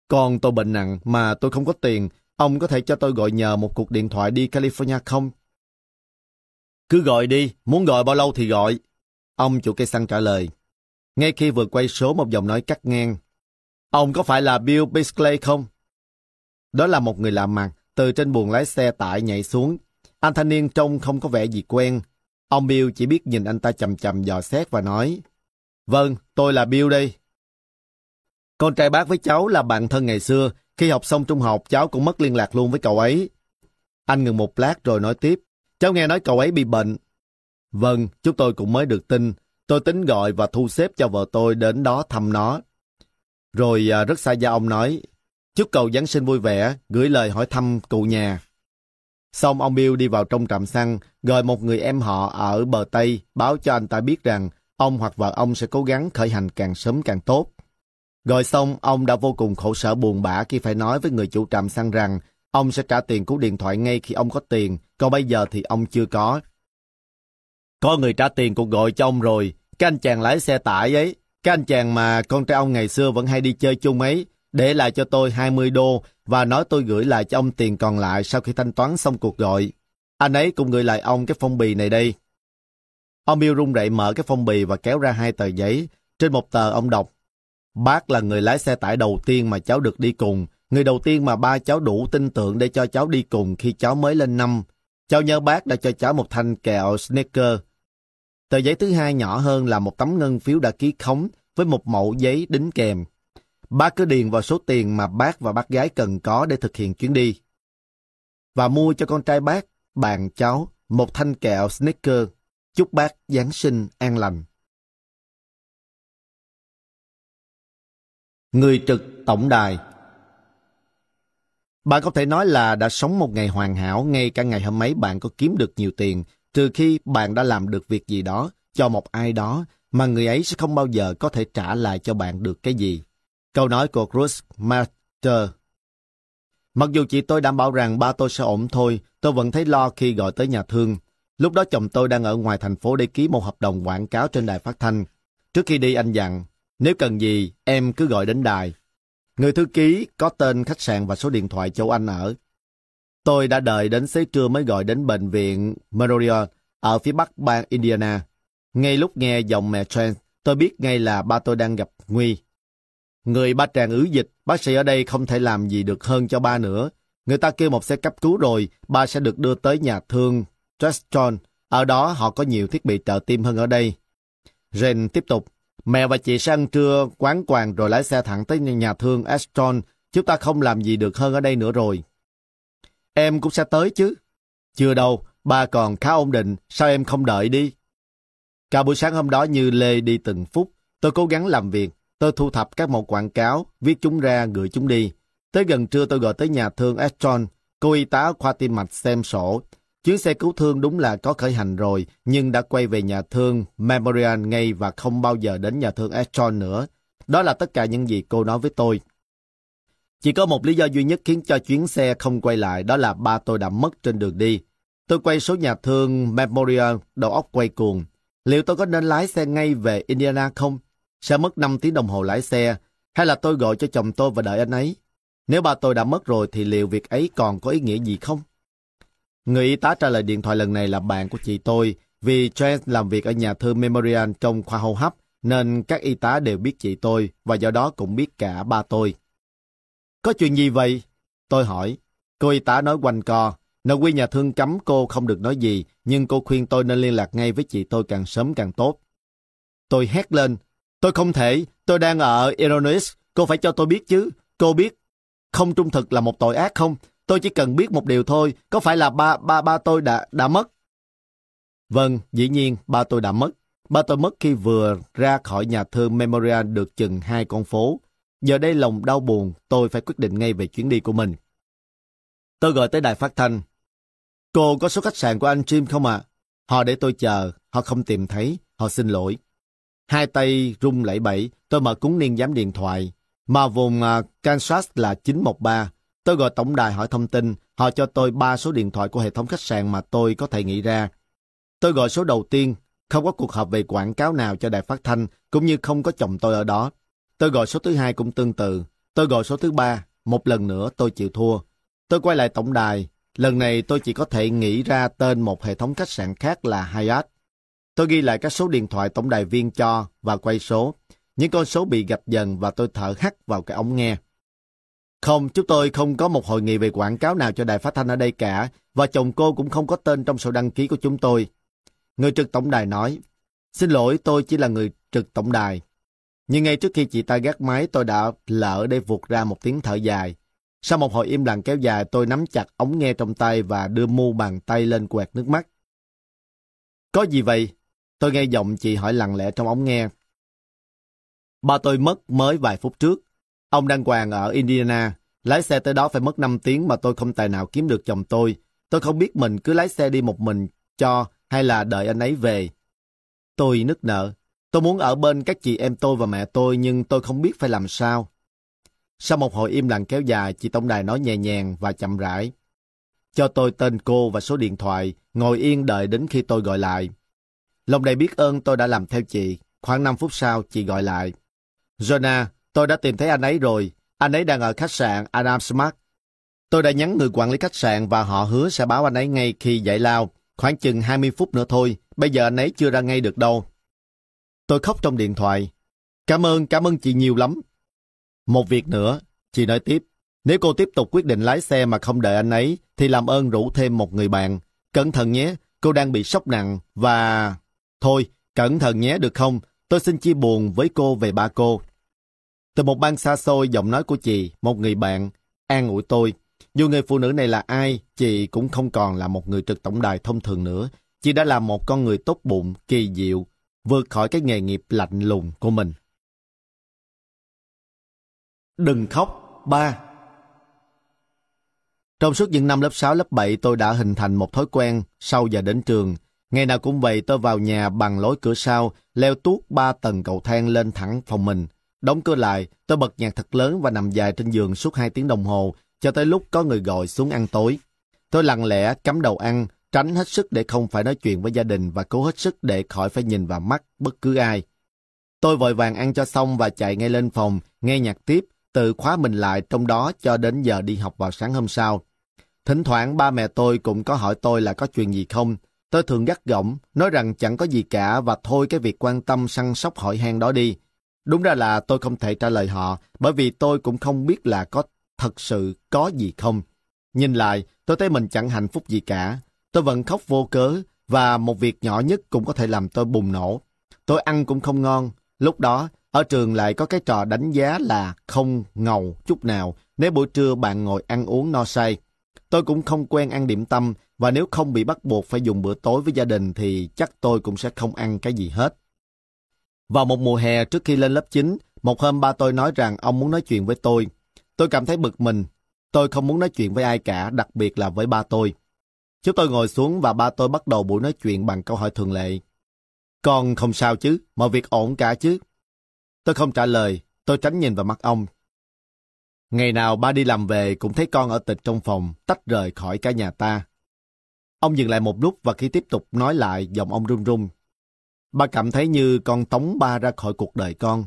Con tôi bệnh nặng mà tôi không có tiền. Ông có thể cho tôi gọi nhờ một cuộc điện thoại đi California không? Cứ gọi đi, muốn gọi bao lâu thì gọi. Ông chủ cây xăng trả lời. Ngay khi vừa quay số, một giọng nói cắt ngang. Ông có phải là Bill Beasley không? Đó là một người lạ mặt, từ trên buồng lái xe tải nhảy xuống. Anh thanh niên trông không có vẻ gì quen. Ông Bill chỉ biết nhìn anh ta chằm chằm dò xét và nói. Vâng, tôi là Bill đây. Con trai bác với cháu là bạn thân ngày xưa. Khi học xong trung học, cháu cũng mất liên lạc luôn với cậu ấy. Anh ngừng một lát rồi nói tiếp. Cháu nghe nói cậu ấy bị bệnh. Vâng, chúng tôi cũng mới được tin. Tôi tính gọi và thu xếp cho vợ tôi đến đó thăm nó. Rồi à, rất xa gia ông nói. Chúc cậu Giáng sinh vui vẻ, gửi lời hỏi thăm cụ nhà. Xong ông Bill đi vào trong trạm xăng, gọi một người em họ ở bờ Tây, báo cho anh ta biết rằng ông hoặc vợ ông sẽ cố gắng khởi hành càng sớm càng tốt. Gọi xong, ông đã vô cùng khổ sở buồn bã khi phải nói với người chủ trạm xăng rằng ông sẽ trả tiền cú điện thoại ngay khi ông có tiền, còn bây giờ thì ông chưa có. Có người trả tiền cuộc gọi cho ông rồi, cái anh chàng lái xe tải ấy, cái anh chàng mà con trai ông ngày xưa vẫn hay đi chơi chung ấy, để lại cho tôi hai mươi đô và nói tôi gửi lại cho ông tiền còn lại sau khi thanh toán xong cuộc gọi. Anh ấy cũng gửi lại ông cái phong bì này đây. Ông Bill run rẩy mở cái phong bì và kéo ra hai tờ giấy. Trên một tờ ông đọc: Bác là người lái xe tải đầu tiên mà cháu được đi cùng, người đầu tiên mà ba cháu đủ tin tưởng để cho cháu đi cùng khi cháu mới lên năm. Cháu nhớ bác đã cho cháu một thanh kẹo Snickers. Tờ giấy thứ hai nhỏ hơn là một tấm ngân phiếu đã ký khống với một mẩu giấy đính kèm. Bác cứ điền vào số tiền mà bác và bác gái cần có để thực hiện chuyến đi. Và mua cho con trai bác, bạn cháu, một thanh kẹo Snickers. Chúc bác Giáng sinh an lành. Người trực tổng đài. Bạn có thể nói là đã sống một ngày hoàn hảo ngay cả ngày hôm ấy bạn có kiếm được nhiều tiền, trừ khi bạn đã làm được việc gì đó cho một ai đó mà người ấy sẽ không bao giờ có thể trả lại cho bạn được cái gì. Câu nói của Bruce Master. Mặc dù chị tôi đảm bảo rằng ba tôi sẽ ổn thôi, tôi vẫn thấy lo khi gọi tới nhà thương. Lúc đó chồng tôi đang ở ngoài thành phố để ký một hợp đồng quảng cáo trên đài phát thanh. Trước khi đi anh dặn, nếu cần gì, em cứ gọi đến đài. Người thư ký có tên khách sạn và số điện thoại chỗ anh ở. Tôi đã đợi đến xế trưa mới gọi đến bệnh viện Memorial ở phía bắc bang Indiana. Ngay lúc nghe giọng mẹ Trent, tôi biết ngay là ba tôi đang gặp nguy. Người ba tràng ứ dịch, bác sĩ ở đây không thể làm gì được hơn cho ba nữa. Người ta kêu một xe cấp cứu rồi, ba sẽ được đưa tới nhà thương Treston. Ở đó họ có nhiều thiết bị trợ tim hơn ở đây. Ren tiếp tục. Mẹ và chị sẽ ăn trưa quán quàng rồi lái xe thẳng tới nhà thương Ashton. Chúng ta không làm gì được hơn ở đây nữa rồi. Em cũng sẽ tới chứ. Chưa đâu, ba còn khá ổn định. Sao em không đợi đi? Cả buổi sáng hôm đó như lê đi từng phút. Tôi cố gắng làm việc. Tôi thu thập các mẫu quảng cáo, viết chúng ra, gửi chúng đi. Tới gần trưa tôi gọi tới nhà thương Ashton. Cô y tá khoa tim mạch xem sổ. Chuyến xe cứu thương đúng là có khởi hành rồi, nhưng đã quay về nhà thương Memorial ngay và không bao giờ đến nhà thương Ashton nữa. Đó là tất cả những gì cô nói với tôi. Chỉ có một lý do duy nhất khiến cho chuyến xe không quay lại, đó là ba tôi đã mất trên đường đi. Tôi quay số nhà thương Memorial, đầu óc quay cuồng. Liệu tôi có nên lái xe ngay về Indiana không? Sẽ mất năm tiếng đồng hồ lái xe, hay là tôi gọi cho chồng tôi và đợi anh ấy? Nếu ba tôi đã mất rồi thì liệu việc ấy còn có ý nghĩa gì không? Người y tá trả lời điện thoại lần này là bạn của chị tôi, vì Trent làm việc ở nhà thương Memorial trong khoa hô hấp, nên các y tá đều biết chị tôi, và do đó cũng biết cả ba tôi. Có chuyện gì vậy? Tôi hỏi. Cô y tá nói quanh co. Nội quy nhà thương cấm cô không được nói gì, nhưng cô khuyên tôi nên liên lạc ngay với chị tôi càng sớm càng tốt. Tôi hét lên. Tôi không thể, tôi đang ở Illinois, cô phải cho tôi biết chứ. Cô biết không trung thực là một tội ác không? Tôi chỉ cần biết một điều thôi, có phải là ba ba ba tôi đã đã mất? Vâng, dĩ nhiên ba tôi đã mất. Ba tôi mất khi vừa ra khỏi nhà thương Memorial được chừng hai con phố. Giờ đây lòng đau buồn, tôi phải quyết định ngay về chuyến đi của mình. Tôi gọi tới đài phát thanh. Cô có số khách sạn của anh Jim không ạ? À? Họ để tôi chờ, họ không tìm thấy, họ xin lỗi. Hai tay run lẩy bẩy, tôi mở cuốn niên giám điện thoại. Mà vùng uh, Kansas là chín một ba. Tôi gọi tổng đài hỏi thông tin, họ cho tôi ba số điện thoại của hệ thống khách sạn mà tôi có thể nghĩ ra. Tôi gọi số đầu tiên, không có cuộc họp về quảng cáo nào cho đài phát thanh, cũng như không có chồng tôi ở đó. Tôi gọi số thứ hai cũng tương tự. Tôi gọi số thứ ba, một lần nữa tôi chịu thua. Tôi quay lại tổng đài, lần này tôi chỉ có thể nghĩ ra tên một hệ thống khách sạn khác là Hyatt. Tôi ghi lại các số điện thoại tổng đài viên cho và quay số. Những con số bị gạch dần và tôi thở hắt vào cái ống nghe. Không, chúng tôi không có một hội nghị về quảng cáo nào cho đài phát thanh ở đây cả, và chồng cô cũng không có tên trong sổ đăng ký của chúng tôi. Người trực tổng đài nói, xin lỗi, tôi chỉ là người trực tổng đài. Nhưng ngay trước khi chị ta gác máy, tôi đã lỡ để vụt ra một tiếng thở dài. Sau một hồi im lặng kéo dài, tôi nắm chặt ống nghe trong tay và đưa mu bàn tay lên quẹt nước mắt. Có gì vậy? Tôi nghe giọng chị hỏi lặng lẽ trong ống nghe. Ba tôi mất mới vài phút trước. Ông đàng hoàng ở Indiana. Lái xe tới đó phải mất năm tiếng mà tôi không tài nào kiếm được chồng tôi. Tôi không biết mình cứ lái xe đi một mình cho hay là đợi anh ấy về. Tôi nức nở. Tôi muốn ở bên các chị em tôi và mẹ tôi nhưng tôi không biết phải làm sao. Sau một hồi im lặng kéo dài, chị tổng đài nói nhẹ nhàng và chậm rãi. Cho tôi tên cô và số điện thoại, ngồi yên đợi đến khi tôi gọi lại. Lòng đầy biết ơn tôi đã làm theo chị. Khoảng năm phút sau, chị gọi lại. Jonah, tôi đã tìm thấy anh ấy rồi. Anh ấy đang ở khách sạn Adam Smart. Tôi đã nhắn người quản lý khách sạn và họ hứa sẽ báo anh ấy ngay khi giải lao. Khoảng chừng hai mươi phút nữa thôi. Bây giờ anh ấy chưa ra ngay được đâu. Tôi khóc trong điện thoại. Cảm ơn, cảm ơn chị nhiều lắm. Một việc nữa, chị nói tiếp. Nếu cô tiếp tục quyết định lái xe mà không đợi anh ấy, thì làm ơn rủ thêm một người bạn. Cẩn thận nhé, cô đang bị sốc nặng và... Thôi, cẩn thận nhé được không? Tôi xin chia buồn với cô về ba cô. Từ một bang xa xôi, giọng nói của chị, một người bạn, an ủi tôi. Dù người phụ nữ này là ai, chị cũng không còn là một người trực tổng đài thông thường nữa. Chị đã là một con người tốt bụng, kỳ diệu, vượt khỏi cái nghề nghiệp lạnh lùng của mình. Đừng khóc, ba. Trong suốt những năm lớp sáu, lớp bảy, tôi đã hình thành một thói quen sau giờ đến trường. Ngày nào cũng vậy, tôi vào nhà bằng lối cửa sau, leo tuốt ba tầng cầu thang lên thẳng phòng mình. Đóng cửa lại, tôi bật nhạc thật lớn và nằm dài trên giường suốt hai tiếng đồng hồ, cho tới lúc có người gọi xuống ăn tối. Tôi lặng lẽ cắm đầu ăn, tránh hết sức để không phải nói chuyện với gia đình và cố hết sức để khỏi phải nhìn vào mắt bất cứ ai. Tôi vội vàng ăn cho xong và chạy ngay lên phòng, nghe nhạc tiếp, tự khóa mình lại trong đó cho đến giờ đi học vào sáng hôm sau. Thỉnh thoảng ba mẹ tôi cũng có hỏi tôi là có chuyện gì không. Tôi thường gắt gỏng, nói rằng chẳng có gì cả và thôi cái việc quan tâm săn sóc hỏi han đó đi. Đúng ra là tôi không thể trả lời họ, bởi vì tôi cũng không biết là có thật sự có gì không. Nhìn lại, tôi thấy mình chẳng hạnh phúc gì cả. Tôi vẫn khóc vô cớ, và một việc nhỏ nhất cũng có thể làm tôi bùng nổ. Tôi ăn cũng không ngon. Lúc đó, ở trường lại có cái trò đánh giá là không ngầu chút nào nếu buổi trưa bạn ngồi ăn uống no say. Tôi cũng không quen ăn điểm tâm, và nếu không bị bắt buộc phải dùng bữa tối với gia đình thì chắc tôi cũng sẽ không ăn cái gì hết. Vào một mùa hè trước khi lên lớp chín, một hôm ba tôi nói rằng ông muốn nói chuyện với tôi. Tôi cảm thấy bực mình. Tôi không muốn nói chuyện với ai cả, đặc biệt là với ba tôi. Chúng tôi ngồi xuống và ba tôi bắt đầu buổi nói chuyện bằng câu hỏi thường lệ. Con không sao chứ, mọi việc ổn cả chứ? Tôi không trả lời, tôi tránh nhìn vào mắt ông. Ngày nào ba đi làm về cũng thấy con ở tịch trong phòng, tách rời khỏi cả nhà ta. Ông dừng lại một lúc và khi tiếp tục nói lại, giọng ông run run. Ba cảm thấy như con tống ba ra khỏi cuộc đời con.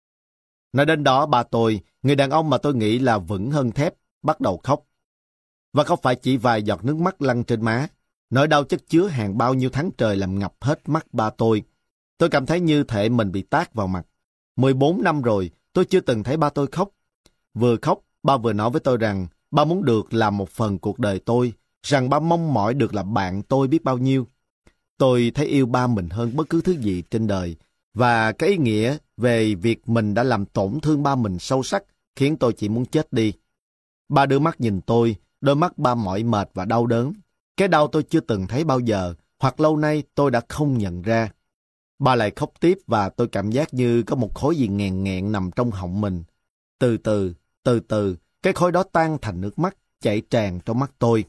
Nói đến đó ba tôi, người đàn ông mà tôi nghĩ là vững hơn thép, bắt đầu khóc. Và không phải chỉ vài giọt nước mắt lăn trên má. Nỗi đau chất chứa hàng bao nhiêu tháng trời làm ngập hết mắt ba tôi. Tôi cảm thấy như thể mình bị tát vào mặt. mười bốn năm rồi, tôi chưa từng thấy ba tôi khóc. Vừa khóc, ba vừa nói với tôi rằng ba muốn được làm một phần cuộc đời tôi, rằng ba mong mỏi được là bạn tôi biết bao nhiêu. Tôi thấy yêu ba mình hơn bất cứ thứ gì trên đời, và cái ý nghĩa về việc mình đã làm tổn thương ba mình sâu sắc khiến tôi chỉ muốn chết đi. Ba đưa mắt nhìn tôi, đôi mắt ba mỏi mệt và đau đớn. Cái đau tôi chưa từng thấy bao giờ, hoặc lâu nay tôi đã không nhận ra. Ba lại khóc tiếp và tôi cảm giác như có một khối gì nghèn nghẹn nằm trong họng mình. Từ từ, từ từ, cái khối đó tan thành nước mắt, chảy tràn trong mắt tôi.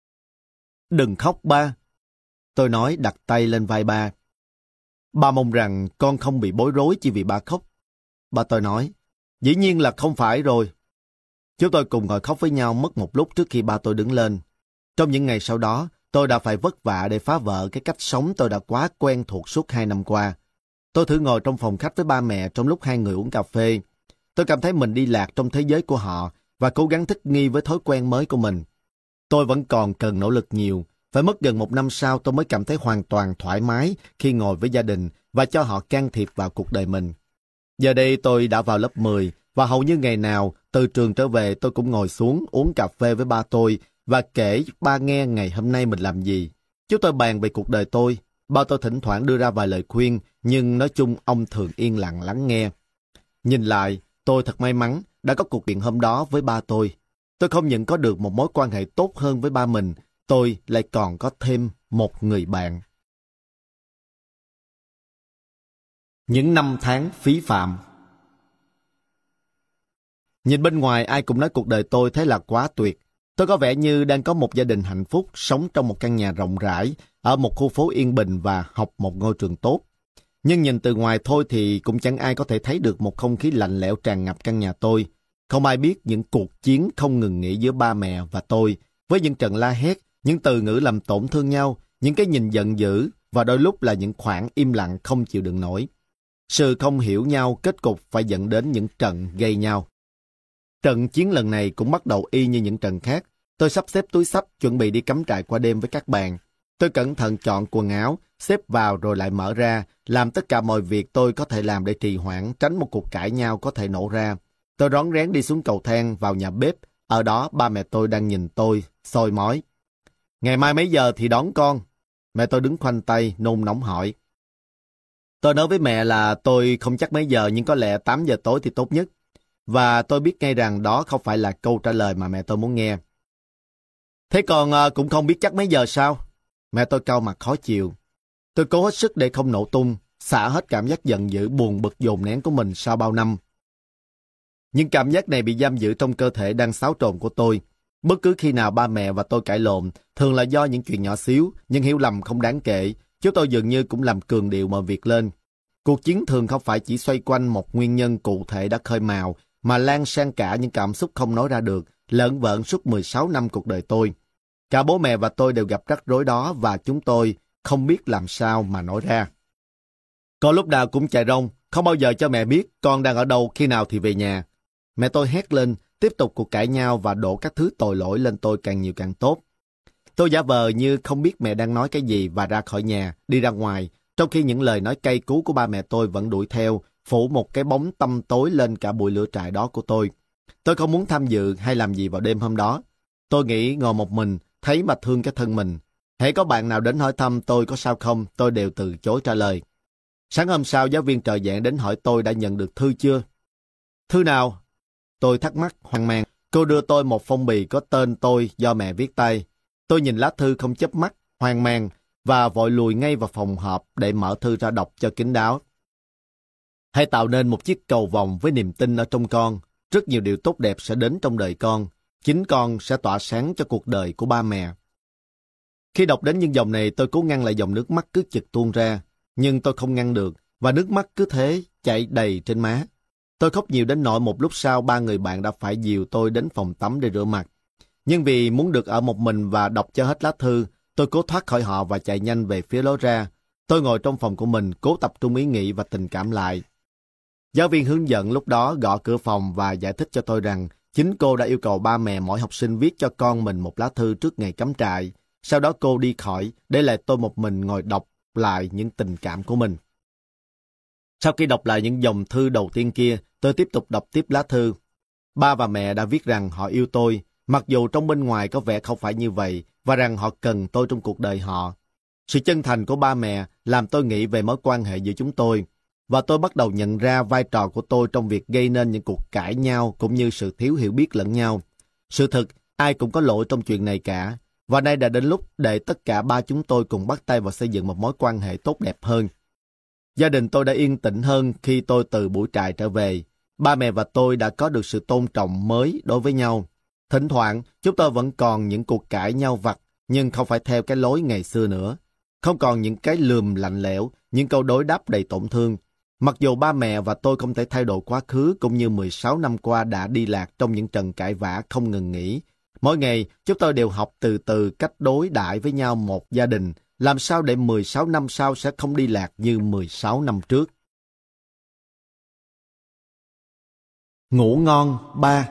Đừng khóc ba. Tôi nói đặt tay lên vai ba. Ba mong rằng con không bị bối rối chỉ vì ba khóc. Ba tôi nói, dĩ nhiên là không phải rồi. Chúng tôi cùng ngồi khóc với nhau mất một lúc trước khi ba tôi đứng lên. Trong những ngày sau đó, tôi đã phải vất vả để phá vỡ cái cách sống tôi đã quá quen thuộc suốt hai năm qua. Tôi thử ngồi trong phòng khách với ba mẹ trong lúc hai người uống cà phê. Tôi cảm thấy mình đi lạc trong thế giới của họ và cố gắng thích nghi với thói quen mới của mình. Tôi vẫn còn cần nỗ lực nhiều. Phải mất gần một năm sau tôi mới cảm thấy hoàn toàn thoải mái khi ngồi với gia đình và cho họ can thiệp vào cuộc đời mình. Giờ đây tôi đã vào lớp mười và hầu như ngày nào từ trường trở về tôi cũng ngồi xuống uống cà phê với ba tôi và kể ba nghe ngày hôm nay mình làm gì. Chúng tôi bàn về cuộc đời tôi. Ba tôi thỉnh thoảng đưa ra vài lời khuyên, nhưng nói chung ông thường yên lặng lắng nghe. Nhìn lại, tôi thật may mắn đã có cuộc điện hôm đó với ba tôi. Tôi không những có được một mối quan hệ tốt hơn với ba mình, tôi lại còn có thêm một người bạn. Những năm tháng phí phạm. Nhìn bên ngoài ai cũng nói cuộc đời tôi thế là quá tuyệt. Tôi có vẻ như đang có một gia đình hạnh phúc, sống trong một căn nhà rộng rãi, ở một khu phố yên bình và học một ngôi trường tốt. Nhưng nhìn từ ngoài thôi thì cũng chẳng ai có thể thấy được một không khí lạnh lẽo tràn ngập căn nhà tôi. Không ai biết những cuộc chiến không ngừng nghỉ giữa ba mẹ và tôi, với những trận la hét, những từ ngữ làm tổn thương nhau, những cái nhìn giận dữ và đôi lúc là những khoảng im lặng không chịu đựng nổi. Sự không hiểu nhau kết cục phải dẫn đến những trận gây nhau. Trận chiến lần này cũng bắt đầu y như những trận khác. Tôi sắp xếp túi xách chuẩn bị đi cắm trại qua đêm với các bạn. Tôi cẩn thận chọn quần áo, xếp vào rồi lại mở ra, làm tất cả mọi việc tôi có thể làm để trì hoãn, tránh một cuộc cãi nhau có thể nổ ra. Tôi rón rén đi xuống cầu thang vào nhà bếp. Ở đó ba mẹ tôi đang nhìn tôi, soi mói. Ngày mai mấy giờ thì đón con? Mẹ tôi đứng khoanh tay, nôn nóng hỏi. Tôi nói với mẹ là tôi không chắc mấy giờ nhưng có lẽ tám giờ tối thì tốt nhất. Và tôi biết ngay rằng đó không phải là câu trả lời mà mẹ tôi muốn nghe. Thế còn uh, cũng không biết chắc mấy giờ sao? Mẹ tôi cau mặt khó chịu. Tôi cố hết sức để không nổ tung, xả hết cảm giác giận dữ buồn bực dồn nén của mình sau bao năm. Nhưng cảm giác này bị giam giữ trong cơ thể đang xáo trộn của tôi. Bất cứ khi nào ba mẹ và tôi cãi lộn, thường là do những chuyện nhỏ xíu, nhưng hiểu lầm không đáng kể, chúng tôi dường như cũng làm cường điệu mọi việc lên. Cuộc chiến thường không phải chỉ xoay quanh một nguyên nhân cụ thể đã khơi mào, mà lan sang cả những cảm xúc không nói ra được, lởn vởn suốt mười sáu năm cuộc đời tôi. Cả bố mẹ và tôi đều gặp rắc rối đó và chúng tôi không biết làm sao mà nói ra. Con lúc nào cũng chạy rông, không bao giờ cho mẹ biết con đang ở đâu, khi nào thì về nhà. Mẹ tôi hét lên, tiếp tục cuộc cãi nhau và đổ các thứ tội lỗi lên tôi càng nhiều càng tốt. Tôi giả vờ như không biết mẹ đang nói cái gì và ra khỏi nhà, đi ra ngoài, trong khi những lời nói cay cú của ba mẹ tôi vẫn đuổi theo, phủ một cái bóng tăm tối lên cả bụi lửa trại đó của tôi. Tôi không muốn tham dự hay làm gì vào đêm hôm đó. Tôi nghĩ ngồi một mình, thấy mà thương cái thân mình. Hễ có bạn nào đến hỏi thăm tôi có sao không, tôi đều từ chối trả lời. Sáng hôm sau, giáo viên trợ giảng đến hỏi tôi đã nhận được thư chưa. Thư nào? Tôi thắc mắc, hoang mang. Cô đưa tôi một phong bì có tên tôi do mẹ viết tay. Tôi nhìn lá thư không chớp mắt, hoang mang, và vội lùi ngay vào phòng họp để mở thư ra đọc cho kín đáo. Hãy tạo nên một chiếc cầu vồng với niềm tin ở trong con. Rất nhiều điều tốt đẹp sẽ đến trong đời con. Chính con sẽ tỏa sáng cho cuộc đời của ba mẹ. Khi đọc đến những dòng này, tôi cố ngăn lại dòng nước mắt cứ chực tuôn ra. Nhưng tôi không ngăn được, và nước mắt cứ thế chảy đầy trên má. Tôi khóc nhiều đến nỗi một lúc sau ba người bạn đã phải dìu tôi đến phòng tắm để rửa mặt. Nhưng vì muốn được ở một mình và đọc cho hết lá thư, tôi cố thoát khỏi họ và chạy nhanh về phía lối ra. Tôi ngồi trong phòng của mình, cố tập trung ý nghĩ và tình cảm lại. Giáo viên hướng dẫn lúc đó gõ cửa phòng và giải thích cho tôi rằng chính cô đã yêu cầu ba mẹ mỗi học sinh viết cho con mình một lá thư trước ngày cắm trại. Sau đó cô đi khỏi, để lại tôi một mình ngồi đọc lại những tình cảm của mình. Sau khi đọc lại những dòng thư đầu tiên kia, tôi tiếp tục đọc tiếp lá thư. Ba và mẹ đã viết rằng họ yêu tôi, mặc dù trong bên ngoài có vẻ không phải như vậy, và rằng họ cần tôi trong cuộc đời họ. Sự chân thành của ba mẹ làm tôi nghĩ về mối quan hệ giữa chúng tôi, và tôi bắt đầu nhận ra vai trò của tôi trong việc gây nên những cuộc cãi nhau cũng như sự thiếu hiểu biết lẫn nhau. Sự thực, ai cũng có lỗi trong chuyện này cả, và nay đã đến lúc để tất cả ba chúng tôi cùng bắt tay vào xây dựng một mối quan hệ tốt đẹp hơn. Gia đình tôi đã yên tĩnh hơn khi tôi từ buổi trại trở về. Ba mẹ và tôi đã có được sự tôn trọng mới đối với nhau. Thỉnh thoảng, chúng tôi vẫn còn những cuộc cãi nhau vặt, nhưng không phải theo cái lối ngày xưa nữa. Không còn những cái lườm lạnh lẽo, những câu đối đáp đầy tổn thương. Mặc dù ba mẹ và tôi không thể thay đổi quá khứ cũng như mười sáu năm qua đã đi lạc trong những trận cãi vã không ngừng nghỉ. Mỗi ngày, chúng tôi đều học từ từ cách đối đãi với nhau một gia đình, làm sao để mười sáu năm sau sẽ không đi lạc như mười sáu năm trước. Ngủ ngon, ba.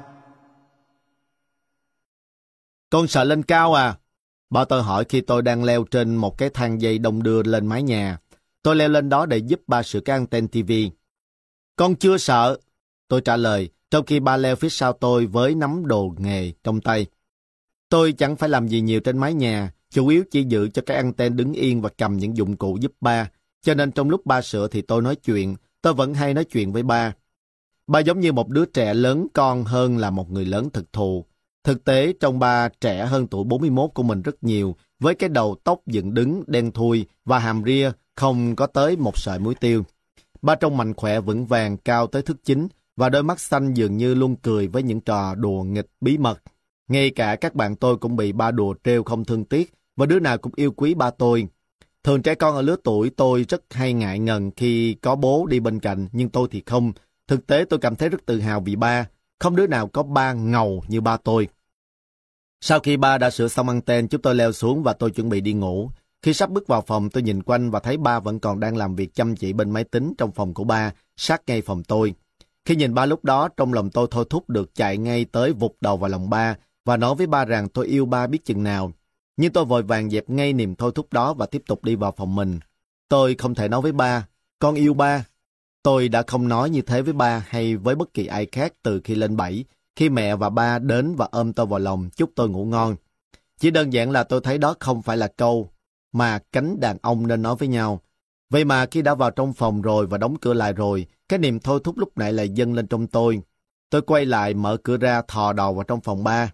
Con sợ lên cao à? Ba tôi hỏi khi tôi đang leo trên một cái thang dây đong đưa lên mái nhà. Tôi leo lên đó để giúp ba sửa cái anten ti vi. Con chưa sợ, tôi trả lời, trong khi ba leo phía sau tôi với nắm đồ nghề trong tay. Tôi chẳng phải làm gì nhiều trên mái nhà, chủ yếu chỉ giữ cho cái anten đứng yên và cầm những dụng cụ giúp ba. Cho nên trong lúc ba sửa thì tôi nói chuyện, tôi vẫn hay nói chuyện với ba. Ba giống như một đứa trẻ lớn con hơn là một người lớn thực thụ. Thực tế, trong ba trẻ hơn tuổi bốn mươi mốt của mình rất nhiều, với cái đầu tóc dựng đứng, đen thui và hàm ria không có tới một sợi muối tiêu. Ba trông mạnh khỏe vững vàng, cao tới thước chín, và đôi mắt xanh dường như luôn cười với những trò đùa nghịch bí mật. Ngay cả các bạn tôi cũng bị ba đùa trêu không thương tiếc, và đứa nào cũng yêu quý ba tôi. Thường trẻ con ở lứa tuổi tôi rất hay ngại ngần khi có bố đi bên cạnh, nhưng tôi thì không. Thực tế tôi cảm thấy rất tự hào vì ba. Không đứa nào có ba ngầu như ba tôi. Sau khi ba đã sửa xong anten, chúng tôi leo xuống và tôi chuẩn bị đi ngủ. Khi sắp bước vào phòng, tôi nhìn quanh và thấy ba vẫn còn đang làm việc chăm chỉ bên máy tính trong phòng của ba, sát ngay phòng tôi. Khi nhìn ba lúc đó, trong lòng tôi thôi thúc được chạy ngay tới vụt đầu vào lòng ba và nói với ba rằng tôi yêu ba biết chừng nào. Nhưng tôi vội vàng dẹp ngay niềm thôi thúc đó và tiếp tục đi vào phòng mình. Tôi không thể nói với ba, con yêu ba. Tôi đã không nói như thế với ba hay với bất kỳ ai khác từ khi lên bảy, khi mẹ và ba đến và ôm tôi vào lòng chúc tôi ngủ ngon. Chỉ đơn giản là tôi thấy đó không phải là câu mà cánh đàn ông nên nói với nhau. Vậy mà khi đã vào trong phòng rồi và đóng cửa lại rồi, cái niềm thôi thúc lúc nãy lại dâng lên trong tôi. Tôi quay lại mở cửa ra thò đầu vào trong phòng ba.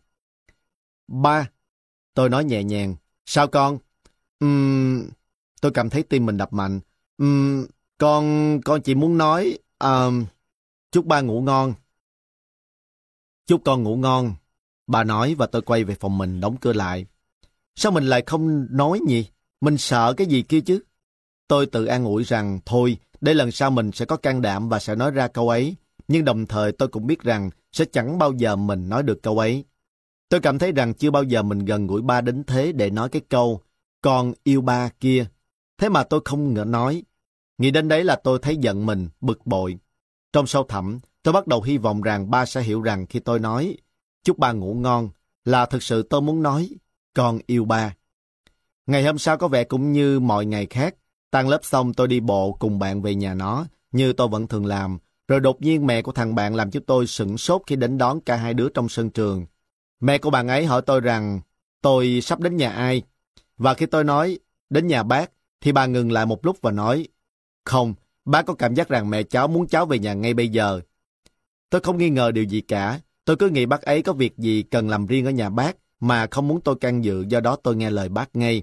Ba, tôi nói nhẹ nhàng. Sao con? Uhm... Tôi cảm thấy tim mình đập mạnh. Uhm... Con... con chỉ muốn nói... Uh... Chúc ba ngủ ngon. Chúc con ngủ ngon. Bà nói và tôi quay về phòng mình đóng cửa lại. Sao mình lại không nói nhỉ? Mình sợ cái gì kia chứ? Tôi tự an ủi rằng thôi, để lần sau mình sẽ có can đảm và sẽ nói ra câu ấy. Nhưng đồng thời tôi cũng biết rằng sẽ chẳng bao giờ mình nói được câu ấy. Tôi cảm thấy rằng chưa bao giờ mình gần gũi ba đến thế để nói cái câu con yêu ba kia. Thế mà tôi không ngờ nói. Nghĩ đến đấy là tôi thấy giận mình, bực bội. Trong sâu thẳm, tôi bắt đầu hy vọng rằng ba sẽ hiểu rằng khi tôi nói chúc ba ngủ ngon là thực sự tôi muốn nói con yêu ba. Ngày hôm sau có vẻ cũng như mọi ngày khác. Tan lớp xong tôi đi bộ cùng bạn về nhà nó, như tôi vẫn thường làm. Rồi đột nhiên mẹ của thằng bạn làm cho tôi sửng sốt khi đến đón cả hai đứa trong sân trường. Mẹ của bạn ấy hỏi tôi rằng tôi sắp đến nhà ai. Và khi tôi nói đến nhà bác, thì bà ngừng lại một lúc và nói không, bác có cảm giác rằng mẹ cháu muốn cháu về nhà ngay bây giờ. Tôi không nghi ngờ điều gì cả. Tôi cứ nghĩ bác ấy có việc gì cần làm riêng ở nhà bác mà không muốn tôi can dự, do đó tôi nghe lời bác ngay.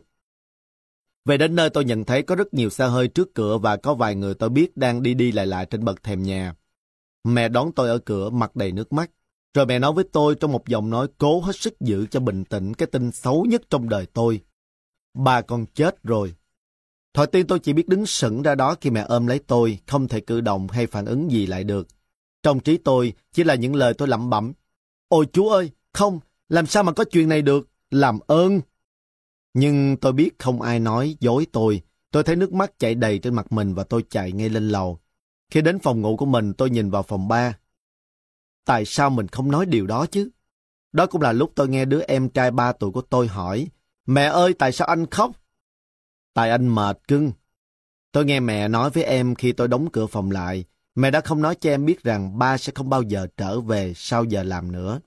Về đến nơi tôi nhận thấy có rất nhiều xe hơi trước cửa và có vài người tôi biết đang đi đi lại lại trên bậc thềm nhà. Mẹ đón tôi ở cửa mặt đầy nước mắt. Rồi mẹ nói với tôi trong một giọng nói cố hết sức giữ cho bình tĩnh cái tin xấu nhất trong đời tôi. Ba con chết rồi. Thoại tiên tôi chỉ biết đứng sững ra đó khi mẹ ôm lấy tôi, không thể cử động hay phản ứng gì lại được. Trong trí tôi chỉ là những lời tôi lẩm bẩm. Ôi Chúa ơi, không, làm sao mà có chuyện này được, làm ơn. Nhưng tôi biết không ai nói dối tôi. Tôi thấy nước mắt chảy đầy trên mặt mình và tôi chạy ngay lên lầu. Khi đến phòng ngủ của mình, tôi nhìn vào phòng ba. Tại sao mình không nói điều đó chứ? Đó cũng là lúc tôi nghe đứa em trai ba tuổi của tôi hỏi, mẹ ơi, tại sao anh khóc? Tại anh mệt cưng. Tôi nghe mẹ nói với em khi tôi đóng cửa phòng lại. Mẹ đã không nói cho em biết rằng ba sẽ không bao giờ trở về sau giờ làm nữa.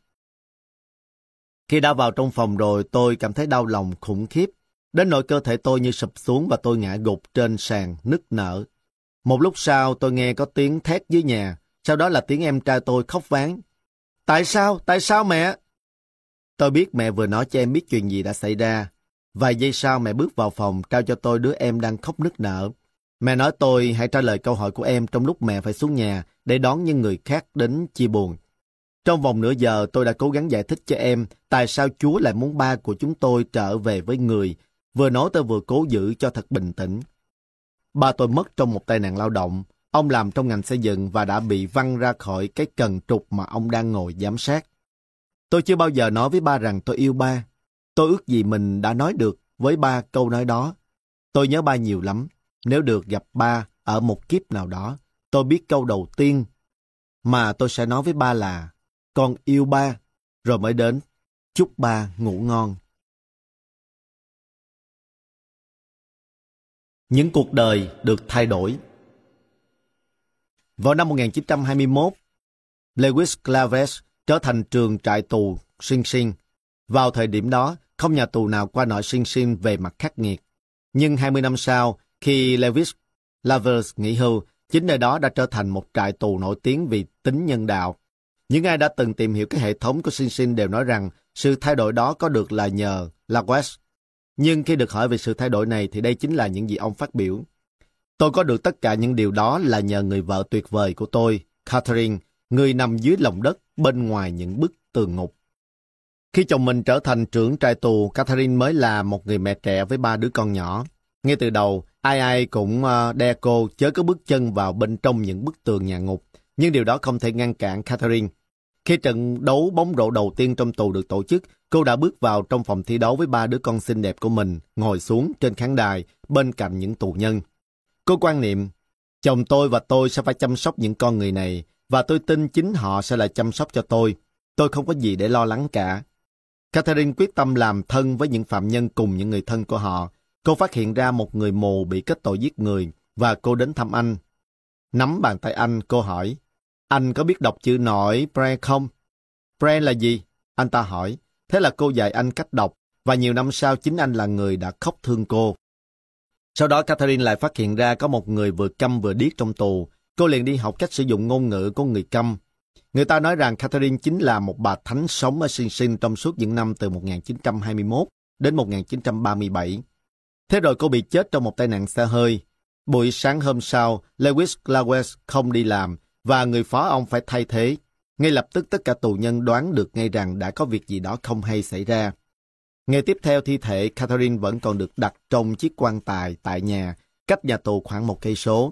Khi đã vào trong phòng rồi, tôi cảm thấy đau lòng khủng khiếp. Đến nỗi cơ thể tôi như sụp xuống và tôi ngã gục trên sàn, nức nở. Một lúc sau tôi nghe có tiếng thét dưới nhà. Sau đó là tiếng em trai tôi khóc váng. Tại sao? Tại sao mẹ? Tôi biết mẹ vừa nói cho em biết chuyện gì đã xảy ra. Vài giây sau mẹ bước vào phòng trao cho tôi đứa em đang khóc nức nở. Mẹ nói tôi hãy trả lời câu hỏi của em trong lúc mẹ phải xuống nhà để đón những người khác đến chia buồn. Trong vòng nửa giờ tôi đã cố gắng giải thích cho em tại sao Chúa lại muốn ba của chúng tôi trở về với người. Vừa nói tôi vừa cố giữ cho thật bình tĩnh. Ba tôi mất trong một tai nạn lao động. Ông làm trong ngành xây dựng và đã bị văng ra khỏi cái cần trục mà ông đang ngồi giám sát. Tôi chưa bao giờ nói với ba rằng tôi yêu ba. Tôi ước gì mình đã nói được với ba câu nói đó. Tôi nhớ ba nhiều lắm. Nếu được gặp ba ở một kiếp nào đó, tôi biết câu đầu tiên mà tôi sẽ nói với ba là con yêu ba, rồi mới đến chúc ba ngủ ngon. Những cuộc đời được thay đổi. Vào năm một nghìn chín trăm hai mươi mốt, Lewis Claves trở thành trường trại tù Sing Sing. Vào thời điểm đó, không nhà tù nào qua nổi Sing Sing về mặt khắc nghiệt. Nhưng hai mươi năm sau, khi Lewis Claves nghỉ hưu, chính nơi đó đã trở thành một trại tù nổi tiếng vì tính nhân đạo. Những ai đã từng tìm hiểu cái hệ thống của Sing Sing đều nói rằng sự thay đổi đó có được là nhờ Claves. Nhưng khi được hỏi về sự thay đổi này thì đây chính là những gì ông phát biểu. Tôi có được tất cả những điều đó là nhờ người vợ tuyệt vời của tôi, Catherine, người nằm dưới lòng đất bên ngoài những bức tường ngục. Khi chồng mình trở thành trưởng trại tù, Catherine mới là một người mẹ trẻ với ba đứa con nhỏ. Ngay từ đầu, ai ai cũng đe cô chớ có bước chân vào bên trong những bức tường nhà ngục. Nhưng điều đó không thể ngăn cản Catherine. Khi trận đấu bóng rổ đầu tiên trong tù được tổ chức, cô đã bước vào trong phòng thi đấu với ba đứa con xinh đẹp của mình, ngồi xuống trên khán đài bên cạnh những tù nhân. Cô quan niệm, chồng tôi và tôi sẽ phải chăm sóc những con người này, và tôi tin chính họ sẽ lại chăm sóc cho tôi. Tôi không có gì để lo lắng cả. Catherine quyết tâm làm thân với những phạm nhân cùng những người thân của họ. Cô phát hiện ra một người mù bị kết tội giết người, và cô đến thăm anh. Nắm bàn tay anh, cô hỏi, anh có biết đọc chữ nổi Braille không? Braille là gì? Anh ta hỏi. Thế là cô dạy anh cách đọc, và nhiều năm sau chính anh là người đã khóc thương cô. Sau đó Catherine lại phát hiện ra có một người vừa câm vừa điếc trong tù. Cô liền đi học cách sử dụng ngôn ngữ của người câm. Người ta nói rằng Catherine chính là một bà thánh sống ở Sing Sing trong suốt những năm từ một nghìn chín trăm hai mươi mốt đến một nghìn chín trăm ba mươi bảy. Thế rồi cô bị chết trong một tai nạn xe hơi. Buổi sáng hôm sau, Lewis Claves không đi làm, và người phó ông phải thay thế. Ngay lập tức tất cả tù nhân đoán được ngay rằng đã có việc gì đó không hay xảy ra. Ngày tiếp theo, thi thể Catherine vẫn còn được đặt trong chiếc quan tài tại nhà, cách nhà tù khoảng một cây số.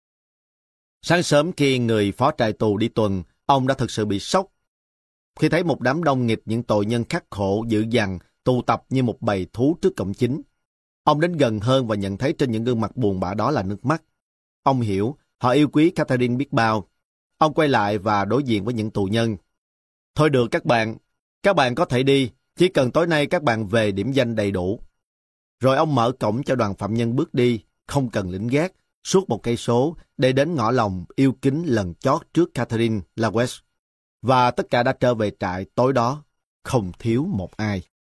Sáng sớm khi người phó trại tù đi tuần, ông đã thực sự bị sốc khi thấy một đám đông nghịch những tội nhân khắc khổ dữ dằn tụ tập như một bầy thú trước cổng chính. Ông đến gần hơn và nhận thấy trên những gương mặt buồn bã đó là nước mắt. Ông hiểu họ yêu quý Catherine biết bao. Ông quay lại và đối diện với những tù nhân. Thôi được các bạn, các bạn có thể đi, chỉ cần tối nay các bạn về điểm danh đầy đủ. Rồi ông mở cổng cho đoàn phạm nhân bước đi, không cần lính gác, suốt một cây số để đến ngõ lòng yêu kính lần chót trước Catherine Claves. Và tất cả đã trở về trại tối đó, không thiếu một ai.